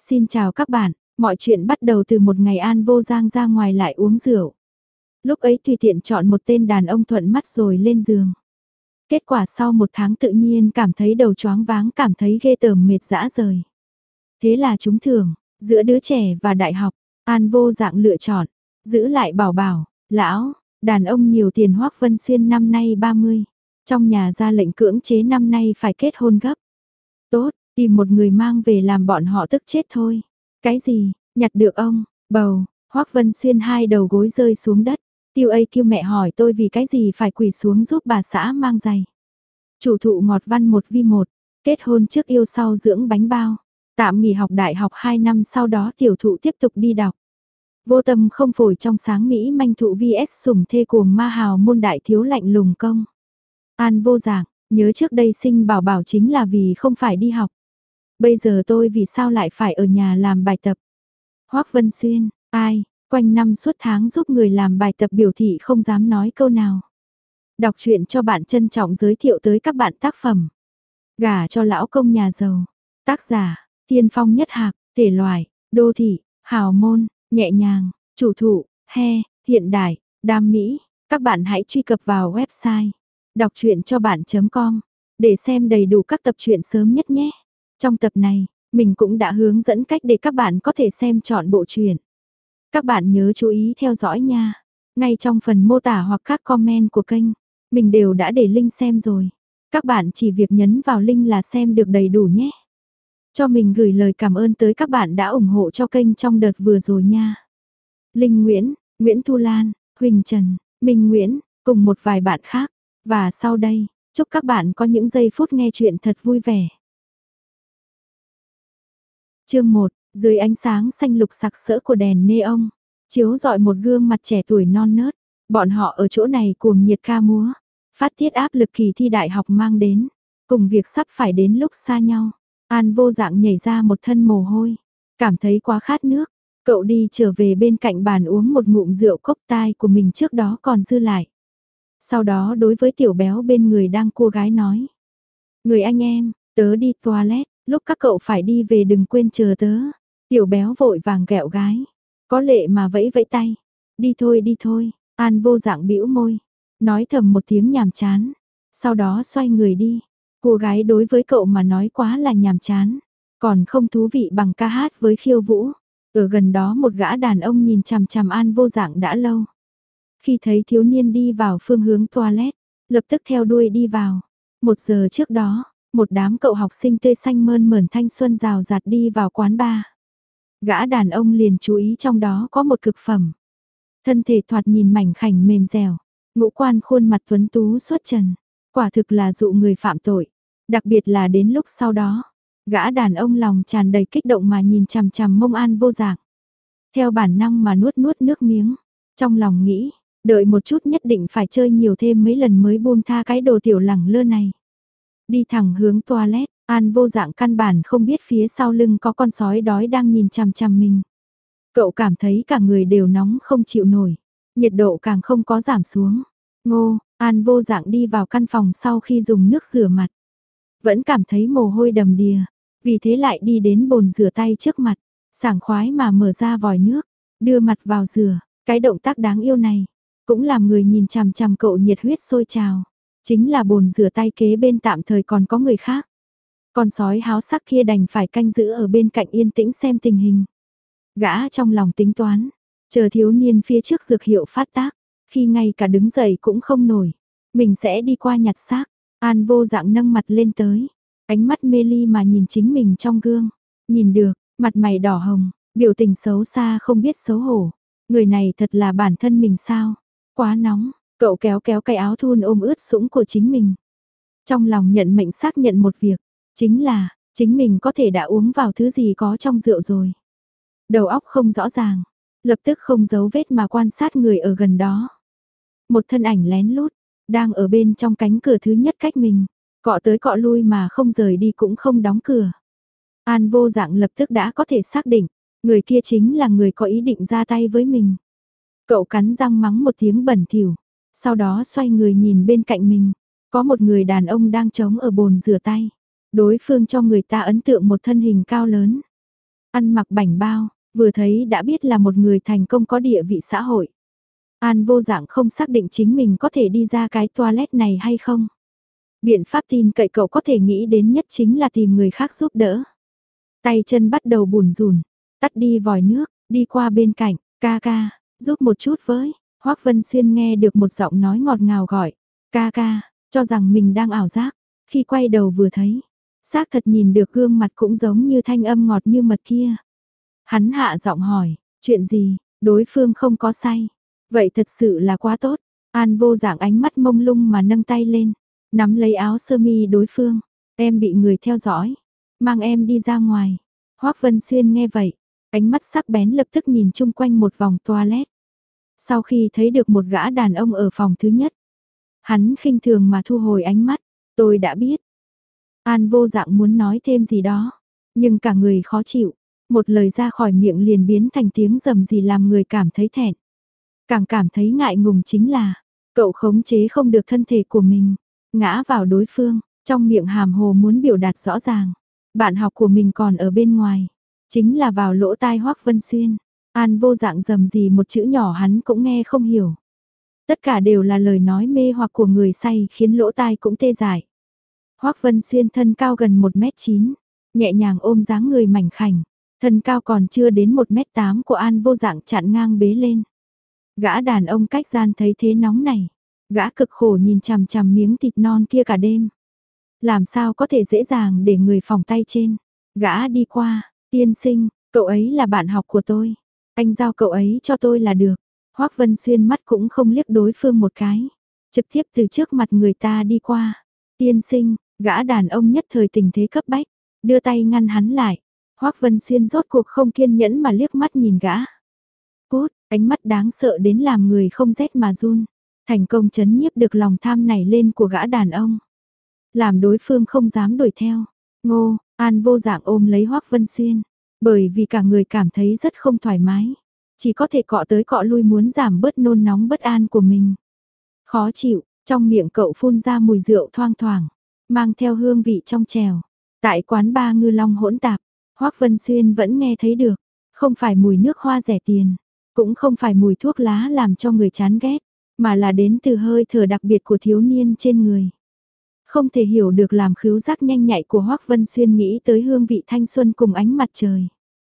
Xin chào các bạn, mọi chuyện bắt đầu từ một ngày An Vô Giang ra ngoài lại uống rượu. Lúc ấy tùy tiện chọn một tên đàn ông thuận mắt rồi lên giường. Kết quả sau một tháng tự nhiên cảm thấy đầu choáng váng, cảm thấy ghê tởm mệt dã rời. Thế là trúng thưởng, giữa đứa trẻ và đại học, An Vô Dạng lựa chọn, giữ lại bảo bảo, lão, đàn ông nhiều tiền Hoắc Vân Xuyên năm nay 30. Trong nhà ra lệnh cưỡng chế năm nay phải kết hôn gấp. Tốt, tìm một người mang về làm bọn họ tức chết thôi. Cái gì, nhặt được ông, bầu, Hoắc Vân Xuyên hai đầu gối rơi xuống đất. Tiêu A kêu mẹ hỏi tôi vì cái gì phải quỳ xuống giúp bà xã mang giày. Chủ thụ ngọt văn 1v1, kết hôn trước yêu sau dưỡng bánh bao. Tạm nghỉ học đại học 2 năm sau đó tiểu thụ tiếp tục đi đọc. Vô tâm không phổi trong sáng Mỹ manh thụ vs sủng thê cuồng ma hào môn đại thiếu lạnh lùng công. An Vô Dạng, nhớ trước đây sinh bảo bảo chính là vì không phải đi học. Bây giờ tôi vì sao lại phải ở nhà làm bài tập. Hoắc Vân Xuyên, ai, quanh năm suốt tháng giúp người làm bài tập biểu thị không dám nói câu nào. Đọc truyện cho bạn trân trọng giới thiệu tới các bạn tác phẩm. Gả cho lão công nhà giàu. Tác giả, Tiên Phong Nhất Hạc, thể loại, đô thị, hào môn, nhẹ nhàng, chủ thụ, hiện đại, đam mỹ. Các bạn hãy truy cập vào website đọc truyện cho bạn.com để xem đầy đủ các tập truyện sớm nhất nhé. Trong tập này, mình cũng đã hướng dẫn cách để các bạn có thể xem trọn bộ truyện. Các bạn nhớ chú ý theo dõi nha. Ngay trong phần mô tả hoặc các comment của kênh, mình đều đã để link xem rồi. Các bạn chỉ việc nhấn vào link là xem được đầy đủ nhé. Cho mình gửi lời cảm ơn tới các bạn đã ủng hộ cho kênh trong đợt vừa rồi nha. Linh Nguyễn, Nguyễn Thu Lan, Huỳnh Trần, Minh Nguyễn, cùng một vài bạn khác. Và sau đây, chúc các bạn có những giây phút nghe chuyện thật vui vẻ. Chương 1, dưới ánh sáng xanh lục sặc sỡ của đèn neon, chiếu rọi một gương mặt trẻ tuổi non nớt. Bọn họ ở chỗ này cuồng nhiệt ca múa, phát tiết áp lực kỳ thi đại học mang đến, cùng việc sắp phải đến lúc xa nhau. An Vô Dạng nhảy ra một thân mồ hôi, cảm thấy quá khát nước. Cậu đi trở về bên cạnh bàn uống một ngụm rượu cốc tai của mình trước đó còn dư lại. Sau đó đối với tiểu béo bên người đang cua gái nói. Người anh em, tớ đi toilet, lúc các cậu phải đi về đừng quên chờ tớ. Tiểu béo vội vàng ghẹo gái, có lệ mà vẫy vẫy tay. Đi thôi, An Vô Dạng bĩu môi, nói thầm một tiếng nhàm chán. Sau đó xoay người đi, cô gái đối với cậu mà nói quá là nhàm chán, còn không thú vị bằng ca hát với khiêu vũ. Ở gần đó một gã đàn ông nhìn chằm chằm An Vô Dạng đã lâu. Khi thấy thiếu niên đi vào phương hướng toilet, lập tức theo đuôi đi vào. 1 giờ trước đó, một đám cậu học sinh tươi xanh mơn mởn thanh xuân rào rạt đi vào quán bar. Gã đàn ông liền chú ý trong đó có một cực phẩm. Thân thể thoạt nhìn mảnh khảnh mềm dẻo, ngũ quan khuôn mặt tuấn tú xuất trần, quả thực là dụ người phạm tội. Đặc biệt là đến lúc sau đó, gã đàn ông lòng tràn đầy kích động mà nhìn chằm chằm mông An Vô Dạng. Theo bản năng mà nuốt nuốt nước miếng, trong lòng nghĩ, đợi một chút nhất định phải chơi nhiều thêm mấy lần mới buông tha cái đồ tiểu lẳng lơ này. Đi thẳng hướng toilet, An Vô Dạng căn bản không biết phía sau lưng có con sói đói đang nhìn chằm chằm mình. Cậu cảm thấy cả người đều nóng không chịu nổi, nhiệt độ càng không có giảm xuống. Ngô, An Vô Dạng đi vào căn phòng sau khi dùng nước rửa mặt. Vẫn cảm thấy mồ hôi đầm đìa, vì thế lại đi đến bồn rửa tay trước mặt, sảng khoái mà mở ra vòi nước, đưa mặt vào rửa. Cái động tác đáng yêu này, cũng làm người nhìn chằm chằm cậu nhiệt huyết sôi trào. Chính là bồn rửa tay kế bên tạm thời còn có người khác. Con sói háo sắc kia đành phải canh giữ ở bên cạnh yên tĩnh xem tình hình. Gã trong lòng tính toán, chờ thiếu niên phía trước dược hiệu phát tác, khi ngay cả đứng dậy cũng không nổi, mình sẽ đi qua nhặt xác. An Vô Dạng nâng mặt lên tới, ánh mắt mê ly mà nhìn chính mình trong gương. Nhìn được, mặt mày đỏ hồng, biểu tình xấu xa không biết xấu hổ. Người này thật là bản thân mình sao? Quá nóng, cậu kéo cái áo thun ôm ướt sũng của chính mình. Trong lòng nhận mệnh xác nhận một việc, chính là, chính mình có thể đã uống vào thứ gì có trong rượu rồi. Đầu óc không rõ ràng, lập tức không giấu vết mà quan sát người ở gần đó. Một thân ảnh lén lút, đang ở bên trong cánh cửa thứ nhất cách mình, cọ tới cọ lui mà không rời đi cũng không đóng cửa. An Vô Dạng lập tức đã có thể xác định, người kia chính là người có ý định ra tay với mình. Cậu cắn răng mắng một tiếng bẩn thỉu, sau đó xoay người nhìn bên cạnh mình, có một người đàn ông đang trống ở bồn rửa tay. Đối phương cho người ta ấn tượng một thân hình cao lớn. ăn mặc bảnh bao, vừa thấy đã biết là một người thành công có địa vị xã hội. An Vô Dạng không xác định chính mình có thể đi ra cái toilet này hay không. Biện pháp tin cậy cậu có thể nghĩ đến nhất chính là tìm người khác giúp đỡ. Tay chân bắt đầu bủn rủn, tắt đi vòi nước, đi qua bên cạnh, ca ca, giúp một chút với. Hoắc Vân Xuyên nghe được một giọng nói ngọt ngào gọi, ca ca, cho rằng mình đang ảo giác. Khi quay đầu vừa thấy, xác thật nhìn được gương mặt cũng giống như thanh âm ngọt như mật kia. Hắn hạ giọng hỏi, chuyện gì, đối phương không có say. Vậy thật sự là quá tốt. An Vô Dạng ánh mắt mông lung mà nâng tay lên, nắm lấy áo sơ mi đối phương. Em bị người theo dõi, mang em đi ra ngoài. Hoắc Vân Xuyên nghe vậy, ánh mắt sắc bén lập tức nhìn chung quanh một vòng toilet. Sau khi thấy được một gã đàn ông ở phòng thứ nhất, hắn khinh thường mà thu hồi ánh mắt, tôi đã biết. An Vô Dạng muốn nói thêm gì đó, nhưng cả người khó chịu, một lời ra khỏi miệng liền biến thành tiếng rầm rì làm người cảm thấy thẹn. Càng cảm thấy ngại ngùng chính là, cậu khống chế không được thân thể của mình, ngã vào đối phương, trong miệng hàm hồ muốn biểu đạt rõ ràng. Bạn học của mình còn ở bên ngoài, chính là vào lỗ tai Hoắc Vân Xuyên. An Vô Dạng rầm rì một chữ nhỏ hắn cũng nghe không hiểu. Tất cả đều là lời nói mê hoặc của người say khiến lỗ tai cũng tê dại. Hoắc Vân Xuyên thân cao gần 1m9, nhẹ nhàng ôm dáng người mảnh khảnh, thân cao còn chưa đến 1m8 của An Vô Dạng chặn ngang bế lên. Gã đàn ông cách gian thấy thế nóng này, gã cực khổ nhìn chằm chằm miếng thịt non kia cả đêm. Làm sao có thể dễ dàng để người phòng tay trên. Gã đi qua, tiên sinh, cậu ấy là bạn học của tôi. Anh giao cậu ấy cho tôi là được. Hoắc Vân Xuyên mắt cũng không liếc đối phương một cái. Trực tiếp từ trước mặt người ta đi qua. Tiên sinh, gã đàn ông nhất thời tình thế cấp bách. Đưa tay ngăn hắn lại. Hoắc Vân Xuyên rốt cuộc không kiên nhẫn mà liếc mắt nhìn gã. Cút, ánh mắt đáng sợ đến làm người không rét mà run. Thành công chấn nhiếp được lòng tham nảy lên của gã đàn ông. Làm đối phương không dám đuổi theo. Ngô, An Vô Dạng ôm lấy Hoắc Vân Xuyên. Bởi vì cả người cảm thấy rất không thoải mái. Chỉ có thể cọ tới cọ lui muốn giảm bớt nôn nóng bất an của mình. Khó chịu, trong miệng cậu phun ra mùi rượu thoang thoảng, mang theo hương vị trong trèo. Tại quán ba Ngư Long hỗn tạp, Hoắc Vân Xuyên vẫn nghe thấy được. Không phải mùi nước hoa rẻ tiền, cũng không phải mùi thuốc lá làm cho người chán ghét, mà là đến từ hơi thở đặc biệt của thiếu niên trên người. Không thể hiểu được làm khứu giác nhanh nhạy của Hoắc Vân Xuyên nghĩ tới hương vị thanh xuân cùng ánh mặt trời.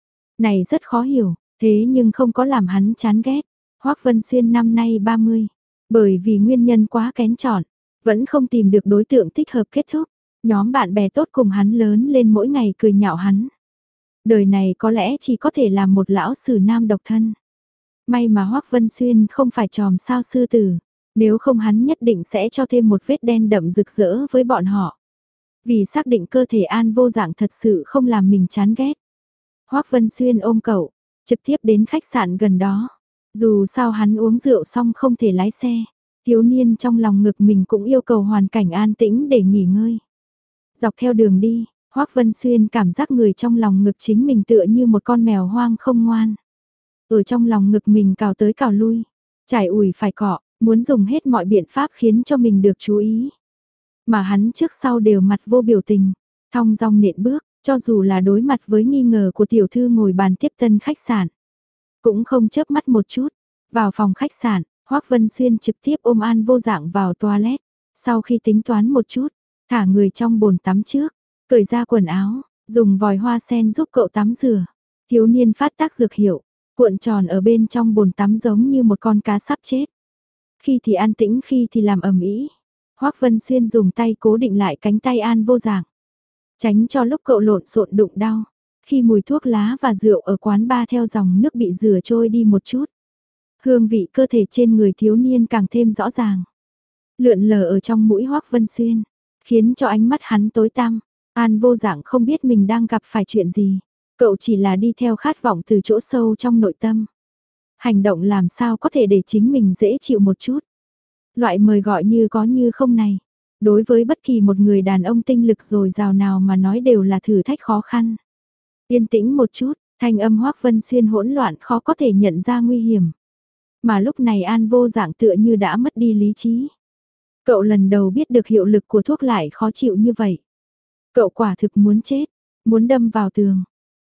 Này rất khó hiểu, thế nhưng không có làm hắn chán ghét. Hoắc Vân Xuyên năm nay 30, bởi vì nguyên nhân quá kén chọn, vẫn không tìm được đối tượng thích hợp kết thúc. Nhóm bạn bè tốt cùng hắn lớn lên mỗi ngày cười nhạo hắn. Đời này có lẽ chỉ có thể làm một lão sử nam độc thân. May mà Hoắc Vân Xuyên không phải tròm sao sư tử, nếu không hắn nhất định sẽ cho thêm một vết đen đậm rực rỡ với bọn họ. Vì xác định cơ thể An Vô Dạng thật sự không làm mình chán ghét. Hoắc Vân Xuyên ôm cậu, trực tiếp đến khách sạn gần đó. Dù sao hắn uống rượu xong không thể lái xe, thiếu niên trong lòng ngực mình cũng yêu cầu hoàn cảnh an tĩnh để nghỉ ngơi. Dọc theo đường đi, Hoắc Vân Xuyên cảm giác người trong lòng ngực chính mình tựa như một con mèo hoang không ngoan. Ở trong lòng ngực mình cào tới cào lui, trải ủi phải cọ, muốn dùng hết mọi biện pháp khiến cho mình được chú ý. Mà hắn trước sau đều mặt vô biểu tình, thong dong nện bước, cho dù là đối mặt với nghi ngờ của tiểu thư ngồi bàn tiếp tân khách sạn. Cũng không chớp mắt một chút, vào phòng khách sạn, Hoắc Vân Xuyên trực tiếp ôm An Vô Dạng vào toilet. Sau khi tính toán một chút, thả người trong bồn tắm trước, cởi ra quần áo, dùng vòi hoa sen giúp cậu tắm rửa. Thiếu niên phát tác dược hiệu, cuộn tròn ở bên trong bồn tắm giống như một con cá sắp chết. Khi thì an tĩnh khi thì làm ầm ĩ. Hoắc Vân Xuyên dùng tay cố định lại cánh tay An Vô Dạng, tránh cho lúc cậu lộn xộn đụng đau. Khi mùi thuốc lá và rượu ở quán bar theo dòng nước bị rửa trôi đi một chút, hương vị cơ thể trên người thiếu niên càng thêm rõ ràng. Lượn lờ ở trong mũi Hoắc Vân Xuyên, khiến cho ánh mắt hắn tối tăm. An Vô Dạng không biết mình đang gặp phải chuyện gì. Cậu chỉ là đi theo khát vọng từ chỗ sâu trong nội tâm. Hành động làm sao có thể để chính mình dễ chịu một chút. Loại mời gọi như có như không này, đối với bất kỳ một người đàn ông tinh lực dồi dào nào mà nói đều là thử thách khó khăn. Yên tĩnh một chút, thanh âm Hoắc Vân Xuyên hỗn loạn khó có thể nhận ra nguy hiểm. Mà lúc này An Vô Dạng tựa như đã mất đi lý trí. Cậu lần đầu biết được hiệu lực của thuốc lại khó chịu như vậy. Cậu quả thực muốn chết, muốn đâm vào tường.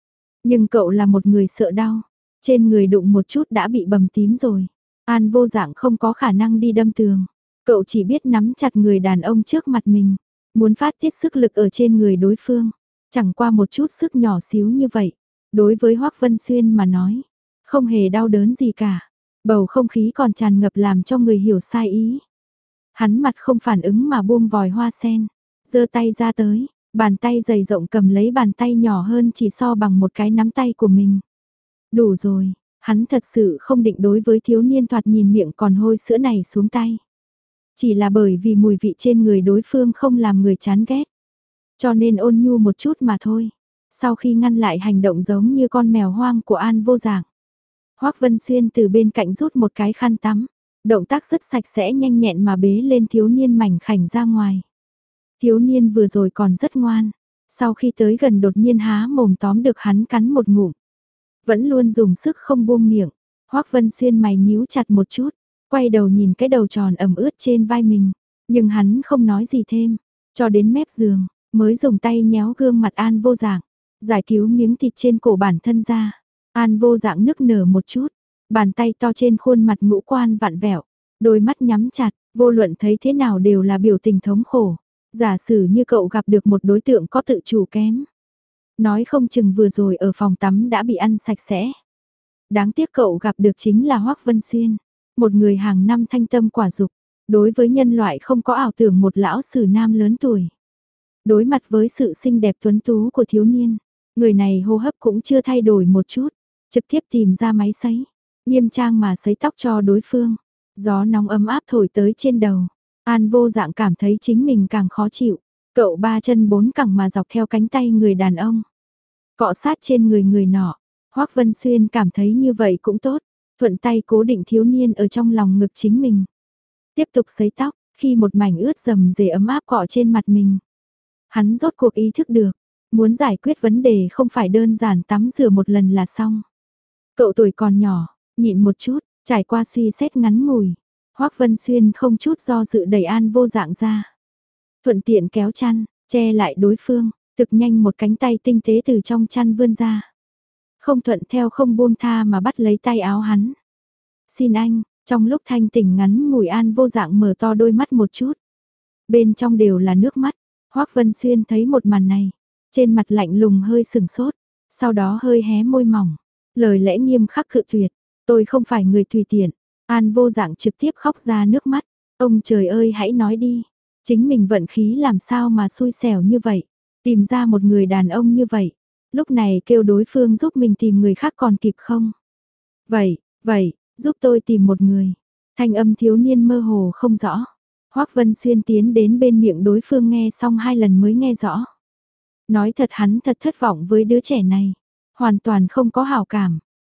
Nhưng cậu là một người sợ đau, trên người đụng một chút đã bị bầm tím rồi. An Vô Dạng không có khả năng đi đâm tường, cậu chỉ biết nắm chặt người đàn ông trước mặt mình, muốn phát tiết sức lực ở trên người đối phương. Chẳng qua một chút sức nhỏ xíu như vậy, đối với Hoắc Vân Xuyên mà nói, không hề đau đớn gì cả. Bầu không khí còn tràn ngập làm cho người hiểu sai ý. Hắn mặt không phản ứng mà buông vòi hoa sen, giơ tay ra tới, bàn tay dày rộng cầm lấy bàn tay nhỏ hơn chỉ so bằng một cái nắm tay của mình. Đủ rồi, hắn thật sự không định đối với thiếu niên thoạt nhìn miệng còn hôi sữa này xuống tay. Chỉ là bởi vì mùi vị trên người đối phương không làm người chán ghét. Cho nên ôn nhu một chút mà thôi. Sau khi ngăn lại hành động giống như con mèo hoang của An Vô Dạng, Hoắc Vân Xuyên từ bên cạnh rút một cái khăn tắm, động tác rất sạch sẽ nhanh nhẹn mà bế lên thiếu niên mảnh khảnh ra ngoài. Thiếu niên vừa rồi còn rất ngoan, sau khi tới gần đột nhiên há mồm tóm được hắn cắn một ngụm. Vẫn luôn dùng sức không buông miệng, Hoắc Vân Xuyên mày nhíu chặt một chút, quay đầu nhìn cái đầu tròn ẩm ướt trên vai mình, nhưng hắn không nói gì thêm, cho đến mép giường, mới dùng tay nhéo gương mặt An Vô Dạng, giải cứu miếng thịt trên cổ bản thân ra. An Vô Dạng nức nở một chút, bàn tay to trên khuôn mặt ngũ quan vặn vẹo, đôi mắt nhắm chặt, vô luận thấy thế nào đều là biểu tình thống khổ. Giả sử như cậu gặp được một đối tượng có tự chủ kém, nói không chừng vừa rồi ở phòng tắm đã bị ăn sạch sẽ. Đáng tiếc cậu gặp được chính là Hoắc Vân Xuyên, một người hàng năm thanh tâm quả dục, đối với nhân loại không có ảo tưởng một lão sử nam lớn tuổi. Đối mặt với sự xinh đẹp tuấn tú của thiếu niên, người này hô hấp cũng chưa thay đổi một chút, trực tiếp tìm ra máy sấy, nghiêm trang mà sấy tóc cho đối phương. Gió nóng ấm áp thổi tới trên đầu, An Vô Dạng cảm thấy chính mình càng khó chịu. Cậu ba chân bốn cẳng mà dọc theo cánh tay người đàn ông, cọ sát trên người người nọ. Hoắc Vân Xuyên cảm thấy như vậy cũng tốt, thuận tay cố định thiếu niên ở trong lòng ngực chính mình. Tiếp tục sấy tóc, khi một mảnh ướt rầm rề ấm áp cọ trên mặt mình. Hắn rốt cuộc ý thức được, muốn giải quyết vấn đề không phải đơn giản tắm rửa một lần là xong. Cậu tuổi còn nhỏ, nhịn một chút, trải qua suy xét ngắn ngủi. Hoắc Vân Xuyên không chút do dự đẩy An Vô Dạng ra. Thuận tiện kéo chăn, che lại đối phương, thực nhanh một cánh tay tinh tế từ trong chăn vươn ra. Không thuận theo không buông tha mà bắt lấy tay áo hắn. Xin anh, trong lúc thanh tỉnh ngắn ngủi An Vô Dạng mở to đôi mắt một chút. Bên trong đều là nước mắt. Hoắc Vân Xuyên thấy một màn này, trên mặt lạnh lùng hơi sừng sốt, sau đó hơi hé môi mỏng, lời lẽ nghiêm khắc cự tuyệt, tôi không phải người tùy tiện. An Vô Dạng trực tiếp khóc ra nước mắt, ông trời ơi hãy nói đi, chính mình vận khí làm sao mà xui xẻo như vậy, tìm ra một người đàn ông như vậy, lúc này kêu đối phương giúp mình tìm người khác còn kịp không? Vậy, giúp tôi tìm một người. Thanh âm thiếu niên mơ hồ không rõ. Hoắc Vân Xuyên tiến đến bên miệng đối phương nghe xong 2 lần mới nghe rõ. Nói thật hắn thật thất vọng với đứa trẻ này, hoàn toàn không có hảo cảm.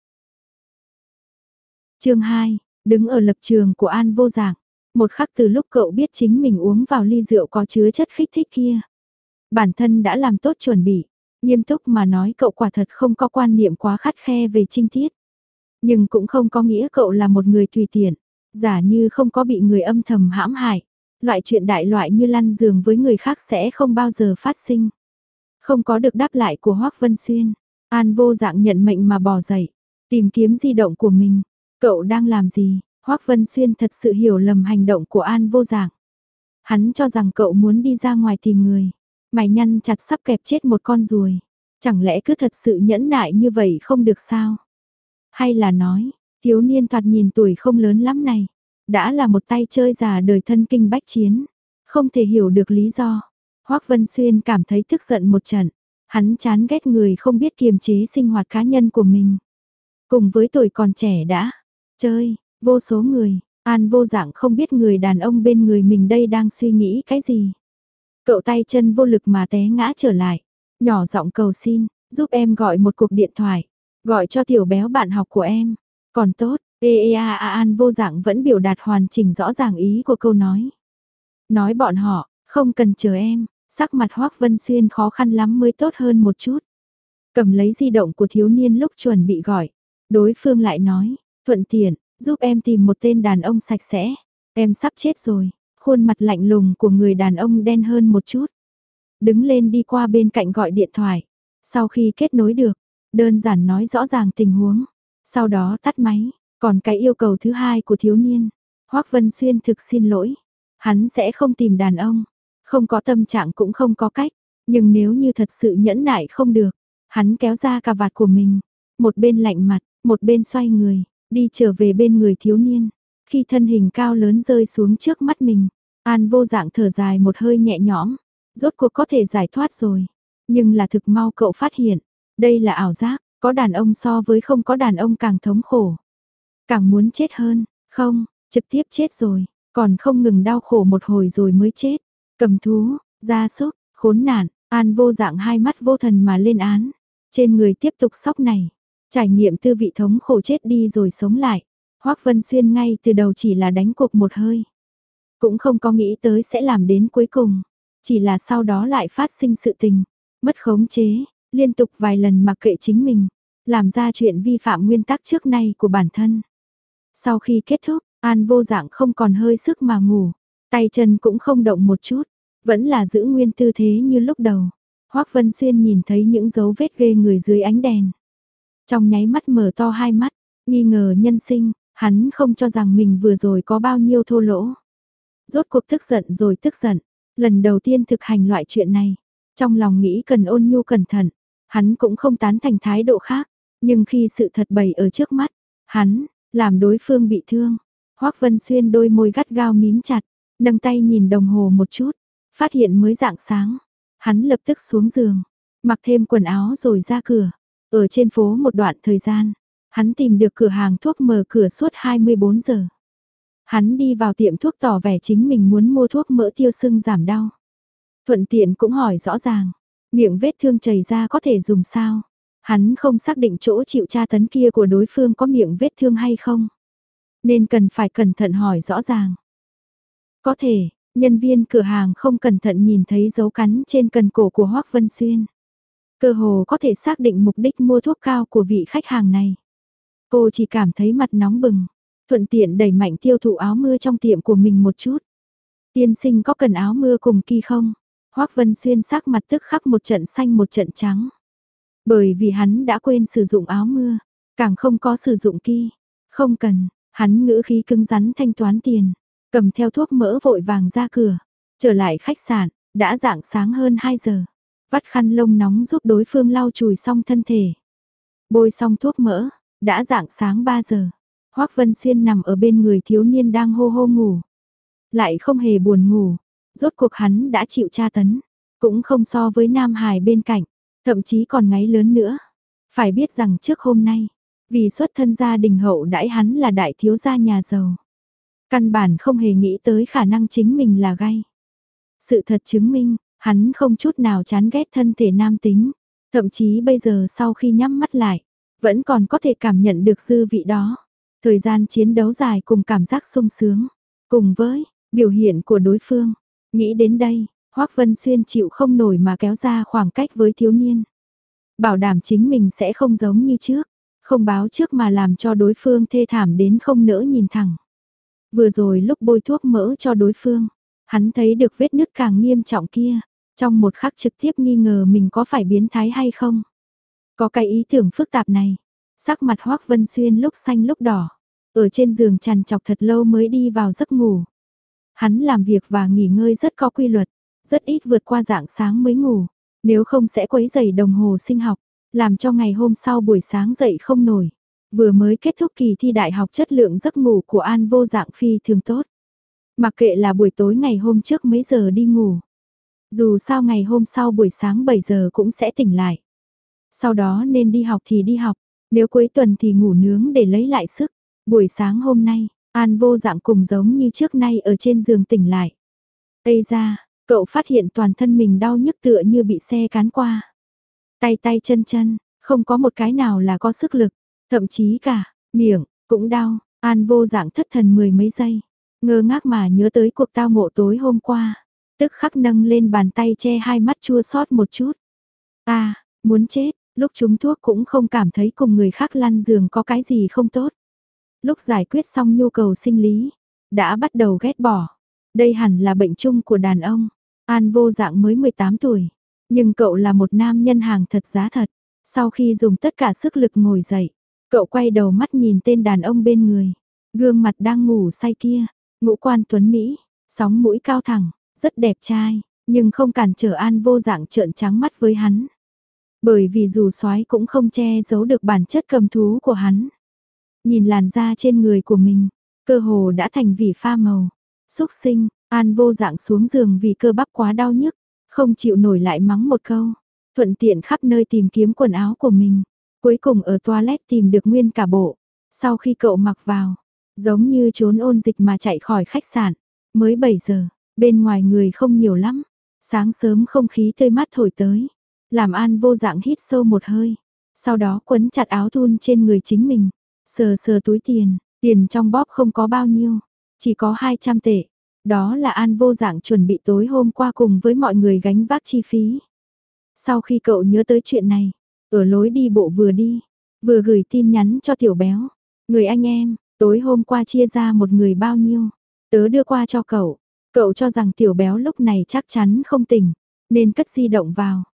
Chương 2, đứng ở lập trường của An Vô Dạng, một khắc từ lúc cậu biết chính mình uống vào ly rượu có chứa chất kích thích kia, bản thân đã làm tốt chuẩn bị, nghiêm túc mà nói cậu quả thật không có quan niệm quá khắt khe về trinh tiết, nhưng cũng không có nghĩa cậu là một người tùy tiện. Giả như không có bị người âm thầm hãm hại, loại chuyện đại loại như lăn giường với người khác sẽ không bao giờ phát sinh. Không có được đáp lại của Hoắc Vân Xuyên, An Vô Dạng nhận mệnh mà bò dậy, tìm kiếm di động của mình. Cậu đang làm gì? Hoắc Vân Xuyên thật sự hiểu lầm hành động của An Vô Dạng. Hắn cho rằng cậu muốn đi ra ngoài tìm người, mày nhăn chặt sắp kẹp chết một con ruồi. Chẳng lẽ cứ thật sự nhẫn nại như vậy không được sao? Hay là nói, thiếu niên thoạt nhìn tuổi không lớn lắm này, đã là một tay chơi già đời thân kinh bách chiến, không thể hiểu được lý do. Hoắc Vân Xuyên cảm thấy tức giận một trận, hắn chán ghét người không biết kiềm chế sinh hoạt cá nhân của mình. Cùng với tuổi còn trẻ đã chơi, vô số người, An Vô Dạng không biết người đàn ông bên người mình đây đang suy nghĩ cái gì. Cậu tay chân vô lực mà té ngã trở lại, nhỏ giọng cầu xin, giúp em gọi một cuộc điện thoại, gọi cho tiểu béo bạn học của em. Còn tốt, An Vô Dạng vẫn biểu đạt hoàn chỉnh rõ ràng ý của câu nói. Nói bọn họ, không cần chờ em, sắc mặt Hoắc Vân Xuyên khó khăn lắm mới tốt hơn một chút. Cầm lấy di động của thiếu niên lúc chuẩn bị gọi, đối phương lại nói, thuận tiện, giúp em tìm một tên đàn ông sạch sẽ, em sắp chết rồi, khuôn mặt lạnh lùng của người đàn ông đen hơn một chút. Đứng lên đi qua bên cạnh gọi điện thoại, sau khi kết nối được, đơn giản nói rõ ràng tình huống, sau đó tắt máy. Còn cái yêu cầu thứ hai của thiếu niên, Hoắc Vân Xuyên thực xin lỗi, hắn sẽ không tìm đàn ông, không có tâm trạng cũng không có cách, nhưng nếu như thật sự nhẫn nại không được, hắn kéo ra cà vạt của mình, một bên lạnh mặt, một bên xoay người, đi trở về bên người thiếu niên. Khi thân hình cao lớn rơi xuống trước mắt mình, An Vô Dạng thở dài một hơi nhẹ nhõm, rốt cuộc có thể giải thoát rồi. Nhưng là thực mau cậu phát hiện, đây là ảo giác, có đàn ông so với không có đàn ông càng thống khổ, càng muốn chết hơn, không, trực tiếp chết rồi, còn không ngừng đau khổ một hồi rồi mới chết. Cầm thú, gia súc, khốn nạn, An Vô Dạng hai mắt vô thần mà lên án, trên người tiếp tục sóc này, trải nghiệm tư vị thống khổ chết đi rồi sống lại. Hoắc Vân Xuyên ngay từ đầu chỉ là đánh cuộc một hơi, cũng không có nghĩ tới sẽ làm đến cuối cùng, chỉ là sau đó lại phát sinh sự tình, mất khống chế, liên tục vài lần mặc kệ chính mình, làm ra chuyện vi phạm nguyên tắc trước nay của bản thân. Sau khi kết thúc, An Vô Dạng không còn hơi sức mà ngủ, tay chân cũng không động một chút, vẫn là giữ nguyên tư thế như lúc đầu. Hoắc Vân Xuyên nhìn thấy những dấu vết ghê người dưới ánh đèn, trong nháy mắt mở to hai mắt, nghi ngờ nhân sinh, hắn không cho rằng mình vừa rồi có bao nhiêu thô lỗ. Rốt cuộc tức giận rồi tức giận, lần đầu tiên thực hành loại chuyện này, trong lòng nghĩ cần ôn nhu cẩn thận, hắn cũng không tán thành thái độ khác, nhưng khi sự thật bày ở trước mắt, hắn làm đối phương bị thương. Hoắc Vân Xuyên đôi môi gắt gao mím chặt, nâng tay nhìn đồng hồ một chút, phát hiện mới rạng sáng. Hắn lập tức xuống giường, mặc thêm quần áo rồi ra cửa. Ở trên phố một đoạn thời gian, hắn tìm được cửa hàng thuốc mở cửa suốt 24 giờ. Hắn đi vào tiệm thuốc tỏ vẻ chính mình muốn mua thuốc mỡ tiêu sưng giảm đau. Thuận tiện cũng hỏi rõ ràng, miệng vết thương chảy ra có thể dùng sao? Hắn không xác định chỗ chịu tra tấn kia của đối phương có miệng vết thương hay không, nên cần phải cẩn thận hỏi rõ ràng. Có thể, nhân viên cửa hàng không cẩn thận nhìn thấy dấu cắn trên cần cổ của Hoắc Vân Xuyên. Cơ hồ có thể xác định mục đích mua thuốc cao của vị khách hàng này. Cô chỉ cảm thấy mặt nóng bừng, thuận tiện đẩy mạnh tiêu thụ áo mưa trong tiệm của mình một chút. Tiên sinh có cần áo mưa cùng kỳ không? Hoắc Vân Xuyên sắc mặt tức khắc một trận xanh một trận trắng. Bởi vì hắn đã quên sử dụng áo mưa, càng không có sử dụng kỳ. Không cần, hắn ngữ khí cứng rắn thanh toán tiền, cầm theo thuốc mỡ vội vàng ra cửa, trở lại khách sạn, đã rạng sáng hơn 2 giờ. Vắt khăn lông nóng giúp đối phương lau chùi xong thân thể. Bôi xong thuốc mỡ, đã rạng sáng 3 giờ. Hoắc Vân Xuyên nằm ở bên người thiếu niên đang hô hô ngủ. Lại không hề buồn ngủ, rốt cuộc hắn đã chịu tra tấn, cũng không so với Nam Hải bên cạnh, thậm chí còn ngáy lớn nữa. Phải biết rằng trước hôm nay, vì xuất thân gia đình hậu đãi hắn là đại thiếu gia nhà giàu. Căn bản không hề nghĩ tới khả năng chính mình là gay. Sự thật chứng minh, hắn không chút nào chán ghét thân thể nam tính, thậm chí bây giờ sau khi nhắm mắt lại, vẫn còn có thể cảm nhận được dư vị đó. Thời gian chiến đấu dài cùng cảm giác sung sướng, cùng với biểu hiện của đối phương. Nghĩ đến đây, Hoắc Vân Xuyên chịu không nổi mà kéo ra khoảng cách với thiếu niên. Bảo đảm chính mình sẽ không giống như trước, không báo trước mà làm cho đối phương thê thảm đến không nỡ nhìn thẳng. Vừa rồi lúc bôi thuốc mỡ cho đối phương, hắn thấy được vết nứt càng nghiêm trọng kia, trong một khắc trực tiếp nghi ngờ mình có phải biến thái hay không. Có cái ý tưởng phức tạp này, sắc mặt Hoắc Vân Xuyên lúc xanh lúc đỏ, ở trên giường trằn trọc thật lâu mới đi vào giấc ngủ. Hắn làm việc và nghỉ ngơi rất có quy luật, rất ít vượt qua rạng sáng mới ngủ, nếu không sẽ quấy rầy đồng hồ sinh học, làm cho ngày hôm sau buổi sáng dậy không nổi. Vừa mới kết thúc kỳ thi đại học, chất lượng giấc ngủ của An Vô Dạng phi thường tốt. Mặc kệ là buổi tối ngày hôm trước mấy giờ đi ngủ, dù sao ngày hôm sau buổi sáng 7 giờ cũng sẽ tỉnh lại. Sau đó nên đi học thì đi học, nếu cuối tuần thì ngủ nướng để lấy lại sức. Buổi sáng hôm nay, An Vô Dạng cùng giống như trước nay ở trên giường tỉnh lại. Ây ra, cậu phát hiện toàn thân mình đau nhức tựa như bị xe cán qua. Tay tay chân chân, không có một cái nào là có sức lực, thậm chí cả miệng cũng đau. An Vô Dạng thất thần mười mấy giây, ngơ ngác mà nhớ tới cuộc tao ngộ tối hôm qua, tức khắc nâng lên bàn tay che hai mắt chua xót một chút. Muốn chết, lúc trúng thuốc cũng không cảm thấy cùng người khác lăn giường có cái gì không tốt. Lúc giải quyết xong nhu cầu sinh lý, đã bắt đầu ghét bỏ. Đây hẳn là bệnh chung của đàn ông. An Vô Dạng mới 18 tuổi, nhưng cậu là một nam nhân hàng thật giá thật. Sau khi dùng tất cả sức lực ngồi dậy, cậu quay đầu mắt nhìn tên đàn ông bên người. Gương mặt đang ngủ say kia, ngũ quan tuấn Mỹ, sóng mũi cao thẳng, rất đẹp trai, nhưng không cản trở An Vô Dạng trợn trắng mắt với hắn. Bởi vì dù soái cũng không che giấu được bản chất cầm thú của hắn. Nhìn làn da trên người của mình, cơ hồ đã thành vỉ pha màu. Xúc sinh, An Vô Dạng xuống giường vì cơ bắp quá đau nhức, không chịu nổi lại mắng một câu. Thuận tiện khắp nơi tìm kiếm quần áo của mình. Cuối cùng ở toilet tìm được nguyên cả bộ. Sau khi cậu mặc vào, giống như trốn ôn dịch mà chạy khỏi khách sạn. Mới 7 giờ, bên ngoài người không nhiều lắm. Sáng sớm không khí tươi mát thổi tới. Làm An Vô Dạng hít sâu một hơi. Sau đó quấn chặt áo thun trên người chính mình. Sờ sờ túi tiền, tiền trong bóp không có bao nhiêu. Chỉ có 200 tệ. Đó là An Vô Dạng chuẩn bị tối hôm qua cùng với mọi người gánh vác chi phí. Sau khi cậu nhớ tới chuyện này, ở lối đi bộ vừa đi, vừa gửi tin nhắn cho Tiểu Béo. Người anh em, tối hôm qua chia ra một người bao nhiêu? Tớ đưa qua cho cậu. Cậu cho rằng Tiểu Béo lúc này chắc chắn không tỉnh, nên cất di động vào.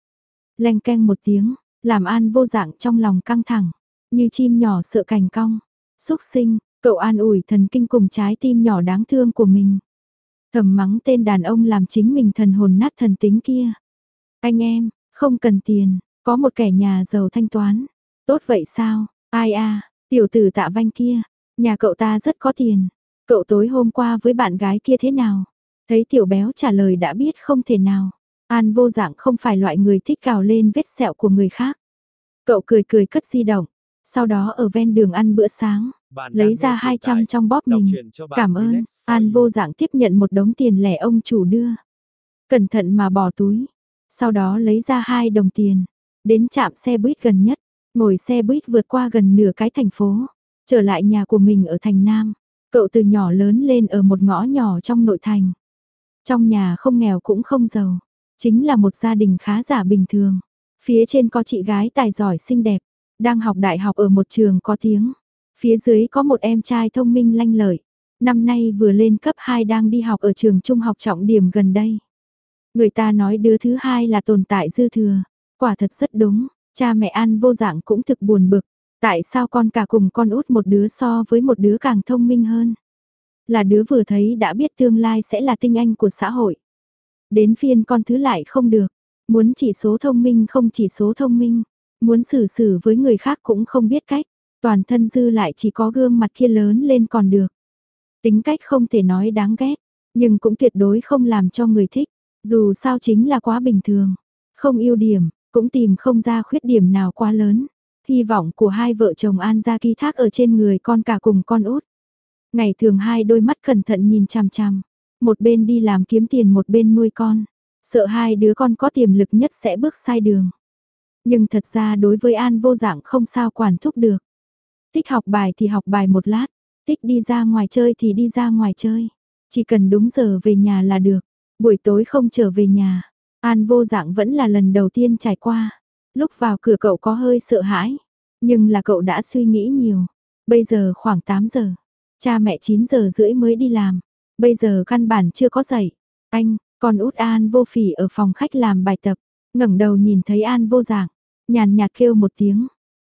Leng keng một tiếng, làm An Vô Dạng trong lòng căng thẳng, như chim nhỏ sợ cành cong. Xúc sinh, cậu an ủi thần kinh cùng trái tim nhỏ đáng thương của mình. Thầm mắng tên đàn ông làm chính mình thần hồn nát thần tính kia. Anh em, không cần tiền, có một kẻ nhà giàu thanh toán. Tốt vậy sao? Ai à, tiểu tử Tạ Vanh kia, nhà cậu ta rất có tiền. Cậu tối hôm qua với bạn gái kia thế nào? Thấy Tiểu Béo trả lời đã biết không thể nào. An Vô Dạng không phải loại người thích cào lên vết sẹo của người khác. Cậu cười cười cất di động, sau đó ở ven đường ăn bữa sáng, lấy ra 200 trong bóp mình. Cảm ơn, An Vô Dạng tiếp nhận một đống tiền lẻ ông chủ đưa. Cẩn thận mà bỏ túi, sau đó lấy ra 2 đồng tiền, đến trạm xe buýt gần nhất, ngồi xe buýt vượt qua gần nửa cái thành phố, trở lại nhà của mình ở thành Nam. Cậu từ nhỏ lớn lên ở một ngõ nhỏ trong nội thành. Trong nhà không nghèo cũng không giàu, chính là một gia đình khá giả bình thường. Phía trên có chị gái tài giỏi xinh đẹp, đang học đại học ở một trường có tiếng. Phía dưới có một em trai thông minh lanh lợi, năm nay vừa lên cấp 2 đang đi học ở trường trung học trọng điểm gần đây. Người ta nói đứa thứ hai là tồn tại dư thừa, quả thật rất đúng, cha mẹ An Vô Dạng cũng thực buồn bực, tại sao con cả cùng con út một đứa so với một đứa càng thông minh hơn. Là đứa vừa thấy đã biết tương lai sẽ là tinh anh của xã hội. Đến phiên con thứ lại không được, muốn chỉ số thông minh không chỉ số thông minh, muốn xử xử với người khác cũng không biết cách, toàn thân dư lại chỉ có gương mặt kia lớn lên còn được. Tính cách không thể nói đáng ghét, nhưng cũng tuyệt đối không làm cho người thích, dù sao chính là quá bình thường, không ưu điểm, cũng tìm không ra khuyết điểm nào quá lớn. Hy vọng của hai vợ chồng An gia ký thác ở trên người con cả cùng con út. Ngày thường hai đôi mắt cẩn thận nhìn chằm chằm, một bên đi làm kiếm tiền một bên nuôi con, sợ hai đứa con có tiềm lực nhất sẽ bước sai đường. Nhưng thật ra đối với An Vô Dạng không sao quản thúc được. Thích học bài thì học bài một lát, thích đi ra ngoài chơi thì đi ra ngoài chơi. Chỉ cần đúng giờ về nhà là được, buổi tối không trở về nhà. An Vô Dạng vẫn là lần đầu tiên trải qua. Lúc vào cửa cậu có hơi sợ hãi, nhưng là cậu đã suy nghĩ nhiều. Bây giờ khoảng 8 giờ, cha mẹ 9 giờ rưỡi mới đi làm. Bây giờ căn bản chưa có dậy. Anh, con út An Vô Phỉ ở phòng khách làm bài tập, ngẩng đầu nhìn thấy An Vô Dạng, nhàn nhạt kêu một tiếng.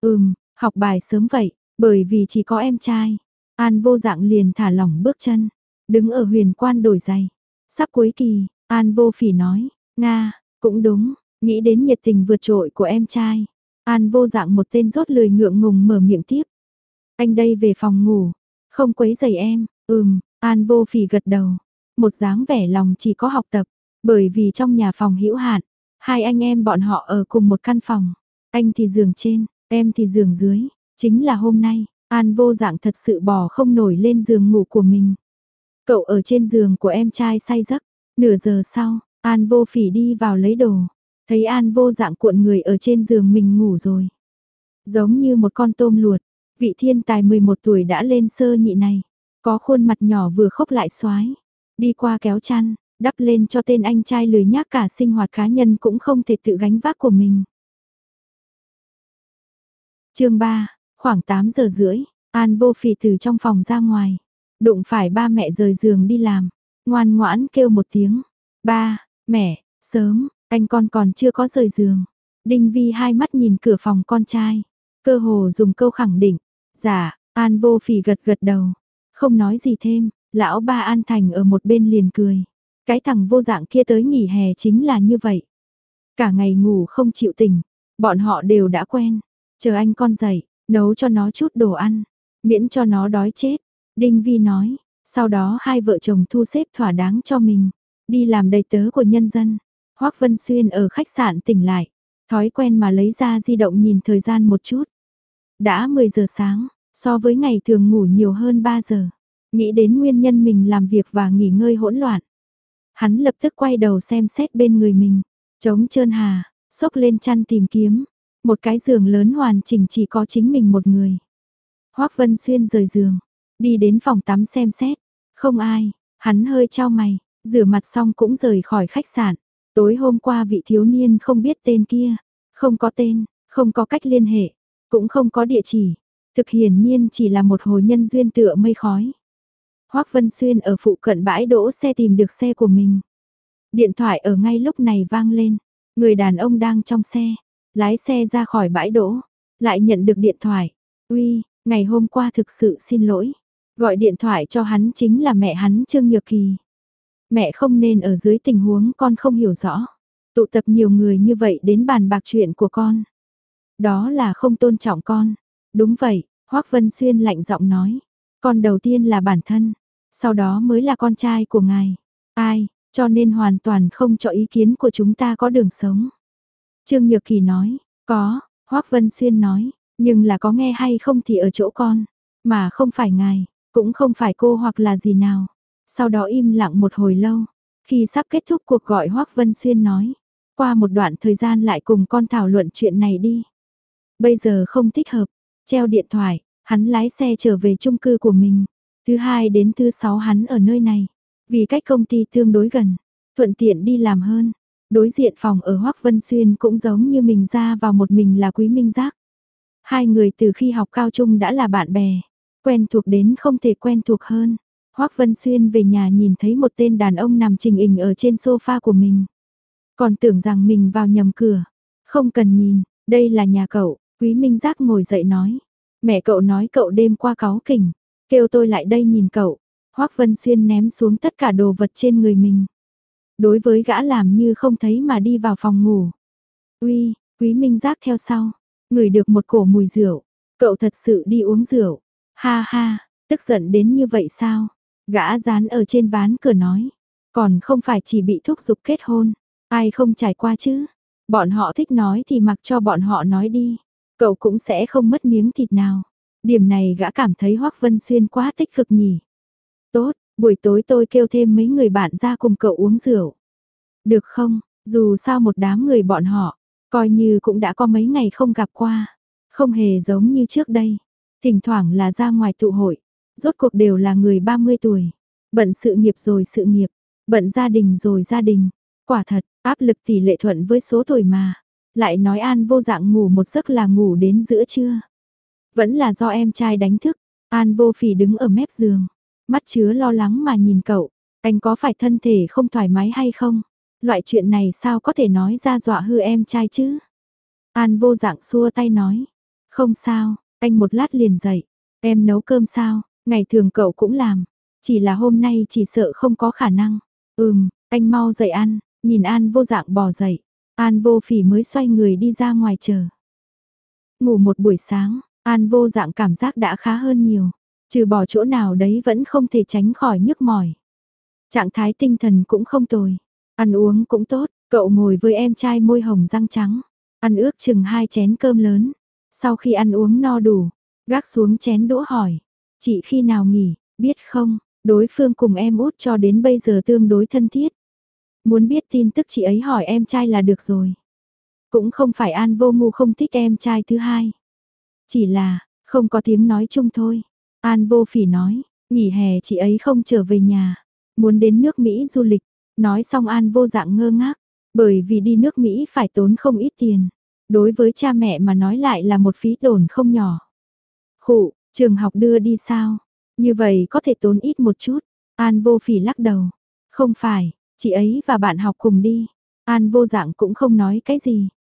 Học bài sớm vậy, bởi vì chỉ có em trai. An Vô Dạng liền thả lỏng bước chân, đứng ở huyền quan đổi giày. Sắp cuối kỳ, An Vô Phỉ nói, Nga, cũng đúng, nghĩ đến nhiệt tình vượt trội của em trai. An Vô Dạng một tên rốt lười ngượng ngùng mở miệng tiếp. Anh đây về phòng ngủ, không quấy rầy em. An Vô Phỉ gật đầu, một dáng vẻ lòng chỉ có học tập, bởi vì trong nhà phòng hữu hạn, hai anh em bọn họ ở cùng một căn phòng, anh thì giường trên, em thì giường dưới, chính là hôm nay, An Vô Dạng thật sự bỏ không nổi lên giường ngủ của mình. Cậu ở trên giường của em trai say giấc, nửa giờ sau, An Vô Phỉ đi vào lấy đồ, thấy An Vô Dạng cuộn người ở trên giường mình ngủ rồi. Giống như một con tôm luột, vị thiên tài 11 tuổi đã lên sơ nhị này. Có khuôn mặt nhỏ vừa khốc lại xoái, đi qua kéo chăn, đắp lên cho tên anh trai lười nhác cả sinh hoạt cá nhân cũng không thể tự gánh vác của mình. Chương 3, khoảng 8 giờ rưỡi, An Vô Phỉ từ trong phòng ra ngoài, đụng phải ba mẹ rời giường đi làm, ngoan ngoãn kêu một tiếng, ba, mẹ, sớm, anh con còn chưa có rời giường. Đinh Vi hai mắt nhìn cửa phòng con trai, cơ hồ dùng câu khẳng định. Dạ, An Vô Phỉ gật gật đầu, không nói gì thêm, lão ba An Thành ở một bên liền cười. Cái thằng vô dạng kia tới nghỉ hè chính là như vậy. Cả ngày ngủ không chịu tỉnh, bọn họ đều đã quen. Chờ anh con dậy, nấu cho nó chút đồ ăn, miễn cho nó đói chết. Đinh Vi nói, sau đó hai vợ chồng thu xếp thỏa đáng cho mình, đi làm đầy tớ của nhân dân. Hoắc Vân Xuyên ở khách sạn tỉnh lại, thói quen mà lấy ra di động nhìn thời gian một chút. Đã 10 giờ sáng, so với ngày thường ngủ nhiều hơn 3 giờ. Nghĩ đến nguyên nhân mình làm việc và nghỉ ngơi hỗn loạn. Hắn lập tức quay đầu xem xét bên người mình, trống trơn hà, xốc lên chăn tìm kiếm. Một cái giường lớn hoàn chỉnh chỉ có chính mình một người. Hoắc Vân Xuyên rời giường, đi đến phòng tắm xem xét, không ai, hắn hơi chau mày, rửa mặt xong cũng rời khỏi khách sạn. Tối hôm qua vị thiếu niên không biết tên kia, không có tên, không có cách liên hệ, cũng không có địa chỉ, thực hiển nhiên chỉ là một hồi nhân duyên tựa mây khói. Hoắc Vân Xuyên ở phụ cận bãi đỗ xe tìm được xe của mình. Điện thoại ở ngay lúc này vang lên, người đàn ông đang trong xe, lái xe ra khỏi bãi đỗ, lại nhận được điện thoại. Uy, ngày hôm qua thực sự xin lỗi. Gọi điện thoại cho hắn chính là mẹ hắn Trương Nhược Kỳ. Mẹ không nên ở dưới tình huống con không hiểu rõ. Tụ tập nhiều người như vậy đến bàn bạc chuyện của con. Đó là không tôn trọng con. Đúng vậy, Hoắc Vân Xuyên lạnh giọng nói. Con đầu tiên là bản thân, sau đó mới là con trai của ngài. Ai, cho nên hoàn toàn không cho ý kiến của chúng ta có đường sống. Trương Nhược Kỳ nói, có, Hoắc Vân Xuyên nói, nhưng là có nghe hay không thì ở chỗ con, mà không phải ngài, cũng không phải cô hoặc là gì nào. Sau đó im lặng một hồi lâu, khi sắp kết thúc cuộc gọi Hoắc Vân Xuyên nói, qua một đoạn thời gian lại cùng con thảo luận chuyện này đi. Bây giờ không thích hợp, treo điện thoại, hắn lái xe trở về chung cư của mình. Thứ hai đến thứ sáu hắn ở nơi này, vì cách công ty tương đối gần, thuận tiện đi làm hơn. Đối diện phòng ở Hoắc Vân Xuyên cũng giống như mình ra vào một mình là Quý Minh Giác. Hai người từ khi học cao trung đã là bạn bè, quen thuộc đến không thể quen thuộc hơn. Hoắc Vân Xuyên về nhà nhìn thấy một tên đàn ông nằm trình hình ở trên sofa của mình. Còn tưởng rằng mình vào nhầm cửa. Không cần nhìn, đây là nhà cậu. Quý Minh Giác ngồi dậy nói. Mẹ cậu nói cậu đêm qua cáu kỉnh, kêu tôi lại đây nhìn cậu. Hoắc Vân Xuyên ném xuống tất cả đồ vật trên người mình. Đối với gã làm như không thấy mà đi vào phòng ngủ. Uy, Quý Minh Giác theo sau, ngửi được một cổ mùi rượu. Cậu thật sự đi uống rượu. Ha ha, tức giận đến như vậy sao? Gã dán ở trên ván cửa nói. Còn không phải chỉ bị thúc giục kết hôn. Ai không trải qua chứ? Bọn họ thích nói thì mặc cho bọn họ nói đi. Cậu cũng sẽ không mất miếng thịt nào. Điểm này gã cảm thấy Hoắc Vân Xuyên quá tích cực nhỉ. Tốt, buổi tối tôi kêu thêm mấy người bạn ra cùng cậu uống rượu. Được không? Dù sao một đám người bọn họ, coi như cũng đã có mấy ngày không gặp qua. Không hề giống như trước đây. Thỉnh thoảng là ra ngoài tụ hội. Rốt cuộc đều là người 30 tuổi. Bận sự nghiệp rồi sự nghiệp. Bận gia đình rồi gia đình. Quả thật, áp lực tỷ lệ thuận với số tuổi mà. Lại nói An Vô Dạng ngủ một giấc là ngủ đến giữa trưa. Vẫn là do em trai đánh thức. An Vô Phỉ đứng ở mép giường, mắt chứa lo lắng mà nhìn cậu. Anh có phải thân thể không thoải mái hay không? Loại chuyện này sao có thể nói ra dọa hư em trai chứ? An Vô Dạng xua tay nói. Không sao, anh một lát liền dậy. Em nấu cơm sao? Ngày thường cậu cũng làm. Chỉ là hôm nay chỉ sợ không có khả năng. Anh mau dậy ăn. Nhìn An Vô Dạng bò dậy. An Vô Phỉ mới xoay người đi ra ngoài chờ. Ngủ một buổi sáng, An Vô Dạng cảm giác đã khá hơn nhiều. Trừ bỏ chỗ nào đấy vẫn không thể tránh khỏi nhức mỏi. Trạng thái tinh thần cũng không tồi. Ăn uống cũng tốt, cậu ngồi với em trai môi hồng răng trắng. Ăn ước chừng 2 chén cơm lớn. Sau khi ăn uống no đủ, gác xuống chén đũa hỏi. Chị khi nào nghỉ, biết không, đối phương cùng em út cho đến bây giờ tương đối thân thiết. Muốn biết tin tức chị ấy hỏi em trai là được rồi. Cũng không phải An Vô Ngu không thích em trai thứ hai. Chỉ là, không có tiếng nói chung thôi. An Vô Phỉ nói, nghỉ hè chị ấy không trở về nhà. Muốn đến nước Mỹ du lịch. Nói xong An Vô Dạng ngơ ngác. Bởi vì đi nước Mỹ phải tốn không ít tiền. Đối với cha mẹ mà nói lại là một phí tổn không nhỏ. Khụ, trường học đưa đi sao? Như vậy có thể tốn ít một chút. An Vô Phỉ lắc đầu. Không phải, chị ấy và bạn học cùng đi. An Vô Dạng cũng không nói cái gì.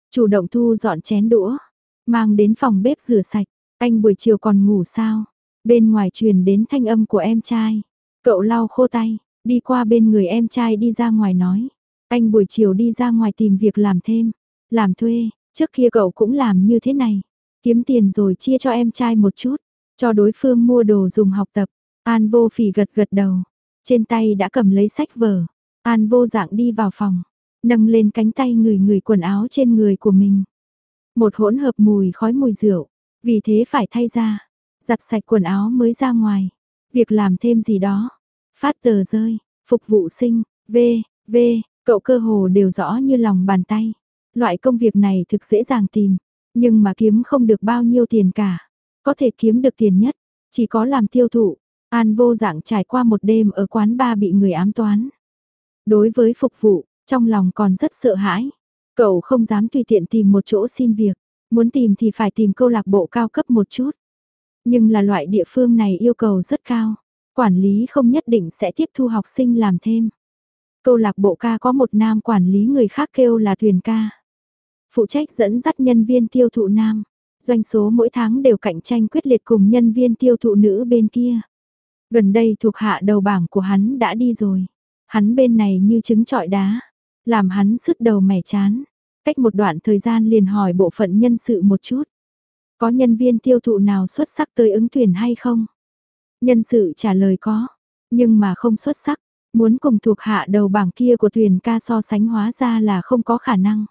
chủ động thu dọn chén đũa, mang đến phòng bếp rửa sạch. Anh buổi chiều còn ngủ sao? Bên ngoài truyền đến thanh âm của em trai. Cậu lau khô tay, đi qua bên người em trai đi ra ngoài nói. Anh buổi chiều đi ra ngoài tìm việc làm thêm, làm thuê, trước kia cậu cũng làm như thế này. Kiếm tiền rồi chia cho em trai một chút, cho đối phương mua đồ dùng học tập. An Vô Phỉ gật gật đầu, trên tay đã cầm lấy sách vở. An Vô Dạng đi vào phòng, nâng lên cánh tay ngửi quần áo trên người của mình. Một hỗn hợp mùi khói mùi rượu, vì thế phải thay ra, giặt sạch quần áo mới ra ngoài. Việc làm thêm gì đó, phát tờ rơi, phục vụ sinh, v, cậu cơ hồ đều rõ như lòng bàn tay. Loại công việc này thực dễ dàng tìm, nhưng mà kiếm không được bao nhiêu tiền cả. Có thể kiếm được tiền nhất, chỉ có làm tiêu thụ. An Vô Dạng trải qua một đêm ở quán bar bị người ám toán. Đối với phục vụ, trong lòng còn rất sợ hãi. Cậu không dám tùy tiện tìm một chỗ xin việc, muốn tìm thì phải tìm câu lạc bộ cao cấp một chút. Nhưng là loại địa phương này yêu cầu rất cao, quản lý không nhất định sẽ tiếp thu học sinh làm thêm. Câu lạc bộ ca có một nam quản lý, người khác kêu là Tuyền ca. Phụ trách dẫn dắt nhân viên tiêu thụ nam, doanh số mỗi tháng đều cạnh tranh quyết liệt cùng nhân viên tiêu thụ nữ bên kia. Gần đây thuộc hạ đầu bảng của hắn đã đi rồi, hắn bên này như trứng trọi đá, làm hắn sứt đầu mẻ chán. Cách một đoạn thời gian liền hỏi bộ phận nhân sự một chút. Có nhân viên tiêu thụ nào xuất sắc tới ứng tuyển hay không? Nhân sự trả lời có, nhưng mà không xuất sắc. Muốn cùng thuộc hạ đầu bảng kia của Tuyền ca so sánh hóa ra là không có khả năng.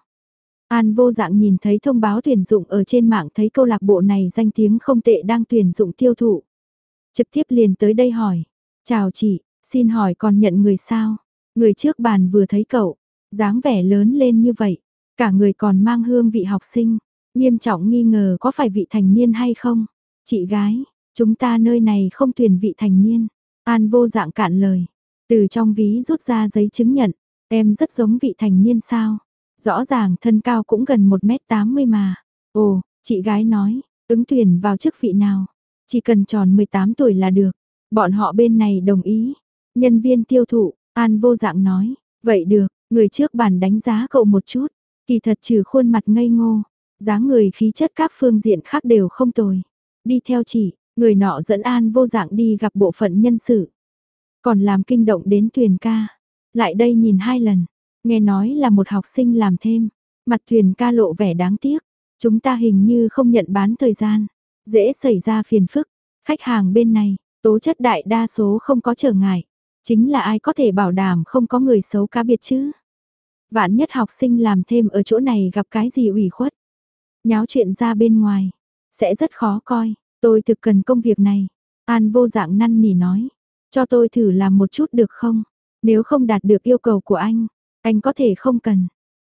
An Vô Dạng nhìn thấy thông báo tuyển dụng ở trên mạng, thấy câu lạc bộ này danh tiếng không tệ đang tuyển dụng tiêu thụ. Trực tiếp liền tới đây hỏi. Chào chị, xin hỏi còn nhận người sao? Người trước bàn vừa thấy cậu, dáng vẻ lớn lên như vậy, cả người còn mang hương vị học sinh, nghiêm trọng nghi ngờ có phải vị thành niên hay không. Chị gái, chúng ta nơi này không tuyển vị thành niên. An Vô Dạng cạn lời, từ trong ví rút ra giấy chứng nhận. Em rất giống vị thành niên sao? Rõ ràng thân cao cũng gần 1m80 mà. Ồ, chị gái nói, ứng tuyển vào chức vị nào? Chỉ cần tròn 18 tuổi là được. Bọn họ bên này đồng ý. Nhân viên tiêu thụ, An Vô Dạng nói, vậy được, người trước bàn đánh giá cậu một chút. Kỳ thật trừ khuôn mặt ngây ngô, dáng người khí chất các phương diện khác đều không tồi. Đi theo chị, người nọ dẫn An Vô Dạng đi gặp bộ phận nhân sự. Còn làm kinh động đến Tuyền ca. Lại đây nhìn 2 lần, nghe nói là một học sinh làm thêm. Mặt Tuyền ca lộ vẻ đáng tiếc. Chúng ta hình như không nhận bán thời gian, dễ xảy ra phiền phức. Khách hàng bên này, tố chất đại đa số không có trở ngại. Chính là ai có thể bảo đảm không có người xấu cá biệt chứ? Vạn nhất học sinh làm thêm ở chỗ này gặp cái gì ủy khuất, nháo chuyện ra bên ngoài, sẽ rất khó coi. Tôi thực cần công việc này. An Vô Dạng năn nỉ nói, cho tôi thử làm một chút được không? Nếu không đạt được yêu cầu của anh có thể không cần.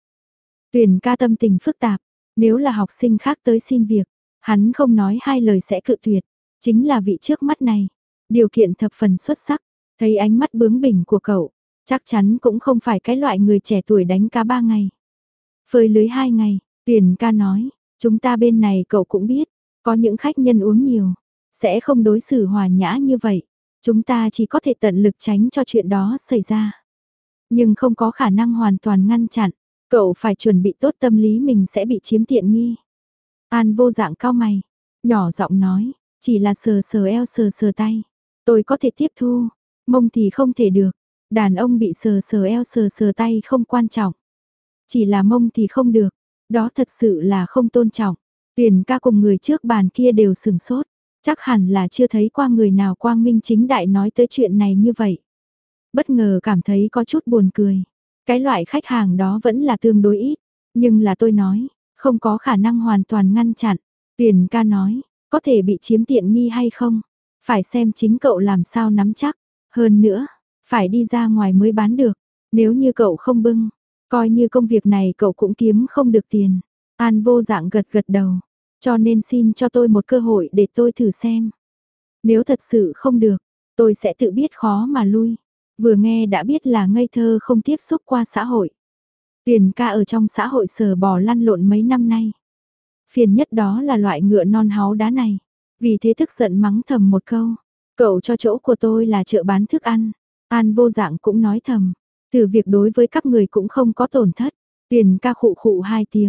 Tuyền ca tâm tình phức tạp, nếu là học sinh khác tới xin việc, hắn không nói 2 lời sẽ cự tuyệt. Chính là vị trước mắt này, điều kiện thập phần xuất sắc, thấy ánh mắt bướng bỉnh của cậu, chắc chắn cũng không phải cái loại người trẻ tuổi đánh cá 3 ngày, phơi lưới 2 ngày. Tuyền ca nói, chúng ta bên này cậu cũng biết, có những khách nhân uống nhiều, sẽ không đối xử hòa nhã như vậy. Chúng ta chỉ có thể tận lực tránh cho chuyện đó xảy ra. Nhưng không có khả năng hoàn toàn ngăn chặn, cậu phải chuẩn bị tốt tâm lý mình sẽ bị chiếm tiện nghi. An Vô Dạng cau mày, nhỏ giọng nói, chỉ là sờ sờ eo sờ sờ tay, tôi có thể tiếp thu, mông thì không thể được. Đàn ông bị sờ sờ eo sờ sờ tay không quan trọng, chỉ là mông thì không được, đó thật sự là không tôn trọng. Tuyền ca cùng người trước bàn kia đều sửng sốt, chắc hẳn là chưa thấy qua người nào quang minh chính đại nói tới chuyện này như vậy. Bất ngờ cảm thấy có chút buồn cười, cái loại khách hàng đó vẫn là tương đối ít, nhưng là tôi nói, không có khả năng hoàn toàn ngăn chặn. Tuyền ca nói, có thể bị chiếm tiện nghi hay không, phải xem chính cậu làm sao nắm chắc. Hơn nữa, phải đi ra ngoài mới bán được, nếu như cậu không bưng, coi như công việc này cậu cũng kiếm không được tiền. An Vô Dạng gật gật đầu, cho nên xin cho tôi một cơ hội để tôi thử xem. Nếu thật sự không được, tôi sẽ tự biết khó mà lui. Vừa nghe đã biết là ngây thơ không tiếp xúc qua xã hội. Tuyền ca ở trong xã hội sờ bò lăn lộn mấy năm nay. Phiền nhất đó là loại ngựa non háu đá này. Vì thế tức giận mắng thầm một câu. Cậu cho chỗ của tôi là chợ bán thức ăn. An Vô Dạng cũng nói thầm. Từ việc đối với các người cũng không có tổn thất. Tuyền ca khụ khụ 2 tiếng.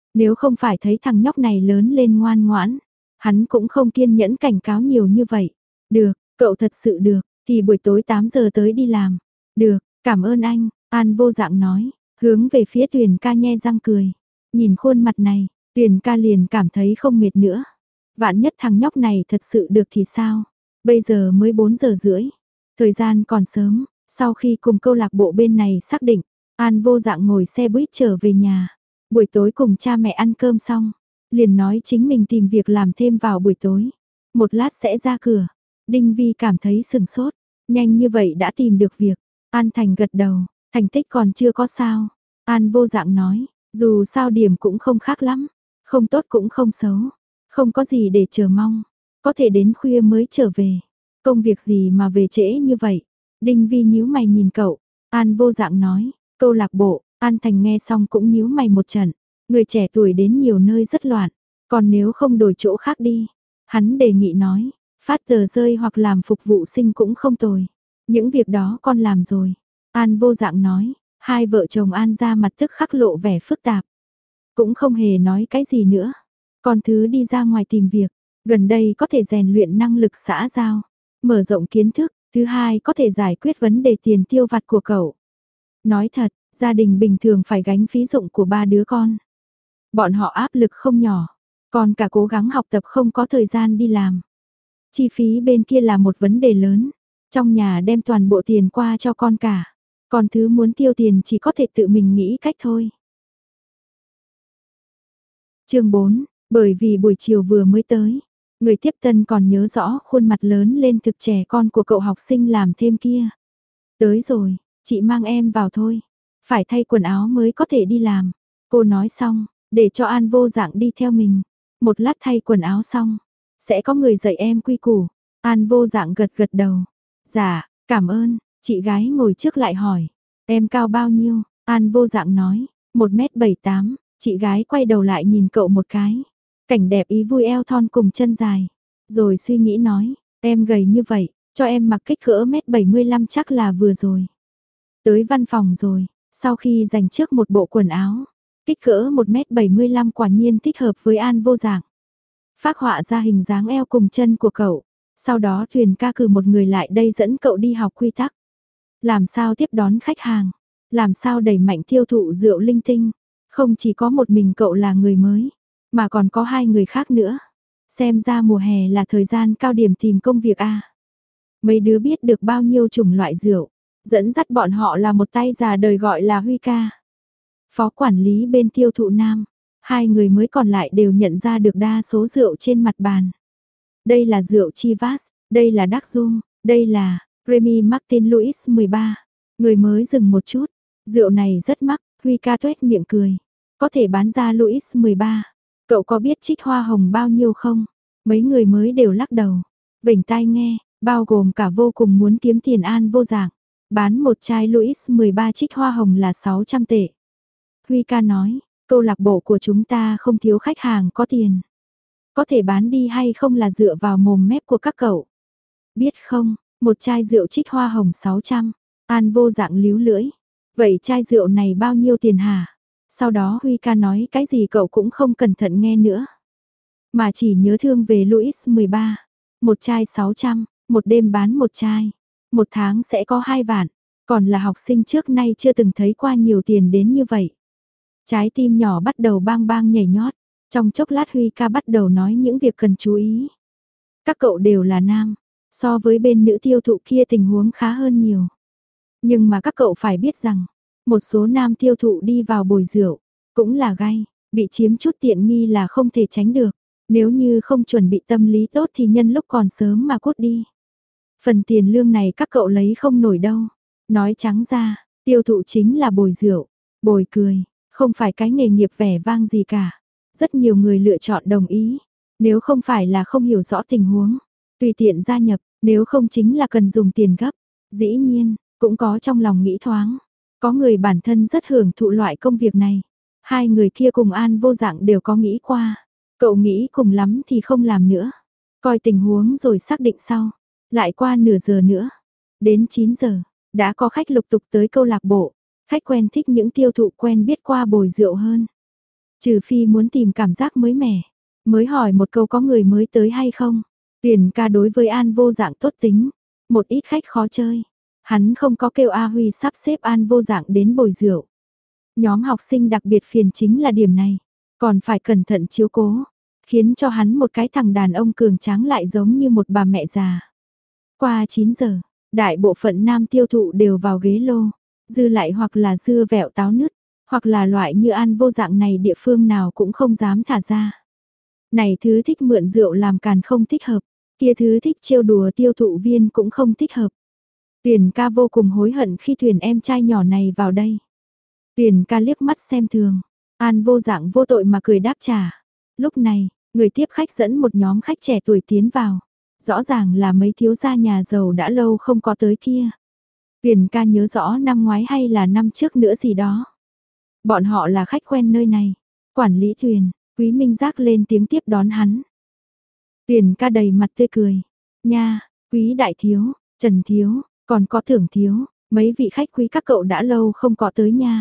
Nếu không phải thấy thằng nhóc này lớn lên ngoan ngoãn, hắn cũng không kiên nhẫn cảnh cáo nhiều như vậy. Được, cậu thật sự được, thì buổi tối 8 giờ tới đi làm. Được, cảm ơn anh, An vô dạng nói, hướng về phía Tuyền ca nhe răng cười. Nhìn khuôn mặt này, Tuyền ca liền cảm thấy không mệt nữa. Vạn nhất thằng nhóc này thật sự được thì sao? Bây giờ mới 4 giờ rưỡi. Thời gian còn sớm, sau khi cùng câu lạc bộ bên này xác định, An vô dạng ngồi xe buýt trở về nhà. Buổi tối cùng cha mẹ ăn cơm xong, liền nói chính mình tìm việc làm thêm vào buổi tối. Một lát sẽ ra cửa. Đinh Vi cảm thấy sừng sốt, nhanh như vậy đã tìm được việc. An Thành gật đầu, thành tích còn chưa có sao. An vô dạng nói, dù sao điểm cũng không khác lắm, không tốt cũng không xấu, không có gì để chờ mong, có thể đến khuya mới trở về. Công việc gì mà về trễ như vậy? Đinh Vi nhíu mày nhìn cậu, An vô dạng nói, câu lạc bộ. An Thành nghe xong cũng nhíu mày một trận, người trẻ tuổi đến nhiều nơi rất loạn, còn nếu không đổi chỗ khác đi. Hắn đề nghị nói, phát tờ rơi hoặc làm phục vụ sinh cũng không tồi. Những việc đó con làm rồi. An vô dạng nói, hai vợ chồng An ra mặt tức khắc lộ vẻ phức tạp. Cũng không hề nói cái gì nữa. Con thứ đi ra ngoài tìm việc, gần đây có thể rèn luyện năng lực xã giao, mở rộng kiến thức, thứ hai có thể giải quyết vấn đề tiền tiêu vặt của cậu. Nói thật, gia đình bình thường phải gánh phí dụng của 3 đứa con. Bọn họ áp lực không nhỏ, còn cả cố gắng học tập không có thời gian đi làm. Chi phí bên kia là một vấn đề lớn, trong nhà đem toàn bộ tiền qua cho con cả, còn thứ muốn tiêu tiền chỉ có thể tự mình nghĩ cách thôi. Chương 4, bởi vì buổi chiều vừa mới tới, người tiếp tân còn nhớ rõ khuôn mặt lớn lên thực trẻ con của cậu học sinh làm thêm kia. Tới rồi, chị mang em vào thôi, phải thay quần áo mới có thể đi làm. Cô nói xong, để cho An vô dạng đi theo mình. Một lát thay quần áo xong, sẽ có người dạy em quy củ. An vô dạng gật gật đầu. Dạ, cảm ơn, chị gái ngồi trước lại hỏi. Em cao bao nhiêu? An vô dạng nói, 1m78, chị gái quay đầu lại nhìn cậu một cái. Cảnh đẹp ý vui eo thon cùng chân dài. Rồi suy nghĩ nói, em gầy như vậy, cho em mặc kích cỡ 1m75 chắc là vừa rồi. Tới văn phòng rồi, sau khi giành trước một bộ quần áo, kích cỡ 1m75 quả nhiên thích hợp với An vô dạng. Phác họa ra hình dáng eo cùng chân của cậu. Sau đó Tuyền ca cử một người lại đây dẫn cậu đi học quy tắc. Làm sao tiếp đón khách hàng, làm sao đẩy mạnh tiêu thụ rượu linh tinh. Không chỉ có một mình cậu là người mới, mà còn có 2 người khác nữa. Xem ra mùa hè là thời gian cao điểm tìm công việc a. Mấy đứa biết được bao nhiêu chủng loại rượu, dẫn dắt bọn họ là một tay già đời gọi là Huy ca. Phó quản lý bên tiêu thụ nam, 2 người mới còn lại đều nhận ra được đa số rượu trên mặt bàn. Đây là rượu Chivas, đây là Đắc Dung, đây là Remy Martin Louis 13. Người mới dừng một chút, rượu này rất mắc, Huy ca tuét miệng cười. Có thể bán ra Louis 13. Cậu có biết trích hoa hồng bao nhiêu không? Mấy người mới đều lắc đầu. Vểnh tai nghe, bao gồm cả vô cùng muốn kiếm tiền An vô dạng. Bán một chai Louis 13 trích hoa hồng là 600 tệ. Huy ca nói, câu lạc bộ của chúng ta không thiếu khách hàng có tiền. Có thể bán đi hay không là dựa vào mồm mép của các cậu. Biết không, một chai rượu trích hoa hồng 600. An vô dạng líu lưỡi. Vậy chai rượu này bao nhiêu tiền hả? Sau đó Huy ca nói cái gì cậu cũng không cẩn thận nghe nữa. Mà chỉ nhớ thương về Louis 13. Một chai 600, một đêm bán một chai. Một tháng sẽ có 2 vạn. Còn là học sinh trước nay chưa từng thấy qua nhiều tiền đến như vậy. Trái tim nhỏ bắt đầu bang bang nhảy nhót. Trong chốc lát Huy ca bắt đầu nói những việc cần chú ý. Các cậu đều là nam. So với bên nữ tiêu thụ kia tình huống khá hơn nhiều. Nhưng mà các cậu phải biết rằng, một số nam tiêu thụ đi vào bồi rượu, cũng là gay, bị chiếm chút tiện nghi là không thể tránh được. Nếu như không chuẩn bị tâm lý tốt thì nhân lúc còn sớm mà cút đi. Phần tiền lương này các cậu lấy không nổi đâu. Nói trắng ra, tiêu thụ chính là bồi rượu, bồi cười, không phải cái nghề nghiệp vẻ vang gì cả. Rất nhiều người lựa chọn đồng ý, nếu không phải là không hiểu rõ tình huống, tùy tiện gia nhập, nếu không chính là cần dùng tiền gấp. Dĩ nhiên, cũng có trong lòng nghĩ thoáng, có người bản thân rất hưởng thụ loại công việc này. 2 người kia cùng An vô dạng đều có nghĩ qua. Cậu nghĩ cùng lắm thì không làm nữa. Coi tình huống rồi xác định sau. Lại qua nửa giờ nữa. Đến 9 giờ, đã có khách lục tục tới câu lạc bộ. Khách quen thích những tiêu thụ quen biết qua bồi rượu hơn. Trừ phi muốn tìm cảm giác mới mẻ, mới hỏi một câu có người mới tới hay không. Tuyền ca đối với An Vô Dạng tốt tính, một ít khách khó chơi. Hắn không có kêu A Huy sắp xếp An Vô Dạng đến bồi rượu. Nhóm học sinh đặc biệt phiền chính là điểm này, còn phải cẩn thận chiếu cố, khiến cho hắn một cái thằng đàn ông cường tráng lại giống như một bà mẹ già. Qua 9 giờ, đại bộ phận nam tiêu thụ đều vào ghế lô, dư lại hoặc là dưa vẹo táo nứt, hoặc là loại như An Vô Dạng này địa phương nào cũng không dám thả ra. Này thứ thích mượn rượu làm càn không thích hợp, kia thứ thích trêu đùa tiêu thụ viên cũng không thích hợp. Tuyền ca vô cùng hối hận khi thuyền em trai nhỏ này vào đây. Tuyền ca liếc mắt xem thường, An Vô Dạng vô tội mà cười đáp trả. Lúc này, người tiếp khách dẫn một nhóm khách trẻ tuổi tiến vào. Rõ ràng là mấy thiếu gia nhà giàu đã lâu không có tới kia. Tuyền ca nhớ rõ năm ngoái hay là năm trước nữa gì đó. Bọn họ là khách quen nơi này. Quản lý Tuyền, Quý Minh Giác lên tiếng tiếp đón hắn. Tuyền ca đầy mặt tươi cười. Nha, Quý đại thiếu, Trần thiếu, còn có Thưởng thiếu, mấy vị khách quý các cậu đã lâu không có tới nha.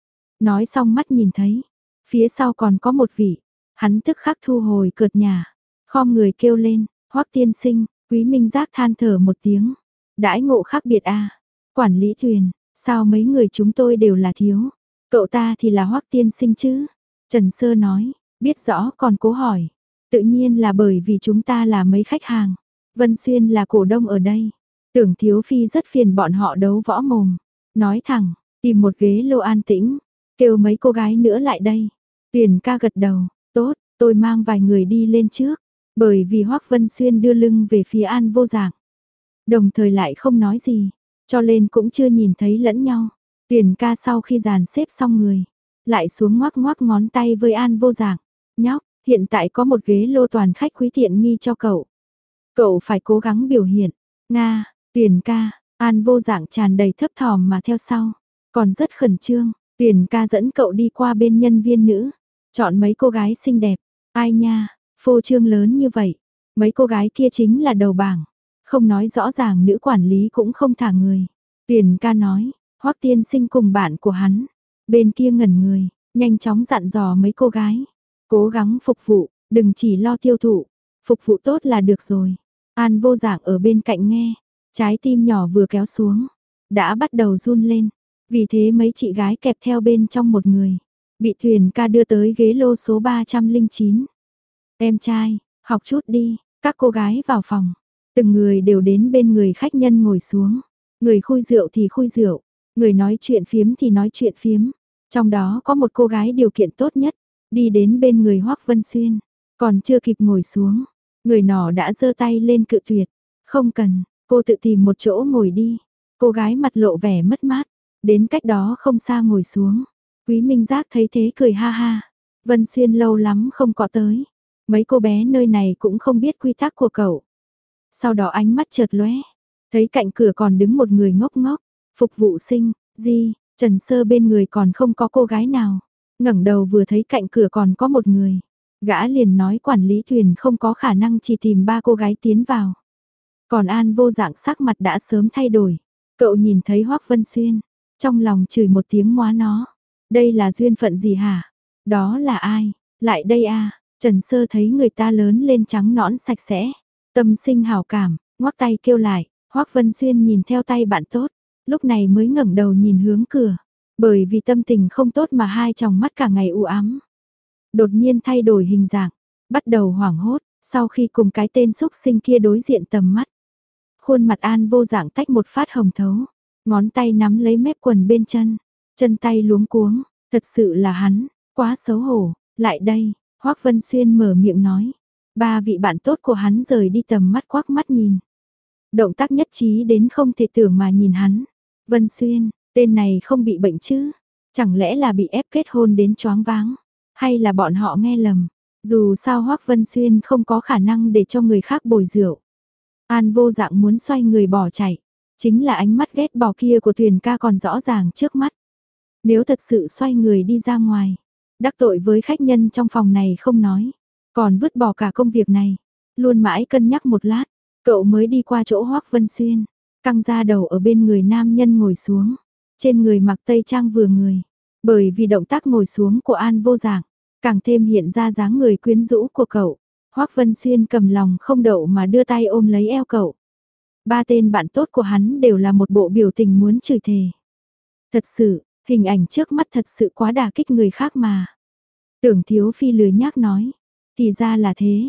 Nói xong mắt nhìn thấy, phía sau còn có một vị, hắn tức khắc thu hồi cợt nhả, khom người kêu lên, Hoắc tiên sinh. Quý Minh Giác than thở một tiếng, đãi ngộ khác biệt a. Quản lý Tuyền, sao mấy người chúng tôi đều là thiếu, cậu ta thì là Hoắc tiên sinh chứ? Trần Sơ nói, biết rõ còn cố hỏi, tự nhiên là bởi vì chúng ta là mấy khách hàng, Vân Xuyên là cổ đông ở đây. Tưởng Thiếu Phi rất phiền bọn họ đấu võ mồm, nói thẳng, tìm một ghế lô an tĩnh, kêu mấy cô gái nữa lại đây. Tuyền ca gật đầu, tốt, tôi mang vài người đi lên trước, bởi vì Hoắc Vân Xuyên đưa lưng về phía An Vô Dạng, đồng thời lại không nói gì, cho nên cũng chưa nhìn thấy lẫn nhau. Tuyền ca sau khi dàn xếp xong người, lại xuống ngoắc ngoắc ngón tay với An Vô Dạng, nhóc, hiện tại có một ghế lô toàn khách quý tiện nghi cho cậu. Cậu phải cố gắng biểu hiện. Nga, Tuyền ca, An Vô Dạng tràn đầy thấp thỏm mà theo sau, còn rất khẩn trương. Tuyền ca dẫn cậu đi qua bên nhân viên nữ, chọn mấy cô gái xinh đẹp. Ai nha, phô trương lớn như vậy, mấy cô gái kia chính là đầu bảng. Không nói rõ ràng nữ quản lý cũng không thả người. Tuyền ca nói, Hoắc tiên sinh cùng bạn của hắn. Bên kia ngẩn người, nhanh chóng dặn dò mấy cô gái. Cố gắng phục vụ, đừng chỉ lo tiêu thụ. Phục vụ tốt là được rồi. An Vô Dạng ở bên cạnh nghe, trái tim nhỏ vừa kéo xuống, đã bắt đầu run lên. Vì thế mấy chị gái kẹp theo bên trong một người, bị Tuyền ca đưa tới ghế lô số 309. Em trai, học chút đi, các cô gái vào phòng. Từng người đều đến bên người khách nhân ngồi xuống. Người khui rượu thì khui rượu, người nói chuyện phiếm thì nói chuyện phiếm. Trong đó có một cô gái điều kiện tốt nhất, đi đến bên người Hoắc Vân Xuyên, còn chưa kịp ngồi xuống, người nọ đã giơ tay lên cự tuyệt. Không cần, cô tự tìm một chỗ ngồi đi. Cô gái mặt lộ vẻ mất mát, đến cách đó không xa ngồi xuống. Quý Minh Giác thấy thế cười ha ha. Vân Xuyên lâu lắm không có tới. Mấy cô bé nơi này cũng không biết quy tắc của cậu. Sau đó ánh mắt chợt lóe, thấy cạnh cửa còn đứng một người ngốc ngốc. Phục vụ sinh, gì, Trần Sơ bên người còn không có cô gái nào. Ngẩng đầu vừa thấy cạnh cửa còn có một người. Gã liền nói quản lý thuyền không có khả năng chỉ tìm 3 cô gái tiến vào. Còn An Vô Dạng sắc mặt đã sớm thay đổi. Cậu nhìn thấy Hoắc Vân Xuyên, trong lòng chửi một tiếng ngoá nó. Đây là duyên phận gì hả? Đó là ai? Lại đây à? Trần Sơ thấy người ta lớn lên trắng nõn sạch sẽ, tâm sinh hảo cảm, ngoắc tay kêu lại. Hoắc Vân Xuyên nhìn theo tay bạn tốt, lúc này mới ngẩng đầu nhìn hướng cửa. Bởi vì tâm tình không tốt mà hai tròng mắt cả ngày u ám. Đột nhiên thay đổi hình dạng, bắt đầu hoảng hốt, sau khi cùng cái tên xúc sinh kia đối diện tầm mắt. Khuôn mặt An Vô Dạng tách một phát hồng thấu, ngón tay nắm lấy mép quần bên chân, chân tay luống cuống, thật sự là hắn, quá xấu hổ. Lại đây, Hoắc Vân Xuyên mở miệng nói. 3 vị bạn tốt của hắn rời đi tầm mắt quắc mắt nhìn. Động tác nhất trí đến không thể tưởng mà nhìn hắn. Vân Xuyên, tên này không bị bệnh chứ? Chẳng lẽ là bị ép kết hôn đến choáng váng? Hay là bọn họ nghe lầm? Dù sao Hoắc Vân Xuyên không có khả năng để cho người khác bồi rượu. An Vô Dạng muốn xoay người bỏ chạy. Chính là ánh mắt ghét bỏ kia của Tuyền ca còn rõ ràng trước mắt. Nếu thật sự xoay người đi ra ngoài, đắc tội với khách nhân trong phòng này không nói, còn vứt bỏ cả công việc này. Luôn mãi cân nhắc một lát, cậu mới đi qua chỗ Hoắc Vân Xuyên, căng ra đầu ở bên người nam nhân ngồi xuống. Trên người mặc tây trang vừa người, bởi vì động tác ngồi xuống của An Vô Dạng, càng thêm hiện ra dáng người quyến rũ của cậu. Hoắc Vân Xuyên cầm lòng không đậu mà đưa tay ôm lấy eo cậu. Ba tên bạn tốt của hắn đều là một bộ biểu tình muốn chửi thề. Thật sự, hình ảnh trước mắt thật sự quá đả kích người khác mà. Tưởng Thiếu Phi lười nhác nói, thì ra là thế.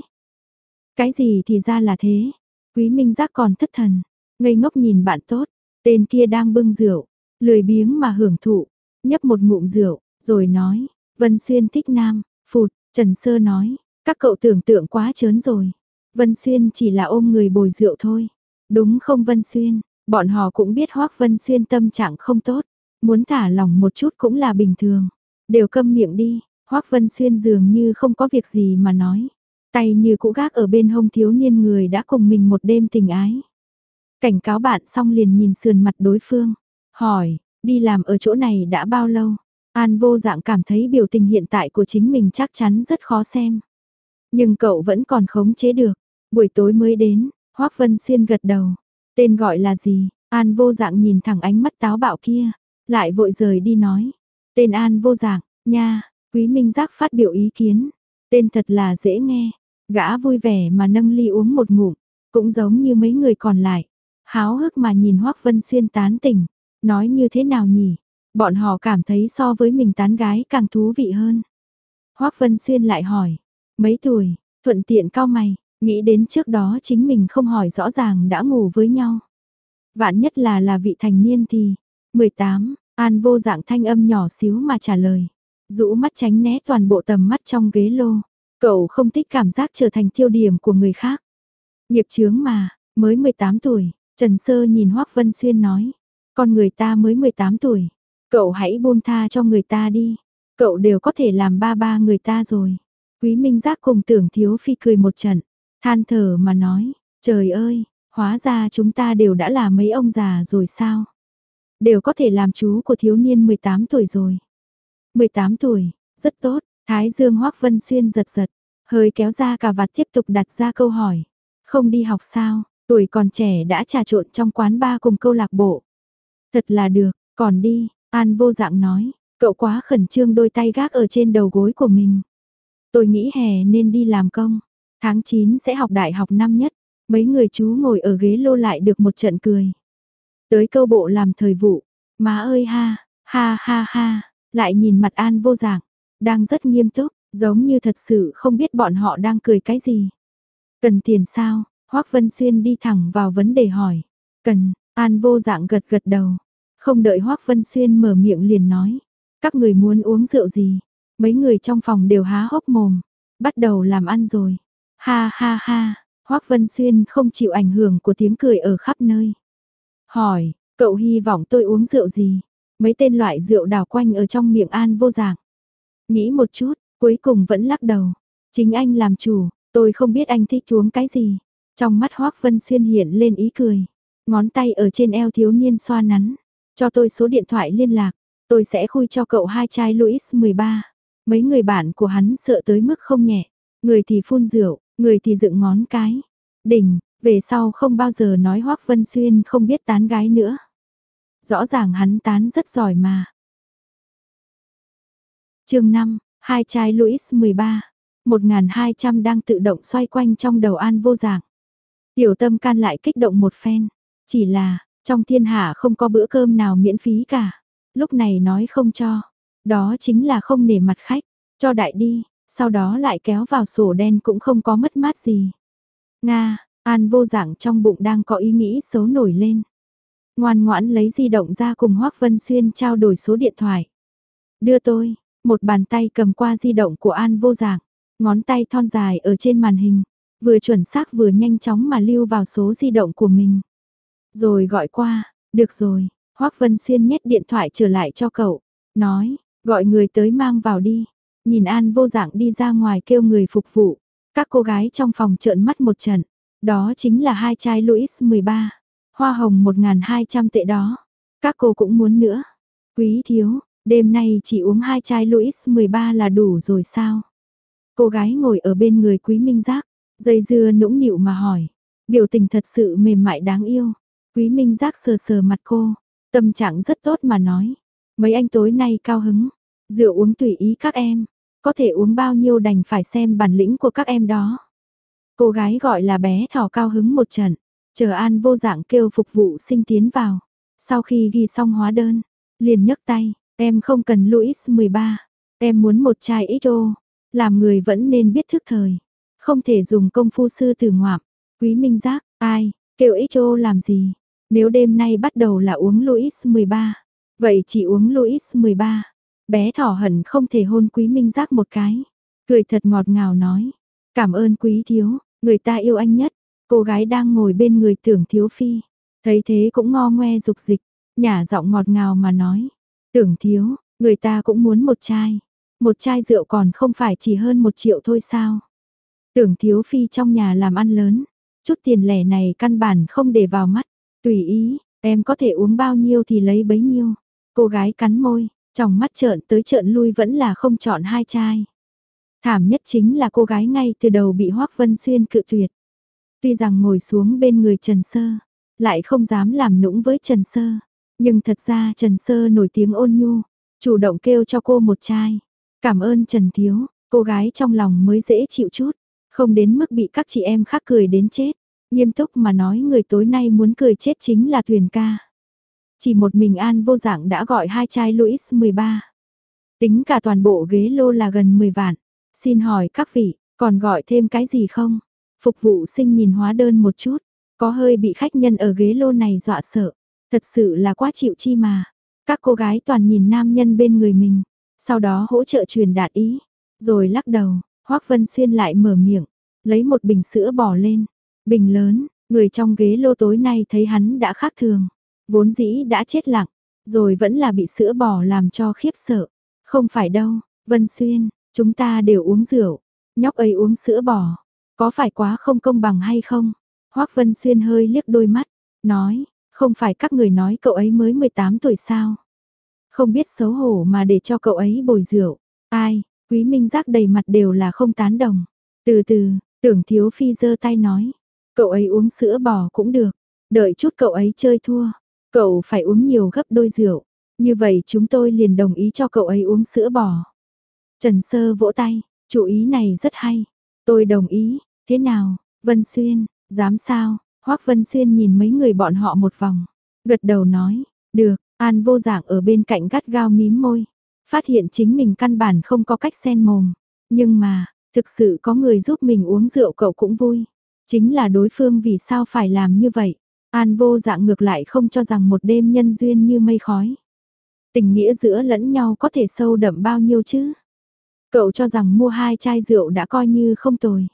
Cái gì thì ra là thế? Quý Minh Giác còn thất thần, ngây ngốc nhìn bạn tốt, tên kia đang bưng rượu, lười biếng mà hưởng thụ, nhấp một ngụm rượu, rồi nói, Vân Xuyên thích nam, phụt, Trần Sơ nói, các cậu tưởng tượng quá trớn rồi. Vân Xuyên chỉ là ôm người bồi rượu thôi. Đúng không Vân Xuyên? Bọn họ cũng biết Hoắc Vân Xuyên tâm trạng không tốt, muốn thả lỏng một chút cũng là bình thường. Đều câm miệng đi, Hoắc Vân Xuyên dường như không có việc gì mà nói. Tay như cũ gác ở bên hông thiếu niên người đã cùng mình một đêm tình ái. Cảnh cáo bạn xong liền nhìn sườn mặt đối phương. Hỏi, đi làm ở chỗ này đã bao lâu? An Vô Dạng cảm thấy biểu tình hiện tại của chính mình chắc chắn rất khó xem. Nhưng cậu vẫn còn khống chế được. Buổi tối mới đến, Hoắc Vân Xuyên gật đầu. Tên gọi là gì? An Vô Dạng nhìn thẳng ánh mắt táo bạo kia. Lại vội rời đi nói. Tên An Vô Dạng, nha, Quý Minh Giác phát biểu ý kiến. Tên thật là dễ nghe. Gã vui vẻ mà nâng ly uống một ngụm. Cũng giống như mấy người còn lại. Háo hức mà nhìn Hoắc Vân Xuyên tán tỉnh. Nói như thế nào nhỉ? Bọn họ cảm thấy so với mình tán gái càng thú vị hơn. Hoắc Vân Xuyên lại hỏi. Mấy tuổi? Thuận tiện cau mày. Nghĩ đến trước đó chính mình không hỏi rõ ràng đã ngủ với nhau. Vạn nhất là vị thành niên thì 18, An Vô Dạng thanh âm nhỏ xíu mà trả lời. Rũ mắt tránh né toàn bộ tầm mắt trong ghế lô. Cậu không thích cảm giác trở thành tiêu điểm của người khác. Nghiệp chướng mà, mới 18 tuổi, Trần Sơ nhìn Hoắc Vân Xuyên nói. Con người ta mới 18 tuổi, cậu hãy buông tha cho người ta đi. Cậu đều có thể làm ba người ta rồi. Quý Minh Giác cùng Tưởng Thiếu Phi cười một trận, than thở mà nói, trời ơi, hóa ra chúng ta đều đã là mấy ông già rồi sao? Đều có thể làm chú của thiếu niên 18 tuổi rồi. 18 tuổi, rất tốt, Thái Dương Hoắc Vân Xuyên giật giật, hơi kéo ra cà vạt tiếp tục đặt ra câu hỏi. Không đi học sao, tuổi còn trẻ đã trà trộn trong quán bar cùng câu lạc bộ. Thật là được, còn đi, An Vô Dạng nói, cậu quá khẩn trương đôi tay gác ở trên đầu gối của mình. Tôi nghĩ hè nên đi làm công, tháng 9 sẽ học đại học năm nhất, mấy người chú ngồi ở ghế lô lại được một trận cười. Tới câu bộ làm thời vụ, má ơi ha, ha ha ha, lại nhìn mặt An Vô Dạng, đang rất nghiêm túc, giống như thật sự không biết bọn họ đang cười cái gì. Cần tiền sao? Hoắc Vân Xuyên đi thẳng vào vấn đề hỏi. Cần, An Vô Dạng gật gật đầu. Không đợi Hoắc Vân Xuyên mở miệng liền nói. Các người muốn uống rượu gì? Mấy người trong phòng đều há hốc mồm. Bắt đầu làm ăn rồi. Ha ha ha, Hoắc Vân Xuyên không chịu ảnh hưởng của tiếng cười ở khắp nơi. Hỏi, cậu hy vọng tôi uống rượu gì? Mấy tên loại rượu đảo quanh ở trong miệng An Vô Dạng. Nghĩ một chút, cuối cùng vẫn lắc đầu. Chính anh làm chủ, tôi không biết anh thích uống cái gì. Trong mắt Hoắc Vân Xuyên hiện lên ý cười. Ngón tay ở trên eo thiếu niên xoa nắn. Cho tôi số điện thoại liên lạc. Tôi sẽ khui cho cậu 2 chai Louis 13. Mấy người bạn của hắn sợ tới mức không nhẹ. Người thì phun rượu, người thì dựng ngón cái. Đỉnh, về sau không bao giờ nói Hoắc Vân Xuyên không biết tán gái nữa. Rõ ràng hắn tán rất giỏi mà. Chương 5, 2 chai Louis 13. 1200 đang tự động xoay quanh trong đầu An Vô Dạng. Tiểu tâm can lại kích động một phen. Chỉ là, trong thiên hạ không có bữa cơm nào miễn phí cả. Lúc này nói không cho. Đó chính là không nể mặt khách. Cho đại đi, sau đó lại kéo vào sổ đen cũng không có mất mát gì. Nga, An Vô Dạng trong bụng đang có ý nghĩ xấu nổi lên. Ngoan ngoãn lấy di động ra cùng Hoắc Vân Xuyên trao đổi số điện thoại. Đưa tôi, một bàn tay cầm qua di động của An Vô Dạng. Ngón tay thon dài ở trên màn hình, vừa chuẩn xác vừa nhanh chóng mà lưu vào số di động của mình. Rồi gọi qua, được rồi, Hoắc Vân Xuyên nhét điện thoại trở lại cho cậu, nói, gọi người tới mang vào đi. Nhìn An Vô Dạng đi ra ngoài kêu người phục vụ, các cô gái trong phòng trợn mắt một trận, đó chính là 2 chai Louis 13, hoa hồng 1200 tệ đó, các cô cũng muốn nữa. Quý thiếu, đêm nay chỉ uống 2 chai Louis 13 là đủ rồi sao? Cô gái ngồi ở bên người Quý Minh Giác, dây dưa nũng nịu mà hỏi, biểu tình thật sự mềm mại đáng yêu. Quý Minh Giác sờ sờ mặt cô, tâm trạng rất tốt mà nói, mấy anh tối nay cao hứng, rượu uống tùy ý các em. có thể uống bao nhiêu đành phải xem bản lĩnh của các em đó. Cô gái gọi là bé thỏ cao hứng một trận, chờ An Vô Dạng kêu phục vụ sinh tiến vào. Sau khi ghi xong hóa đơn, liền nhấc tay, em không cần Louis 13, em muốn một chai XO, làm người vẫn nên biết thức thời, không thể dùng công phu sư tử ngoạm. Quý Minh Giác, ai, kêu XO làm gì, nếu đêm nay bắt đầu là uống Louis 13, vậy chỉ uống Louis 13. Bé thỏ hận không thể hôn Quý Minh Giác một cái, cười thật ngọt ngào nói, cảm ơn Quý thiếu, người ta yêu anh nhất. Cô gái đang ngồi bên người Tưởng Thiếu Phi, thấy thế cũng ngo ngoe dục dịch, nhả giọng ngọt ngào mà nói, Tưởng thiếu, người ta cũng muốn một chai rượu còn không phải chỉ hơn 1 triệu thôi sao. Tưởng Thiếu Phi trong nhà làm ăn lớn, chút tiền lẻ này căn bản không để vào mắt, tùy ý, em có thể uống bao nhiêu thì lấy bấy nhiêu. Cô gái cắn môi, trong mắt trợn tới trợn lui vẫn là không chọn 2 chai. Thảm nhất chính là cô gái ngay từ đầu bị Hoắc Vân Xuyên cự tuyệt. Tuy rằng ngồi xuống bên người Trần Sơ, lại không dám làm nũng với Trần Sơ, nhưng thật ra Trần Sơ nổi tiếng ôn nhu, chủ động kêu cho cô một chai. Cảm ơn Trần thiếu, cô gái trong lòng mới dễ chịu chút, không đến mức bị các chị em khác cười đến chết. Nghiêm túc mà nói người tối nay muốn cười chết chính là Tuyền ca. Chỉ một mình An Vô Dạng đã gọi 2 chai Louis 13. Tính cả toàn bộ ghế lô là gần 10 vạn. Xin hỏi các vị, còn gọi thêm cái gì không? Phục vụ sinh nhìn hóa đơn một chút, có hơi bị khách nhân ở ghế lô này dọa sợ. Thật sự là quá chịu chi mà. Các cô gái toàn nhìn nam nhân bên người mình, sau đó hỗ trợ truyền đạt ý, rồi lắc đầu. Hoắc Vân Xuyên lại mở miệng, lấy một bình sữa bò lên. Bình lớn, người trong ghế lô tối nay thấy hắn đã khác thường, vốn dĩ đã chết lặng, rồi vẫn là bị sữa bò làm cho khiếp sợ. Không phải đâu, Vân Xuyên, chúng ta đều uống rượu, nhóc ấy uống sữa bò, có phải quá không công bằng hay không? Hoắc Vân Xuyên hơi liếc đôi mắt, nói, không phải các người nói cậu ấy mới 18 tuổi sao? Không biết xấu hổ mà để cho cậu ấy bồi rượu. Ai, Quý Minh Giác đầy mặt đều là không tán đồng. Từ từ, Tưởng Thiếu Phi giơ tay nói, cậu ấy uống sữa bò cũng được, đợi chút cậu ấy chơi thua, cậu phải uống nhiều gấp đôi rượu, như vậy chúng tôi liền đồng ý cho cậu ấy uống sữa bò. Trần Sơ vỗ tay, chủ ý này rất hay, tôi đồng ý, thế nào, Vân Xuyên, dám sao? Hoắc Vân Xuyên nhìn mấy người bọn họ một vòng, gật đầu nói, được. An Vô Dạng ở bên cạnh gắt gao mím môi, phát hiện chính mình căn bản không có cách xen mồm, nhưng mà, thực sự có người giúp mình uống rượu cậu cũng vui, chính là đối phương vì sao phải làm như vậy. An Vô Dạng ngược lại không cho rằng một đêm nhân duyên như mây khói. Tình nghĩa giữa lẫn nhau có thể sâu đậm bao nhiêu chứ? Cậu cho rằng mua 2 chai rượu đã coi như không tồi.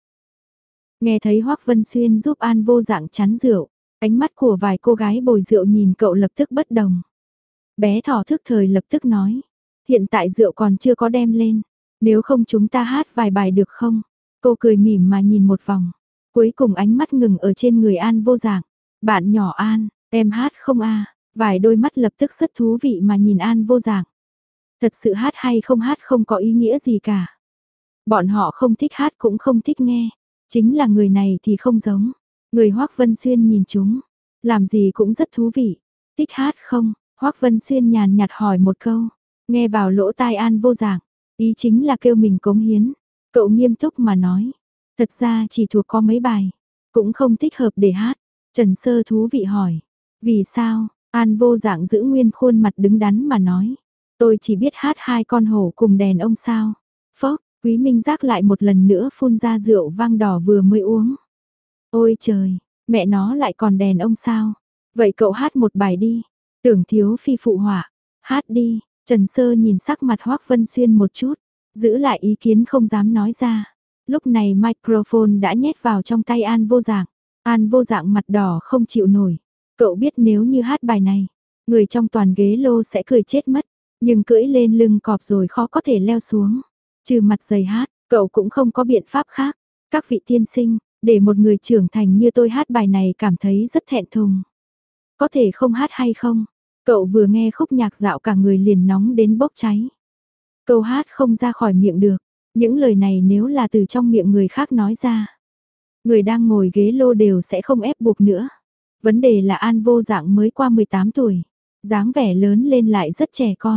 Nghe thấy Hoắc Vân Xuyên giúp An Vô Dạng chắn rượu, ánh mắt của vài cô gái bồi rượu nhìn cậu lập tức bất đồng. Bé thỏ thức thời lập tức nói, hiện tại rượu còn chưa có đem lên, nếu không chúng ta hát vài bài được không? Cô cười mỉm mà nhìn một vòng, cuối cùng ánh mắt ngừng ở trên người An Vô Dạng. Bạn nhỏ An, em hát không a? Vài đôi mắt lập tức rất thú vị mà nhìn An Vô Dạng. Thật sự hát hay không hát không có ý nghĩa gì cả. Bọn họ không thích hát cũng không thích nghe, chính là người này thì không giống. Người Hoắc Vân Xuyên nhìn chúng, làm gì cũng rất thú vị. Thích hát không? Hoắc Vân Xuyên nhàn nhạt hỏi một câu, nghe vào lỗ tai An Vô Dạng, ý chính là kêu mình cống hiến. Cậu nghiêm túc mà nói, thật ra chỉ thuộc có mấy bài, cũng không thích hợp để hát. Trần Sơ thú vị hỏi, vì sao? An Vô Dạng giữ nguyên khuôn mặt đứng đắn mà nói, tôi chỉ biết hát 2 con hổ cùng đèn ông sao. Phốc, Quý Minh Giác lại một lần nữa phun ra rượu vang đỏ vừa mới uống. Ôi trời, mẹ nó lại còn đèn ông sao? Vậy cậu hát một bài đi. Tưởng Thiếu Phi phụ họa, hát đi. Trần Sơ nhìn sắc mặt Hoắc Vân Xuyên một chút, giữ lại ý kiến không dám nói ra. Lúc này microphone đã nhét vào trong tay An Vô Dạng. An Vô Dạng mặt đỏ không chịu nổi. Cậu biết nếu như hát bài này, người trong toàn ghế lô sẽ cười chết mất, nhưng cưỡi lên lưng cọp rồi khó có thể leo xuống. Trừ mặt dày hát, cậu cũng không có biện pháp khác. Các vị tiên sinh, để một người trưởng thành như tôi hát bài này cảm thấy rất thẹn thùng. Có thể không hát hay không? Cậu vừa nghe khúc nhạc dạo cả người liền nóng đến bốc cháy. Câu hát không ra khỏi miệng được. Những lời này nếu là từ trong miệng người khác nói ra, người đang ngồi ghế lô đều sẽ không ép buộc nữa. Vấn đề là An Vô Dạng mới qua 18 tuổi, dáng vẻ lớn lên lại rất trẻ con.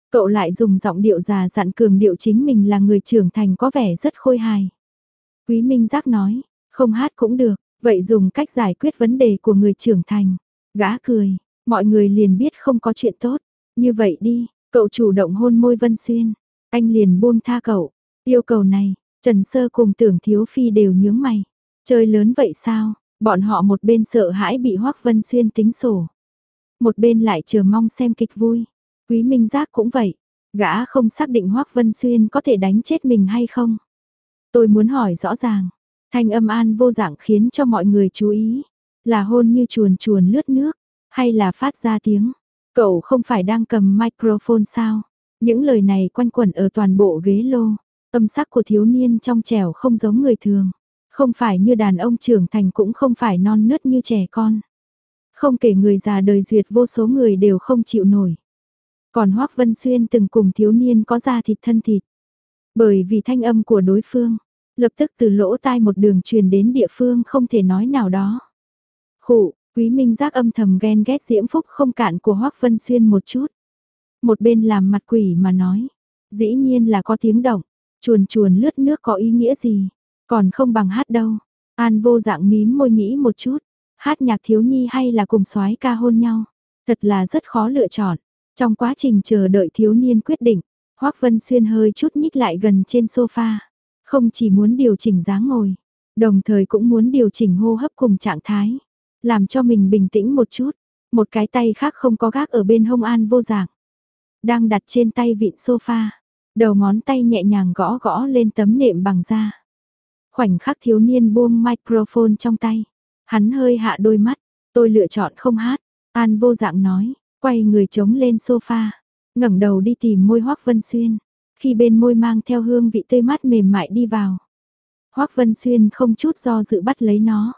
Cậu lại dùng giọng điệu già dặn cường điệu chính mình là người trưởng thành có vẻ rất khôi hài. Quý Minh Giác nói, không hát cũng được, vậy dùng cách giải quyết vấn đề của người trưởng thành. Gã cười, mọi người liền biết không có chuyện tốt. Như vậy đi, cậu chủ động hôn môi Vân Xuyên. Anh liền buông tha cậu. Yêu cầu này, Trần Sơ cùng Tưởng Thiếu Phi đều nhướng mày. Chơi lớn vậy sao? Bọn họ một bên sợ hãi bị Hoắc Vân Xuyên tính sổ. Một bên lại chờ mong xem kịch vui. Quý Minh Giác cũng vậy. Gã không xác định Hoắc Vân Xuyên có thể đánh chết mình hay không. Tôi muốn hỏi rõ ràng. Thanh âm An Vô Dạng khiến cho mọi người chú ý. Là hôn như chuồn chuồn lướt nước, hay là phát ra tiếng. Cậu không phải đang cầm microphone sao? Những lời này quanh quẩn ở toàn bộ ghế lô. Âm sắc của thiếu niên trong trẻo không giống người thường. Không phải như đàn ông trưởng thành cũng không phải non nớt như trẻ con. Không kể người già đời duyệt vô số người đều không chịu nổi. Còn Hoắc Vân Xuyên từng cùng thiếu niên có da thịt thân thịt. Bởi vì thanh âm của đối phương, lập tức từ lỗ tai một đường truyền đến địa phương không thể nói nào đó. Khụ, Quý Minh Giác âm thầm ghen ghét diễm phúc không cạn của Hoắc Vân Xuyên một chút. Một bên làm mặt quỷ mà nói, dĩ nhiên là có tiếng động, chuồn chuồn lướt nước có ý nghĩa gì, còn không bằng hát đâu. An Vô Dạng mím môi nghĩ một chút, hát nhạc thiếu nhi hay là cùng soái ca hôn nhau, thật là rất khó lựa chọn. Trong quá trình chờ đợi thiếu niên quyết định, Hoắc Vân Xuyên hơi chút nhích lại gần trên sofa, không chỉ muốn điều chỉnh dáng ngồi, đồng thời cũng muốn điều chỉnh hô hấp cùng trạng thái, làm cho mình bình tĩnh một chút. Một cái tay khác không có gác ở bên hông An Vô Dạng, đang đặt trên tay vịn sofa, đầu ngón tay nhẹ nhàng gõ gõ lên tấm nệm bằng da. Khoảnh khắc thiếu niên buông microphone trong tay, hắn hơi hạ đôi mắt, tôi lựa chọn không hát, An Vô Dạng nói, quay người chống lên sofa, ngẩng đầu đi tìm môi Hoắc Vân Xuyên, khi bên môi mang theo hương vị tươi mát mềm mại đi vào. Hoắc Vân Xuyên không chút do dự bắt lấy nó.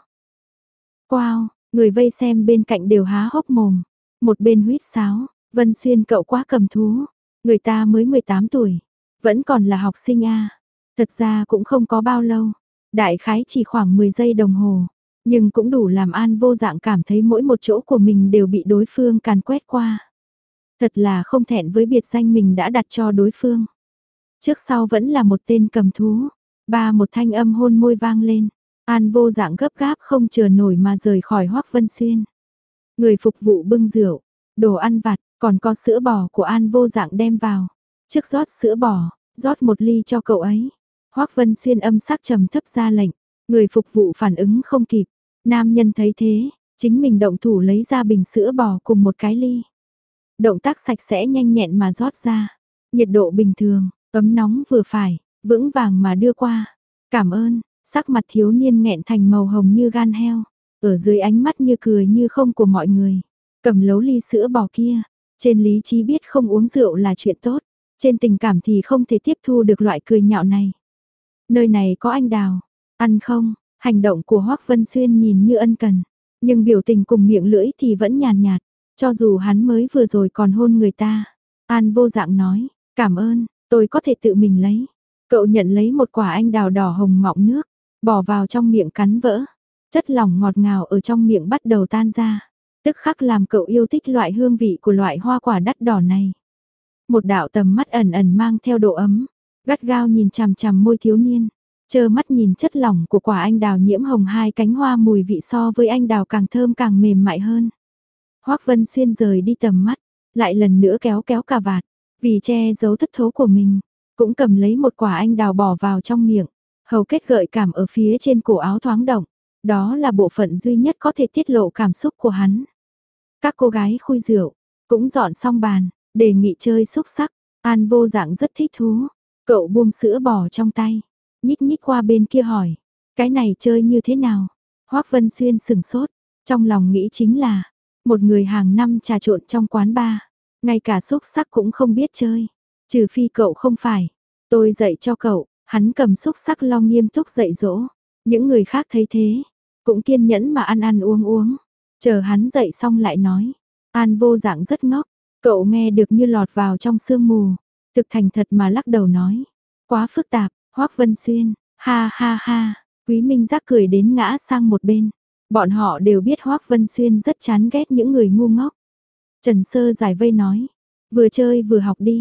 Wow, người vây xem bên cạnh đều há hốc mồm, một bên huýt sáo, Vân Xuyên cậu quá cầm thú, người ta mới 18 tuổi, vẫn còn là học sinh a. Thật ra cũng không có bao lâu, đại khái chỉ khoảng 10 giây đồng hồ, nhưng cũng đủ làm An Vô Dạng cảm thấy mỗi một chỗ của mình đều bị đối phương càn quét qua. Thật là không thẹn với biệt danh mình đã đặt cho đối phương. Trước sau vẫn là một tên cầm thú. Một thanh âm hôn môi vang lên. An Vô Dạng gấp gáp không chờ nổi mà rời khỏi Hoắc Vân Xuyên. Người phục vụ bưng rượu, đồ ăn vặt, còn có sữa bò của An Vô Dạng đem vào. Trước rót sữa bò, rót một ly cho cậu ấy. Hoắc Vân Xuyên âm sắc trầm thấp ra lệnh. Người phục vụ phản ứng không kịp. Nam nhân thấy thế, chính mình động thủ lấy ra bình sữa bò cùng một cái ly. Động tác sạch sẽ nhanh nhẹn mà rót ra. Nhiệt độ bình thường, ấm nóng vừa phải, vững vàng mà đưa qua. Cảm ơn, sắc mặt thiếu niên nghẹn thành màu hồng như gan heo. Ở dưới ánh mắt như cười như không của mọi người. Cầm lấu ly sữa bò kia. Trên lý trí biết không uống rượu là chuyện tốt. Trên tình cảm thì không thể tiếp thu được loại cười nhạo này. Nơi này có anh Đào. Ăn không? Hành động của Hoắc Vân Xuyên nhìn như ân cần. Nhưng biểu tình cùng miệng lưỡi thì vẫn nhàn nhạt. Cho dù hắn mới vừa rồi còn hôn người ta. An Vô Dạng nói, cảm ơn, tôi có thể tự mình lấy. Cậu nhận lấy một quả anh đào đỏ hồng mọng nước, bỏ vào trong miệng cắn vỡ. Chất lỏng ngọt ngào ở trong miệng bắt đầu tan ra. Tức khắc làm cậu yêu thích loại hương vị của loại hoa quả đắt đỏ này. Một đạo tầm mắt ẩn ẩn mang theo độ ấm, gắt gao nhìn chằm chằm môi thiếu niên. Chơ mắt nhìn chất lỏng của quả anh đào nhiễm hồng hai cánh hoa mùi vị so với anh đào càng thơm càng mềm mại hơn. Hoắc Vân Xuyên rời đi tầm mắt, lại lần nữa kéo kéo cà vạt, vì che giấu thất thố của mình, cũng cầm lấy một quả anh đào bỏ vào trong miệng, hầu kết gợi cảm ở phía trên cổ áo thoáng động, đó là bộ phận duy nhất có thể tiết lộ cảm xúc của hắn. Các cô gái khui rượu, cũng dọn xong bàn, đề nghị chơi xúc xắc, An Vô Dạng rất thích thú, cậu buông sữa bò trong tay, nhích nhích qua bên kia hỏi, cái này chơi như thế nào? Hoắc Vân Xuyên sừng sốt, trong lòng nghĩ chính là, một người hàng năm trà trộn trong quán bar, ngay cả xúc xắc cũng không biết chơi, trừ phi cậu không phải, tôi dạy cho cậu, hắn cầm xúc xắc lo nghiêm túc dạy dỗ, những người khác thấy thế, cũng kiên nhẫn mà ăn ăn uống uống, chờ hắn dạy xong lại nói, An Vô Dạng rất ngốc, cậu nghe được như lọt vào trong sương mù, thực thành thật mà lắc đầu nói, quá phức tạp, Hoắc Vân Xuyên, ha ha ha, Quý Minh Giác cười đến ngã sang một bên. Bọn họ đều biết Hoắc Vân Xuyên rất chán ghét những người ngu ngốc. Trần Sơ giải vây nói, vừa chơi vừa học đi,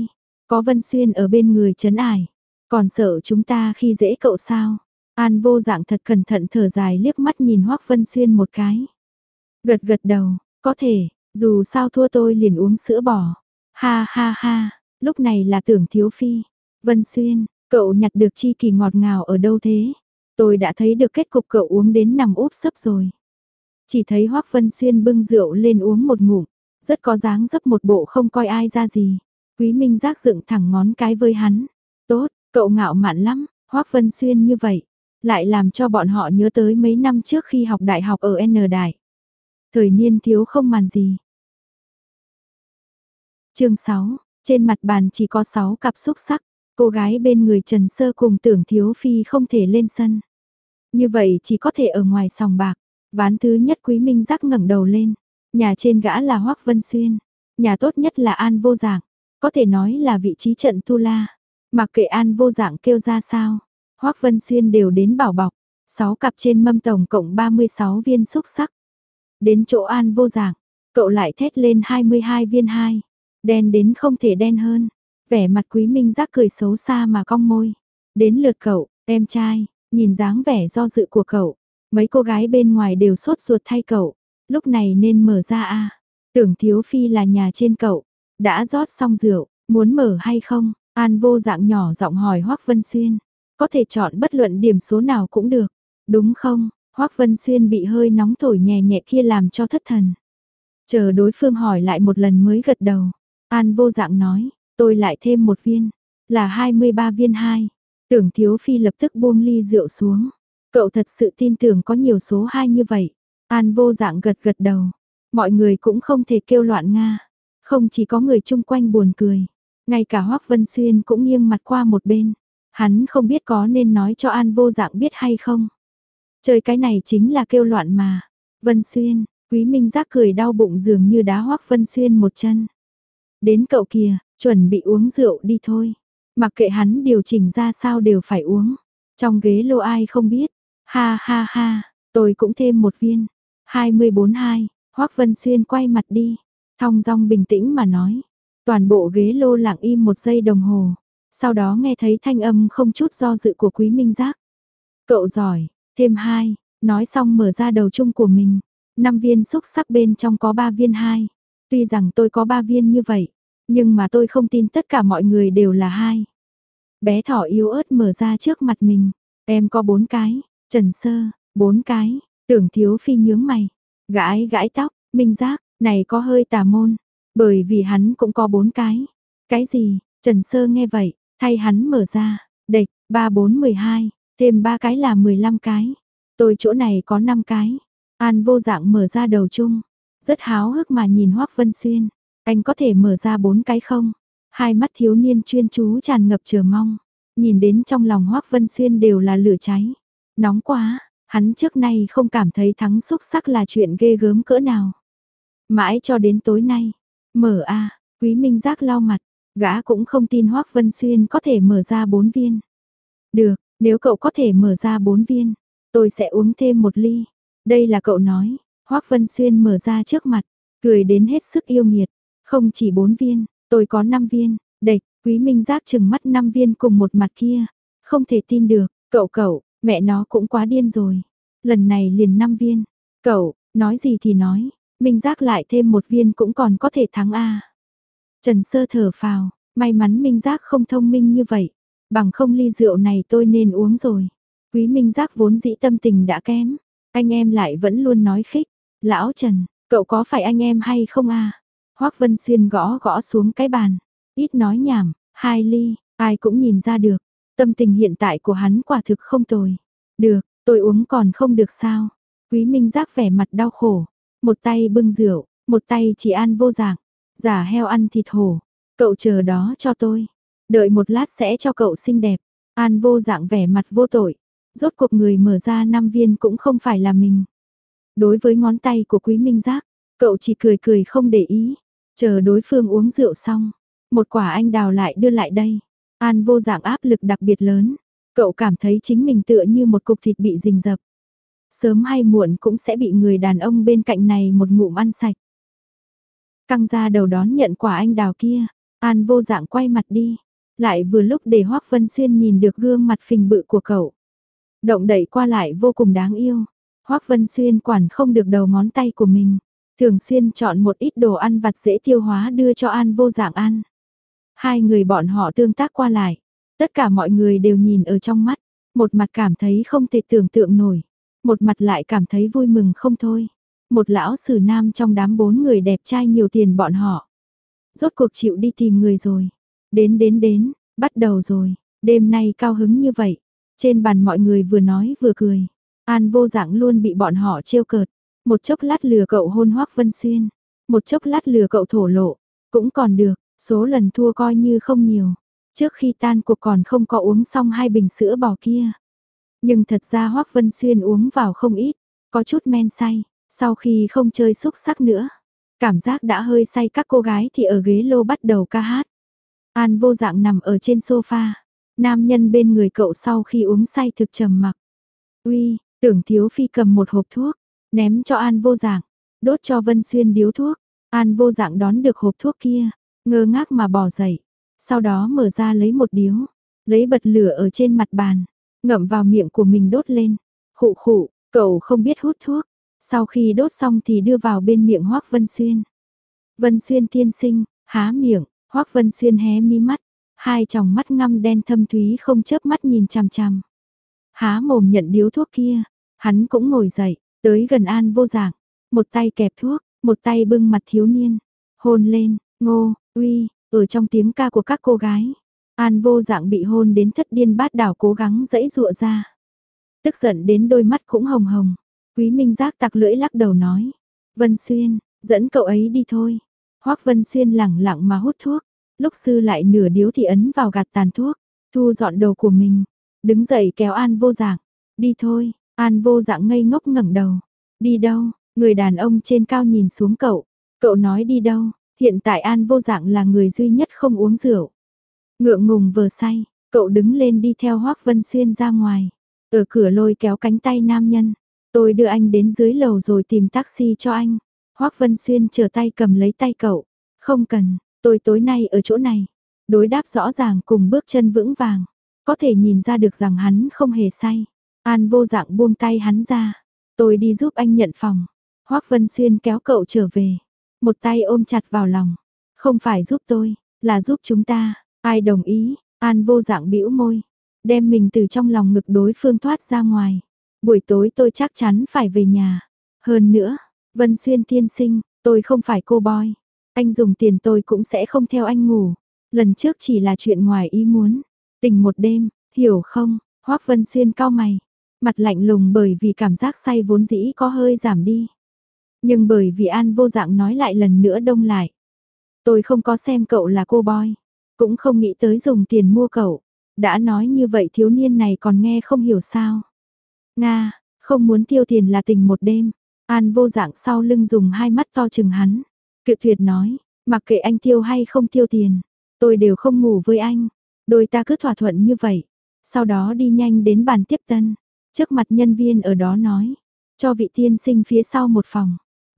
Có Vân Xuyên ở bên người trấn ải, còn sợ chúng ta khi dễ cậu sao? An Vô Dạng thật cẩn thận thở dài liếc mắt nhìn Hoắc Vân Xuyên một cái. Gật gật đầu, có thể, dù sao thua tôi liền uống sữa bò. Ha ha ha, lúc này là Tưởng Thiếu Phi. Vân Xuyên, cậu nhặt được chi kỳ ngọt ngào ở đâu thế? Tôi đã thấy được kết cục cậu uống đến nằm úp sấp rồi. Chỉ thấy Hoắc Vân Xuyên bưng rượu lên uống một ngụm, rất có dáng dấp một bộ không coi ai ra gì. Quý Minh Giác dựng thẳng ngón cái với hắn. Tốt, cậu ngạo mạn lắm, Hoắc Vân Xuyên như vậy. Lại làm cho bọn họ nhớ tới mấy năm trước khi học đại học ở N Đại. Thời niên thiếu không màn gì. Chương 6, trên mặt bàn chỉ có 6 cặp xúc sắc, cô gái bên người Trần Sơ cùng Tưởng Thiếu Phi không thể lên sân. Như vậy chỉ có thể ở ngoài sòng bạc. Ván thứ nhất Quý Minh Giác ngẩng đầu lên, nhà trên gã là Hoắc Vân Xuyên, nhà tốt nhất là An Vô Dạng, có thể nói là vị trí trận tu la. Mặc kệ An Vô Dạng kêu ra sao, Hoắc Vân Xuyên đều đến bảo bọc, 6 cặp trên mâm tổng cộng 36 viên xúc sắc. Đến chỗ An Vô Dạng, cậu lại thét lên 22 viên 2, đen đến không thể đen hơn. Vẻ mặt Quý Minh Giác cười xấu xa mà cong môi. Đến lượt cậu, em trai, nhìn dáng vẻ do dự của cậu, mấy cô gái bên ngoài đều sốt ruột thay cậu, lúc này nên mở ra a. Tưởng Thiếu Phi là nhà trên cậu, đã rót xong rượu, muốn mở hay không? An Vô Dạng nhỏ giọng hỏi Hoắc Vân Xuyên, có thể chọn bất luận điểm số nào cũng được, đúng không? Hoắc Vân Xuyên bị hơi nóng thổi nhẹ nhẹ kia làm cho thất thần. Chờ đối phương hỏi lại một lần mới gật đầu. An Vô Dạng nói, tôi lại thêm một viên, là 23 viên 2. Tưởng Thiếu Phi lập tức buông ly rượu xuống. Cậu thật sự tin tưởng có nhiều số 2 như vậy. An Vô Dạng gật gật đầu. Mọi người cũng không thể kêu loạn nga. Không chỉ có người chung quanh buồn cười. Ngay cả Hoắc Vân Xuyên cũng nghiêng mặt qua một bên. Hắn không biết có nên nói cho An Vô Dạng biết hay không. Chơi cái này chính là kêu loạn mà. Vân Xuyên, Quý Minh Giác cười đau bụng dường như đá Hoắc Vân Xuyên một chân. Đến cậu kìa, chuẩn bị uống rượu đi thôi. Mặc kệ hắn điều chỉnh ra sao đều phải uống. Trong ghế lô ai không biết. Ha ha ha, tôi cũng thêm một viên. 24-2, Hoắc Vân Xuyên quay mặt đi. Thong dong bình tĩnh mà nói. Toàn bộ ghế lô lặng im 1 giây đồng hồ. Sau đó nghe thấy thanh âm không chút do dự của Quý Minh Giác. Cậu giỏi, thêm 2, nói xong mở ra đầu chung của mình. 5 viên xúc sắc bên trong có 3 viên 2. Tuy rằng tôi có 3 viên như vậy, nhưng mà tôi không tin tất cả mọi người đều là 2. Bé thỏ yếu ớt mở ra trước mặt mình. Em có 4 cái, Trần Sơ, 4 cái, Tưởng Thiếu Phi nhướng mày. Gãi gãi tóc, Minh Giác, này có hơi tà môn, bởi vì hắn cũng có 4 cái. Cái gì? Trần Sơ nghe vậy, thay hắn mở ra, đệch, 3 4 12, thêm 3 cái là 15 cái. Tôi chỗ này có 5 cái. An Vô Dạng mở ra đầu chung, rất háo hức mà nhìn Hoắc Vân Xuyên, anh có thể mở ra 4 cái không? Hai mắt thiếu niên chuyên chú tràn ngập chờ mong, nhìn đến trong lòng Hoắc Vân Xuyên đều là lửa cháy. Nóng quá, hắn trước nay không cảm thấy thắng xúc sắc là chuyện ghê gớm cỡ nào. Mãi cho đến tối nay, mở a, Quý Minh Giác lau mặt, gã cũng không tin Hoắc Vân Xuyên có thể mở ra 4 viên. Được, nếu cậu có thể mở ra 4 viên, tôi sẽ uống thêm 1 ly. Đây là cậu nói, Hoắc Vân Xuyên mở ra trước mặt, cười đến hết sức yêu nghiệt. Không chỉ 4 viên, tôi có 5 viên. Đệch, Quý Minh Giác chừng mắt 5 viên cùng một mặt kia. Không thể tin được, cậu, mẹ nó cũng quá điên rồi. Lần này liền 5 viên. Cậu, nói gì thì nói, Minh Giác lại thêm 1 viên cũng còn có thể thắng a. Trần Sơ thở phào, may mắn Minh Giác không thông minh như vậy. Bằng không ly rượu này tôi nên uống rồi. Quý Minh Giác vốn dĩ tâm tình đã kém. Anh em lại vẫn luôn nói khích. Lão Trần, cậu có phải anh em hay không a? Hoắc Vân Xuyên gõ gõ xuống cái bàn. Ít nói nhảm, 2 ly, ai cũng nhìn ra được. Tâm tình hiện tại của hắn quả thực không tồi. Được, tôi uống còn không được sao? Quý Minh Giác vẻ mặt đau khổ. Một tay bưng rượu, một tay chỉ An Vô Dạng. Giả heo ăn thịt hổ. Cậu chờ đó cho tôi. Đợi một lát sẽ cho cậu xinh đẹp. An Vô Dạng vẻ mặt vô tội. Rốt cuộc người mở ra 5 viên cũng không phải là mình. Đối với ngón tay của Quý Minh Giác, cậu chỉ cười cười không để ý. Chờ đối phương uống rượu xong, một quả anh đào lại đưa lại đây. An Vô Dạng áp lực đặc biệt lớn. Cậu cảm thấy chính mình tựa như một cục thịt bị rình rập. Sớm hay muộn cũng sẽ bị người đàn ông bên cạnh này một ngụm ăn sạch. Căng ra đầu đón nhận quả anh đào kia. An Vô Dạng quay mặt đi, lại vừa lúc để Hoắc Vân Xuyên nhìn được gương mặt phình bự của cậu. Động đậy qua lại vô cùng đáng yêu. Hoắc Vân Xuyên quản không được đầu ngón tay của mình, thường xuyên chọn một ít đồ ăn vặt dễ tiêu hóa đưa cho An Vô Dạng ăn. Hai người bọn họ tương tác qua lại, tất cả mọi người đều nhìn ở trong mắt, một mặt cảm thấy không thể tưởng tượng nổi, một mặt lại cảm thấy vui mừng không thôi. Một lão sử nam trong đám 4 người đẹp trai nhiều tiền bọn họ. Rốt cuộc chịu đi tìm người rồi. Đến, bắt đầu rồi, đêm nay cao hứng như vậy. Trên bàn mọi người vừa nói vừa cười. An Vô Dạng luôn bị bọn họ trêu cợt. Một chốc lát lừa cậu hôn Hoắc Vân Xuyên, một chốc lát lừa cậu thổ lộ. Cũng còn được, số lần thua coi như không nhiều. Trước khi tan cuộc còn không có uống xong 2 bình sữa bò kia. Nhưng thật ra Hoắc Vân Xuyên uống vào không ít, có chút men say. Sau khi không chơi xúc xắc nữa, cảm giác đã hơi say, các cô gái thì ở ghế lô bắt đầu ca hát. An Vô Dạng nằm ở trên sofa, nam nhân bên người cậu sau khi uống say thực trầm mặc. Uy, Tưởng Thiếu Phi cầm một hộp thuốc, ném cho An Vô Dạng, đốt cho Vân Xuyên điếu thuốc. An Vô Dạng đón được hộp thuốc kia, ngơ ngác mà bò dậy, sau đó mở ra lấy một điếu, lấy bật lửa ở trên mặt bàn, ngậm vào miệng của mình đốt lên. Khụ khụ, cậu không biết hút thuốc. Sau khi đốt xong thì đưa vào bên miệng Hoắc Vân Xuyên. Vân Xuyên tiên sinh, há miệng, Hoắc Vân Xuyên hé mi mắt, hai tròng mắt ngăm đen thâm thúy không chớp mắt nhìn chằm chằm. Há mồm nhận điếu thuốc kia, hắn cũng ngồi dậy, tới gần An Vô Dạng, một tay kẹp thuốc, một tay bưng mặt thiếu niên, hôn lên, ngô, uy, ở trong tiếng ca của các cô gái. An Vô Dạng bị hôn đến thất điên bát đảo cố gắng giãy giụa ra. Tức giận đến đôi mắt cũng hồng hồng. Quý Minh Giác tặc lưỡi lắc đầu nói, Vân Xuyên, dẫn cậu ấy đi thôi. Hoắc Vân Xuyên lẳng lặng mà hút thuốc, lúc sư lại nửa điếu thì ấn vào gạt tàn thuốc, thu dọn đồ của mình, đứng dậy kéo An Vô Dạng, đi thôi. An Vô Dạng ngây ngốc ngẩng đầu, đi đâu? Người đàn ông trên cao nhìn xuống cậu nói đi đâu? Hiện tại An Vô Dạng là người duy nhất không uống rượu. Ngượng ngùng vừa say, cậu đứng lên đi theo Hoắc Vân Xuyên ra ngoài, ở cửa lôi kéo cánh tay nam nhân. Tôi đưa anh đến dưới lầu rồi tìm taxi cho anh. Hoắc Vân Xuyên trở tay cầm lấy tay cậu. Không cần, tôi tối nay ở chỗ này. Đối đáp rõ ràng cùng bước chân vững vàng. Có thể nhìn ra được rằng hắn không hề say. An Vô Dạng buông tay hắn ra. Tôi đi giúp anh nhận phòng. Hoắc Vân Xuyên kéo cậu trở về. Một tay ôm chặt vào lòng. Không phải giúp tôi, là giúp chúng ta. Ai đồng ý? An Vô Dạng bĩu môi. Đem mình từ trong lòng ngực đối phương thoát ra ngoài. Buổi tối tôi chắc chắn phải về nhà. Hơn nữa, Vân Xuyên tiên sinh, tôi không phải cô boy. Anh dùng tiền tôi cũng sẽ không theo anh ngủ. Lần trước chỉ là chuyện ngoài ý muốn. Tình một đêm, hiểu không? Hoắc Vân Xuyên cau mày. Mặt lạnh lùng bởi vì cảm giác say vốn dĩ có hơi giảm đi. Nhưng bởi vì An Vô Dạng nói lại lần nữa đông lại. Tôi không có xem cậu là cô boy. Cũng không nghĩ tới dùng tiền mua cậu. Đã nói như vậy thiếu niên này còn nghe không hiểu sao. Nga, không muốn tiêu tiền là tình một đêm. An Vô Dạng sau lưng dùng hai mắt to chừng hắn. Cự tuyệt nói, mặc kệ anh tiêu hay không tiêu tiền, tôi đều không ngủ với anh. Đôi ta cứ thỏa thuận như vậy. Sau đó đi nhanh đến bàn tiếp tân. Trước mặt nhân viên ở đó nói, cho vị tiên sinh phía sau một phòng.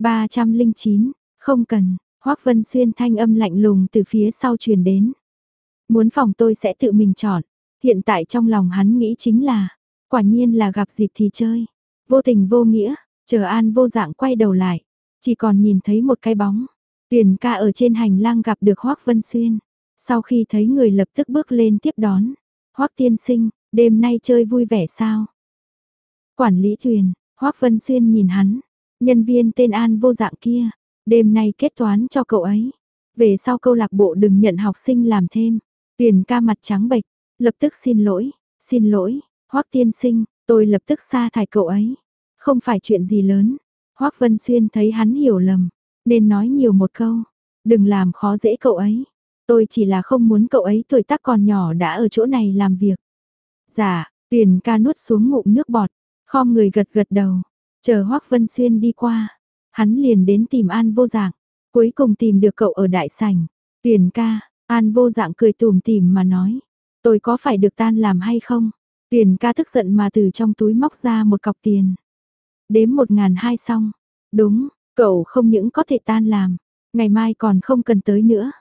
309, không cần. Hoắc Vân Xuyên thanh âm lạnh lùng từ phía sau truyền đến. Muốn phòng tôi sẽ tự mình chọn. Hiện tại trong lòng hắn nghĩ chính là, quả nhiên là gặp dịp thì chơi. Vô tình vô nghĩa, chờ An Vô Dạng quay đầu lại. Chỉ còn nhìn thấy một cái bóng. Tuyền ca ở trên hành lang gặp được Hoắc Vân Xuyên. Sau khi thấy người lập tức bước lên tiếp đón. Hoắc tiên sinh, đêm nay chơi vui vẻ sao? Quản lý Tuyền, Hoắc Vân Xuyên nhìn hắn. Nhân viên tên An Vô Dạng kia. Đêm nay kết toán cho cậu ấy. Về sau câu lạc bộ đừng nhận học sinh làm thêm. Tuyền ca mặt trắng bệch, lập tức xin lỗi, Hoắc tiên sinh, tôi lập tức sa thải cậu ấy. Không phải chuyện gì lớn. Hoắc Vân Xuyên thấy hắn hiểu lầm, nên nói nhiều một câu, đừng làm khó dễ cậu ấy. Tôi chỉ là không muốn cậu ấy tuổi tác còn nhỏ đã ở chỗ này làm việc. Dạ, Tuyền ca nuốt xuống ngụm nước bọt, khom người gật gật đầu, chờ Hoắc Vân Xuyên đi qua, hắn liền đến tìm An Vô Dạng, cuối cùng tìm được cậu ở đại sảnh. Tuyền ca, An Vô Dạng cười tủm tỉm mà nói, tôi có phải được tan làm hay không? Tuyền ca tức giận mà từ trong túi móc ra một cọc tiền. Đếm 1.200 xong. Đúng, cậu không những có thể tan làm, ngày mai còn không cần tới nữa.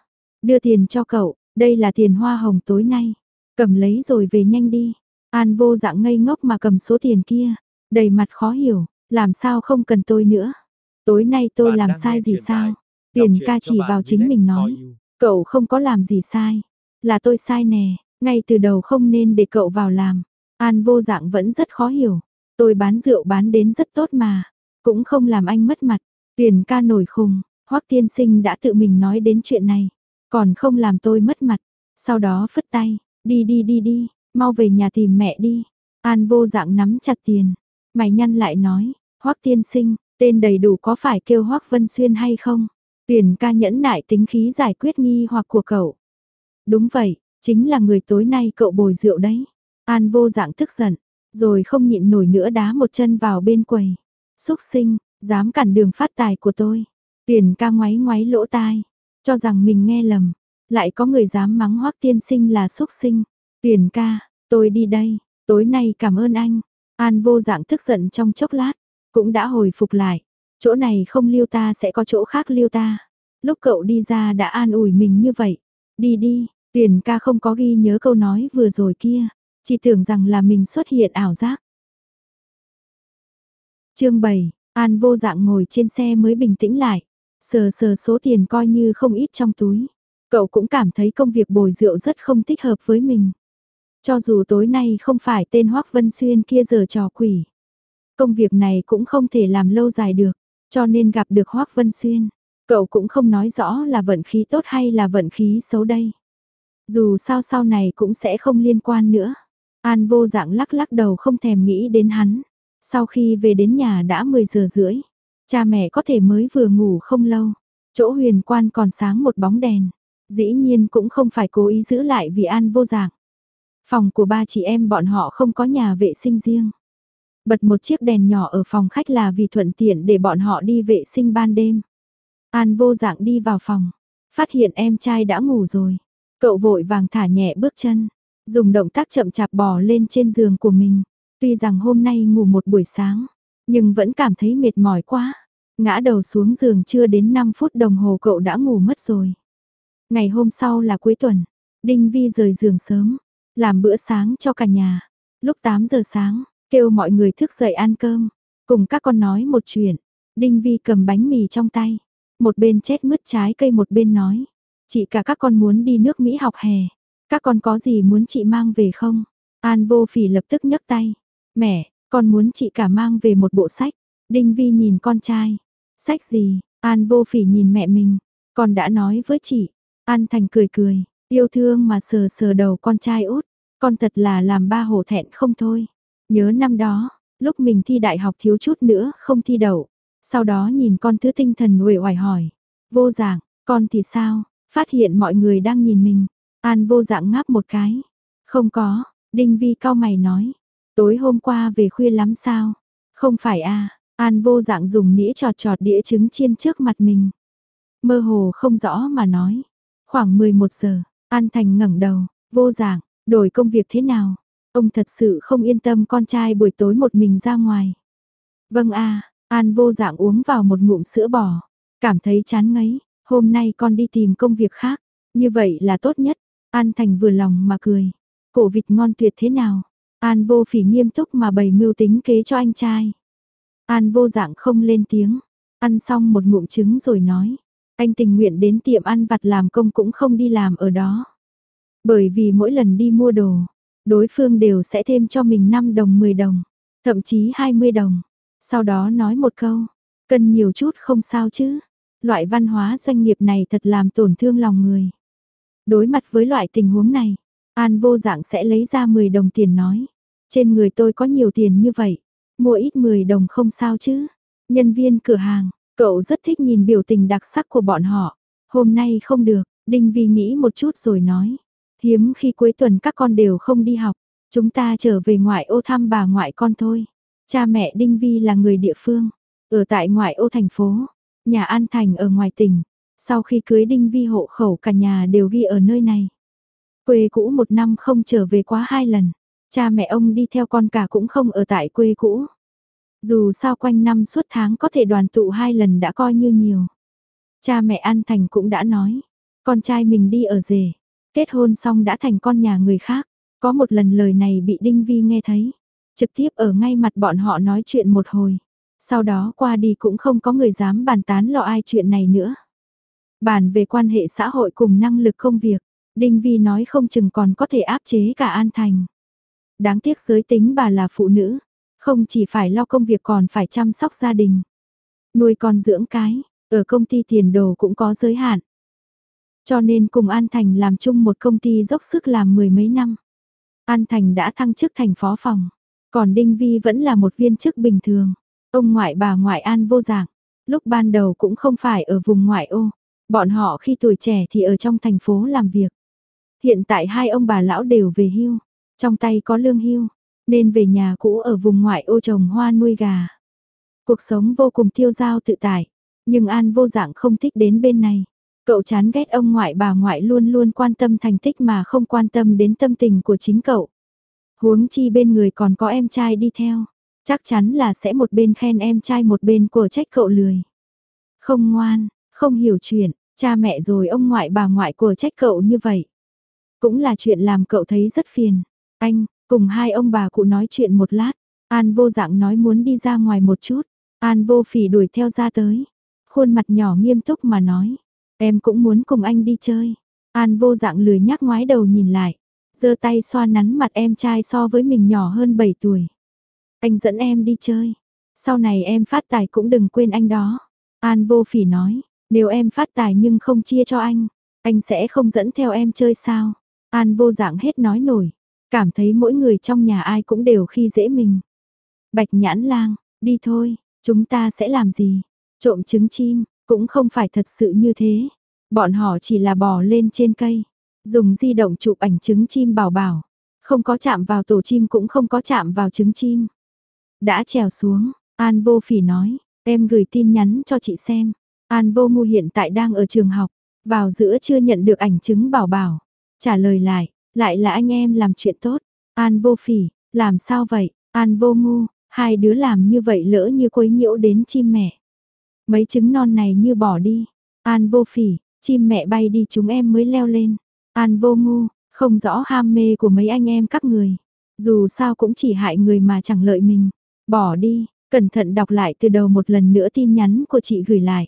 đưa tiền cho cậu, đây là tiền hoa hồng tối nay. Cầm lấy rồi về nhanh đi. An Vô Dạng ngây ngốc mà cầm số tiền kia, đầy mặt khó hiểu, làm sao không cần tôi nữa. Tối nay tôi Bạn làm đang sai nghe gì truyện tại sao? đọc Tiền truyện ca cho chỉ bạn vào chính Relax mình for nói. you. Cậu không có làm gì sai. Là tôi sai nè, ngay từ đầu không nên để cậu vào làm. An Vô Dạng vẫn rất khó hiểu. Tôi bán rượu bán đến rất tốt mà. Cũng không làm anh mất mặt. Tiền ca nổi khùng. Hoắc tiên sinh đã tự mình nói đến chuyện này. Còn không làm tôi mất mặt. Sau đó phất tay. Đi đi đi đi. Mau về nhà tìm mẹ đi. An Vô Dạng nắm chặt tiền. Mày nhăn lại nói. Hoắc tiên sinh, tên đầy đủ có phải kêu Hoắc Vân Xuyên hay không? Tiền ca nhẫn nại tính khí giải quyết nghi hoặc của cậu. Đúng vậy, chính là người tối nay cậu bồi rượu đấy. An Vô Dạng tức giận, rồi không nhịn nổi nữa đá một chân vào bên quầy. Xúc sinh, dám cản đường phát tài của tôi. Tiền ca ngoáy ngoáy lỗ tai, cho rằng mình nghe lầm. Lại có người dám mắng Hoắc tiên sinh là xúc sinh. Tiền ca, tôi đi đây, tối nay cảm ơn anh. An Vô Dạng tức giận trong chốc lát, cũng đã hồi phục lại. Chỗ này không lưu ta sẽ có chỗ khác lưu ta. Lúc cậu đi ra đã an ủi mình như vậy. Đi đi, Tiền ca không có ghi nhớ câu nói vừa rồi kia. Chỉ tưởng rằng là mình xuất hiện ảo giác. Chương 7, An Vô Dạng ngồi trên xe mới bình tĩnh lại. Sờ sờ số tiền coi như không ít trong túi. Cậu cũng cảm thấy công việc bồi rượu rất không thích hợp với mình. Cho dù tối nay không phải tên Hoắc Vân Xuyên kia giở trò quỷ. Công việc này cũng không thể làm lâu dài được. Cho nên gặp được Hoắc Vân Xuyên. Cậu cũng không nói rõ là vận khí tốt hay là vận khí xấu đây. Dù sao sau này cũng sẽ không liên quan nữa. An Vô Dạng lắc lắc đầu không thèm nghĩ đến hắn. Sau khi về đến nhà đã 10 giờ rưỡi. Cha mẹ có thể mới vừa ngủ không lâu. Chỗ huyền quan còn sáng một bóng đèn. Dĩ nhiên cũng không phải cố ý giữ lại vì An Vô Dạng. Phòng của ba chị em bọn họ không có nhà vệ sinh riêng. Bật một chiếc đèn nhỏ ở phòng khách là vì thuận tiện để bọn họ đi vệ sinh ban đêm. An Vô Dạng đi vào phòng, phát hiện em trai đã ngủ rồi. Cậu vội vàng thả nhẹ bước chân, dùng động tác chậm chạp bò lên trên giường của mình. Tuy rằng hôm nay ngủ một buổi sáng, nhưng vẫn cảm thấy mệt mỏi quá. Ngã đầu xuống giường chưa đến 5 phút đồng hồ cậu đã ngủ mất rồi. Ngày hôm sau là cuối tuần, Đinh Vi rời giường sớm, làm bữa sáng cho cả nhà. Lúc 8 giờ sáng, kêu mọi người thức dậy ăn cơm, cùng các con nói một chuyện. Đinh Vi cầm bánh mì trong tay, một bên chét mứt trái cây một bên nói. Chị cả các con muốn đi nước Mỹ học hè. Các con có gì muốn chị mang về không? An Vô Phỉ lập tức nhấc tay. Mẹ, con muốn chị cả mang về một bộ sách. Đinh Vi nhìn con trai. Sách gì? An Vô Phỉ nhìn mẹ mình. Con đã nói với chị. An Thành cười cười, yêu thương mà sờ sờ đầu con trai út. Con thật là làm ba hổ thẹn không thôi. Nhớ năm đó, lúc mình thi đại học thiếu chút nữa không thi đậu. Sau đó nhìn con thứ tinh thần uể oải hỏi. Vô Dạng, con thì sao? Phát hiện mọi người đang nhìn mình. An Vô Dạng ngáp một cái. Không có, Đinh Vi cau mày nói. Tối hôm qua về khuya lắm sao? Không phải à, An Vô Dạng dùng nĩa chọt chọt đĩa trứng chiên trước mặt mình. Mơ hồ không rõ mà nói. Khoảng 11 giờ, An Thành ngẩng đầu. Vô Dạng, đổi công việc thế nào? Ông thật sự không yên tâm con trai buổi tối một mình ra ngoài. Vâng à, An Vô Dạng uống vào một ngụm sữa bò. Cảm thấy chán ngấy, hôm nay con đi tìm công việc khác. Như vậy là tốt nhất. An Thành vừa lòng mà cười. Cổ vịt ngon tuyệt thế nào? An Vô Phỉ nghiêm túc mà bày mưu tính kế cho anh trai. An Vô Dạng không lên tiếng. Ăn xong một ngụm trứng rồi nói. Anh tình nguyện đến tiệm ăn vặt làm công cũng không đi làm ở đó. Bởi vì mỗi lần đi mua đồ, đối phương đều sẽ thêm cho mình 5 đồng 10 đồng, thậm chí 20 đồng. Sau đó nói một câu, cân nhiều chút không sao chứ. Loại văn hóa doanh nghiệp này thật làm tổn thương lòng người. Đối mặt với loại tình huống này, An Vô Dạng sẽ lấy ra 10 đồng tiền nói. Trên người tôi có nhiều tiền như vậy, mua ít 10 đồng không sao chứ. Nhân viên cửa hàng, cậu rất thích nhìn biểu tình đặc sắc của bọn họ. Hôm nay không được, Đinh Vi nghĩ một chút rồi nói. Hiếm khi cuối tuần các con đều không đi học, chúng ta trở về ngoại ô thăm bà ngoại con thôi. Cha mẹ Đinh Vi là người địa phương, ở tại ngoại ô thành phố, nhà An Thành ở ngoài tỉnh. Sau khi cưới Đinh Vi hộ khẩu cả nhà đều ghi ở nơi này. Quê cũ một năm không trở về quá 2 lần, cha mẹ ông đi theo con cả cũng không ở tại quê cũ. Dù sao quanh năm suốt tháng có thể đoàn tụ 2 lần đã coi như nhiều. Cha mẹ An Thành cũng đã nói, con trai mình đi ở rể, kết hôn xong đã thành con nhà người khác. Có một lần lời này bị Đinh Vi nghe thấy, trực tiếp ở ngay mặt bọn họ nói chuyện một hồi. Sau đó qua đi cũng không có người dám bàn tán lọ ai chuyện này nữa. Bàn về quan hệ xã hội cùng năng lực công việc, Đinh Vi nói không chừng còn có thể áp chế cả An Thành. Đáng tiếc giới tính bà là phụ nữ, không chỉ phải lo công việc còn phải chăm sóc gia đình. Nuôi con dưỡng cái, ở công ty tiền đồ cũng có giới hạn. Cho nên cùng An Thành làm chung một công ty dốc sức làm mười mấy năm. An Thành đã thăng chức thành phó phòng, còn Đinh Vi vẫn là một viên chức bình thường. Ông ngoại bà ngoại An Vô Dạng, lúc ban đầu cũng không phải ở vùng ngoại ô. Bọn họ khi tuổi trẻ thì ở trong thành phố làm việc. Hiện tại hai ông bà lão đều về hưu, trong tay có lương hưu, nên về nhà cũ ở vùng ngoại ô trồng hoa nuôi gà. Cuộc sống vô cùng tiêu dao tự tại, nhưng An Vô Dạng không thích đến bên này. Cậu chán ghét ông ngoại bà ngoại luôn luôn quan tâm thành tích mà không quan tâm đến tâm tình của chính cậu. Huống chi bên người còn có em trai đi theo, chắc chắn là sẽ một bên khen em trai một bên của trách cậu lười. Không ngoan, không hiểu chuyện, cha mẹ rồi ông ngoại bà ngoại của trách cậu như vậy. Cũng là chuyện làm cậu thấy rất phiền. Anh, cùng hai ông bà cụ nói chuyện một lát, An Vô Dạng nói muốn đi ra ngoài một chút. An Vô Phỉ đuổi theo ra tới, khuôn mặt nhỏ nghiêm túc mà nói, em cũng muốn cùng anh đi chơi. An Vô Dạng lười nhác ngoái đầu nhìn lại, giơ tay xoa nắn mặt em trai so với mình nhỏ hơn 7 tuổi. Anh dẫn em đi chơi, sau này em phát tài cũng đừng quên anh đó. An Vô Phỉ nói, nếu em phát tài nhưng không chia cho anh sẽ không dẫn theo em chơi sao? An Vô Dạng hết nói nổi, cảm thấy mỗi người trong nhà ai cũng đều khi dễ mình. Bạch Nhãn Lang, đi thôi, chúng ta sẽ làm gì? Trộm trứng chim, cũng không phải thật sự như thế. Bọn họ chỉ là bò lên trên cây, dùng di động chụp ảnh trứng chim bảo bảo, không có chạm vào tổ chim cũng không có chạm vào trứng chim. Đã trèo xuống, An Vô Phỉ nói, em gửi tin nhắn cho chị xem. An Vô Ngu hiện tại đang ở trường học, vào giữa chưa nhận được ảnh trứng bảo bảo. Trả lời lại là anh em làm chuyện tốt. An Vô Phỉ, làm sao vậy? An Vô Ngu, hai đứa làm như vậy lỡ như quấy nhiễu đến chim mẹ. Mấy trứng non này như bỏ đi. An Vô Phỉ, chim mẹ bay đi chúng em mới leo lên. An Vô Ngu, không rõ ham mê của mấy anh em các người. Dù sao cũng chỉ hại người mà chẳng lợi mình. Bỏ đi, cẩn thận đọc lại từ đầu một lần nữa tin nhắn của chị gửi lại.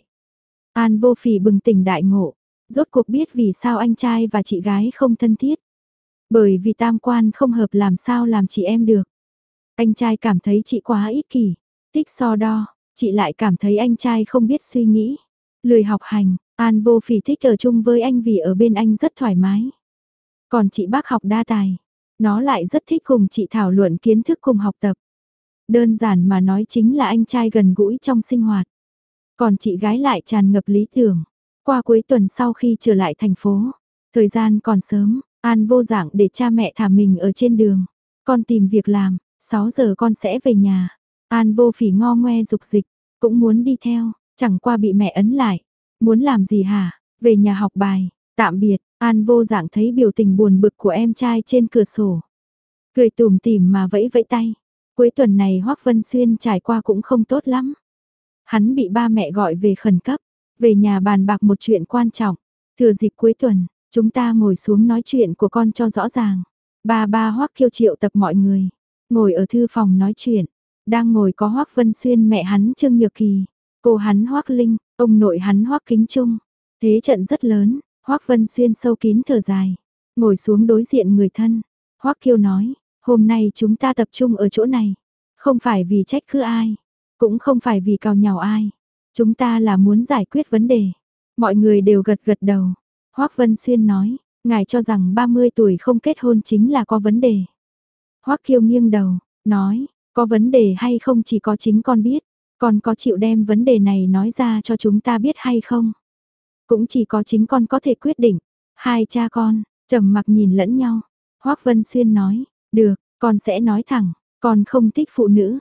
An Vô Phỉ bừng tỉnh đại ngộ, rốt cuộc biết vì sao anh trai và chị gái không thân thiết. Bởi vì tam quan không hợp làm sao làm chị em được. Anh trai cảm thấy chị quá ích kỷ, thích so đo, chị lại cảm thấy anh trai không biết suy nghĩ, lười học hành. An Vô Phỉ thích ở chung với anh vì ở bên anh rất thoải mái. Còn chị bác học đa tài, nó lại rất thích cùng chị thảo luận kiến thức cùng học tập. Đơn giản mà nói chính là anh trai gần gũi trong sinh hoạt. Còn chị gái lại tràn ngập lý tưởng. Qua cuối tuần sau khi trở lại thành phố, thời gian còn sớm, An Vô Dạng để cha mẹ thả mình ở trên đường. Con tìm việc làm, 6 giờ con sẽ về nhà. An Vô Phỉ ngo ngoe dục dịch, cũng muốn đi theo, chẳng qua bị mẹ ấn lại. Muốn làm gì hả? Về nhà học bài, tạm biệt. An Vô Dạng thấy biểu tình buồn bực của em trai trên cửa sổ. Cười tủm tỉm mà vẫy vẫy tay. Cuối tuần này Hoắc Vân Xuyên trải qua cũng không tốt lắm. Hắn bị ba mẹ gọi về khẩn cấp, về nhà bàn bạc một chuyện quan trọng. Thừa dịp cuối tuần, chúng ta ngồi xuống nói chuyện của con cho rõ ràng. Ba Hoắc Kiêu triệu tập mọi người, ngồi ở thư phòng nói chuyện. Đang ngồi có Hoắc Vân Xuyên mẹ hắn Trương Nhược Kỳ, cô hắn Hoắc Linh, ông nội hắn Hoắc Kính Trung. Thế trận rất lớn, Hoắc Vân Xuyên sâu kín thở dài, ngồi xuống đối diện người thân. Hoắc Kiêu nói, hôm nay chúng ta tập trung ở chỗ này, không phải vì trách cứ ai, cũng không phải vì cào nhào ai. Chúng ta là muốn giải quyết vấn đề. Mọi người đều gật gật đầu. Hoắc Vân Xuyên nói, ngài cho rằng 30 tuổi không kết hôn chính là có vấn đề. Hoắc Kiêu nghiêng đầu, nói, có vấn đề hay không chỉ có chính con biết, con có chịu đem vấn đề này nói ra cho chúng ta biết hay không? Cũng chỉ có chính con có thể quyết định. Hai cha con, trầm mặc nhìn lẫn nhau. Hoắc Vân Xuyên nói, được, con sẽ nói thẳng, con không thích phụ nữ.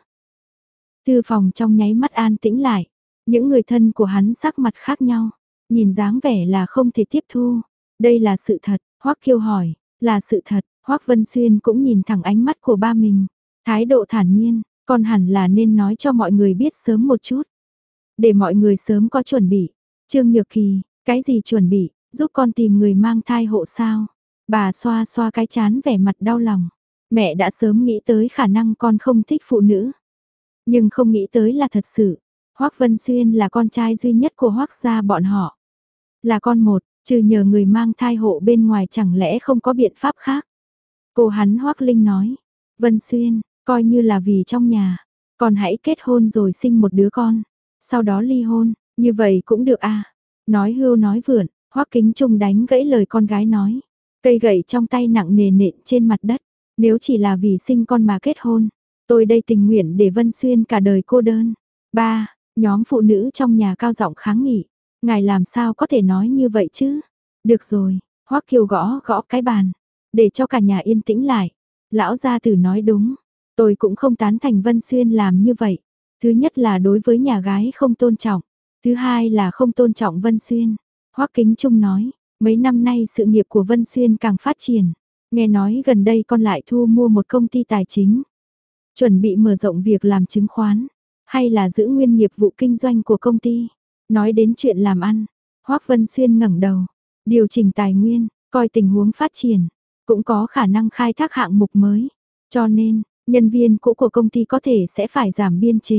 Thư phòng trong nháy mắt an tĩnh lại, những người thân của hắn sắc mặt khác nhau, nhìn dáng vẻ là không thể tiếp thu. Đây là sự thật, Hoắc Kiêu hỏi, là sự thật. Hoắc Vân Xuyên cũng nhìn thẳng ánh mắt của ba mình, thái độ thản nhiên, con hẳn là nên nói cho mọi người biết sớm một chút, để mọi người sớm có chuẩn bị. Trương Nhược Kỳ, cái gì chuẩn bị, giúp con tìm người mang thai hộ sao? Bà xoa xoa cái chán vẻ mặt đau lòng. Mẹ đã sớm nghĩ tới khả năng con không thích phụ nữ. Nhưng không nghĩ tới là thật sự. Hoắc Vân Xuyên là con trai duy nhất của Hoắc gia bọn họ. Là con một, trừ nhờ người mang thai hộ bên ngoài chẳng lẽ không có biện pháp khác. Cô hắn Hoắc Linh nói. Vân Xuyên, coi như là vì trong nhà. Con hãy kết hôn rồi sinh một đứa con. Sau đó ly hôn, như vậy cũng được à. Nói hưu nói vượn, Hoắc Kính Trung đánh gãy lời con gái nói. Cây gậy trong tay nặng nề nện trên mặt đất. Nếu chỉ là vì sinh con mà kết hôn, tôi đây tình nguyện để Vân Xuyên cả đời cô đơn. Ba, nhóm phụ nữ trong nhà cao giọng kháng nghị. Ngài làm sao có thể nói như vậy chứ? Được rồi, Hoắc Kiều gõ gõ cái bàn. Để cho cả nhà yên tĩnh lại. Lão gia tử nói đúng. Tôi cũng không tán thành Vân Xuyên làm như vậy. Thứ nhất là đối với nhà gái không tôn trọng. Thứ hai là không tôn trọng Vân Xuyên. Hoắc Kính Trung nói, mấy năm nay sự nghiệp của Vân Xuyên càng phát triển. Nghe nói gần đây con lại thu mua một công ty tài chính. Chuẩn bị mở rộng việc làm chứng khoán. Hay là giữ nguyên nghiệp vụ kinh doanh của công ty. Nói đến chuyện làm ăn. Hoắc Vân Xuyên ngẩng đầu. Điều chỉnh tài nguyên, coi tình huống phát triển. Cũng có khả năng khai thác hạng mục mới. Cho nên, nhân viên cũ của công ty có thể sẽ phải giảm biên chế.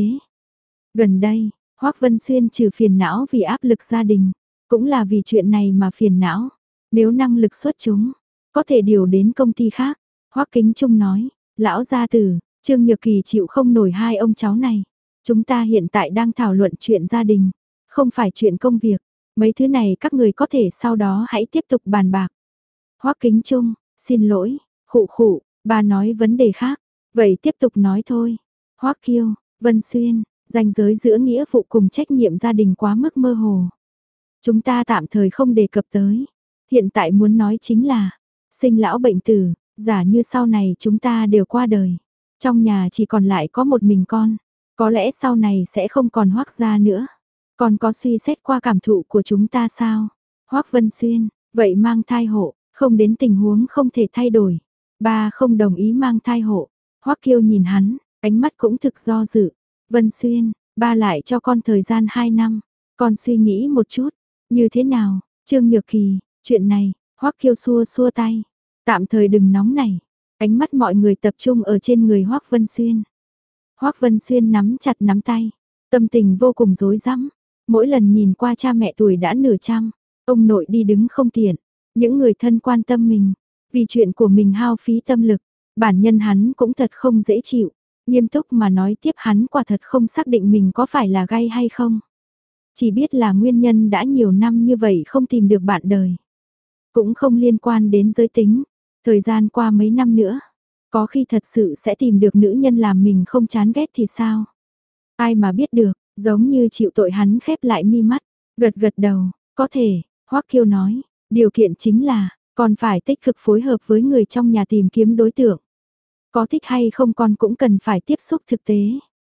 Gần đây, Hoắc Vân Xuyên trừ phiền não vì áp lực gia đình. Cũng là vì chuyện này mà phiền não. Nếu năng lực xuất chúng, có thể điều đến công ty khác. Hoắc Kính Trung nói, lão gia tử, Trương Nhược Kỳ chịu không nổi hai ông cháu này. Chúng ta hiện tại đang thảo luận chuyện gia đình, không phải chuyện công việc. Mấy thứ này các người có thể sau đó hãy tiếp tục bàn bạc. Hoắc Kính Trung, xin lỗi, khụ khụ, bà nói vấn đề khác. Vậy tiếp tục nói thôi. Hoắc Kiêu, Vân Xuyên, ranh giới giữa nghĩa vụ cùng trách nhiệm gia đình quá mức mơ hồ. Chúng ta tạm thời không đề cập tới. Hiện tại muốn nói chính là, sinh lão bệnh tử, giả như sau này chúng ta đều qua đời. Trong nhà chỉ còn lại có một mình con. Có lẽ sau này sẽ không còn Hoắc gia nữa. Còn có suy xét qua cảm thụ của chúng ta sao? Hoắc Vân Xuyên, vậy mang thai hộ, không đến tình huống không thể thay đổi. Ba không đồng ý mang thai hộ. Hoắc Kiêu nhìn hắn, ánh mắt cũng thực do dự. Vân Xuyên, ba lại cho con thời gian 2 năm. Con suy nghĩ một chút, như thế nào? Trương Nhược Kỳ, chuyện này, Hoắc Kiêu xua xua tay. Tạm thời đừng nóng này. Ánh mắt mọi người tập trung ở trên người Hoắc Vân Xuyên. Hoắc Vân Xuyên nắm chặt nắm tay, tâm tình vô cùng rối rắm. Mỗi lần nhìn qua cha mẹ tuổi đã nửa trăm, ông nội đi đứng không tiện, những người thân quan tâm mình, vì chuyện của mình hao phí tâm lực, bản nhân hắn cũng thật không dễ chịu. Nghiêm túc mà nói tiếp hắn quả thật không xác định mình có phải là gay hay không. Chỉ biết là nguyên nhân đã nhiều năm như vậy không tìm được bạn đời. Cũng không liên quan đến giới tính, thời gian qua mấy năm nữa. Có khi thật sự sẽ tìm được nữ nhân làm mình không chán ghét thì sao? Ai mà biết được, giống như chịu tội hắn khép lại mi mắt, gật gật đầu, có thể, Hoắc Kiêu nói, điều kiện chính là, còn phải tích cực phối hợp với người trong nhà tìm kiếm đối tượng. Có thích hay không con cũng cần phải tiếp xúc thực tế.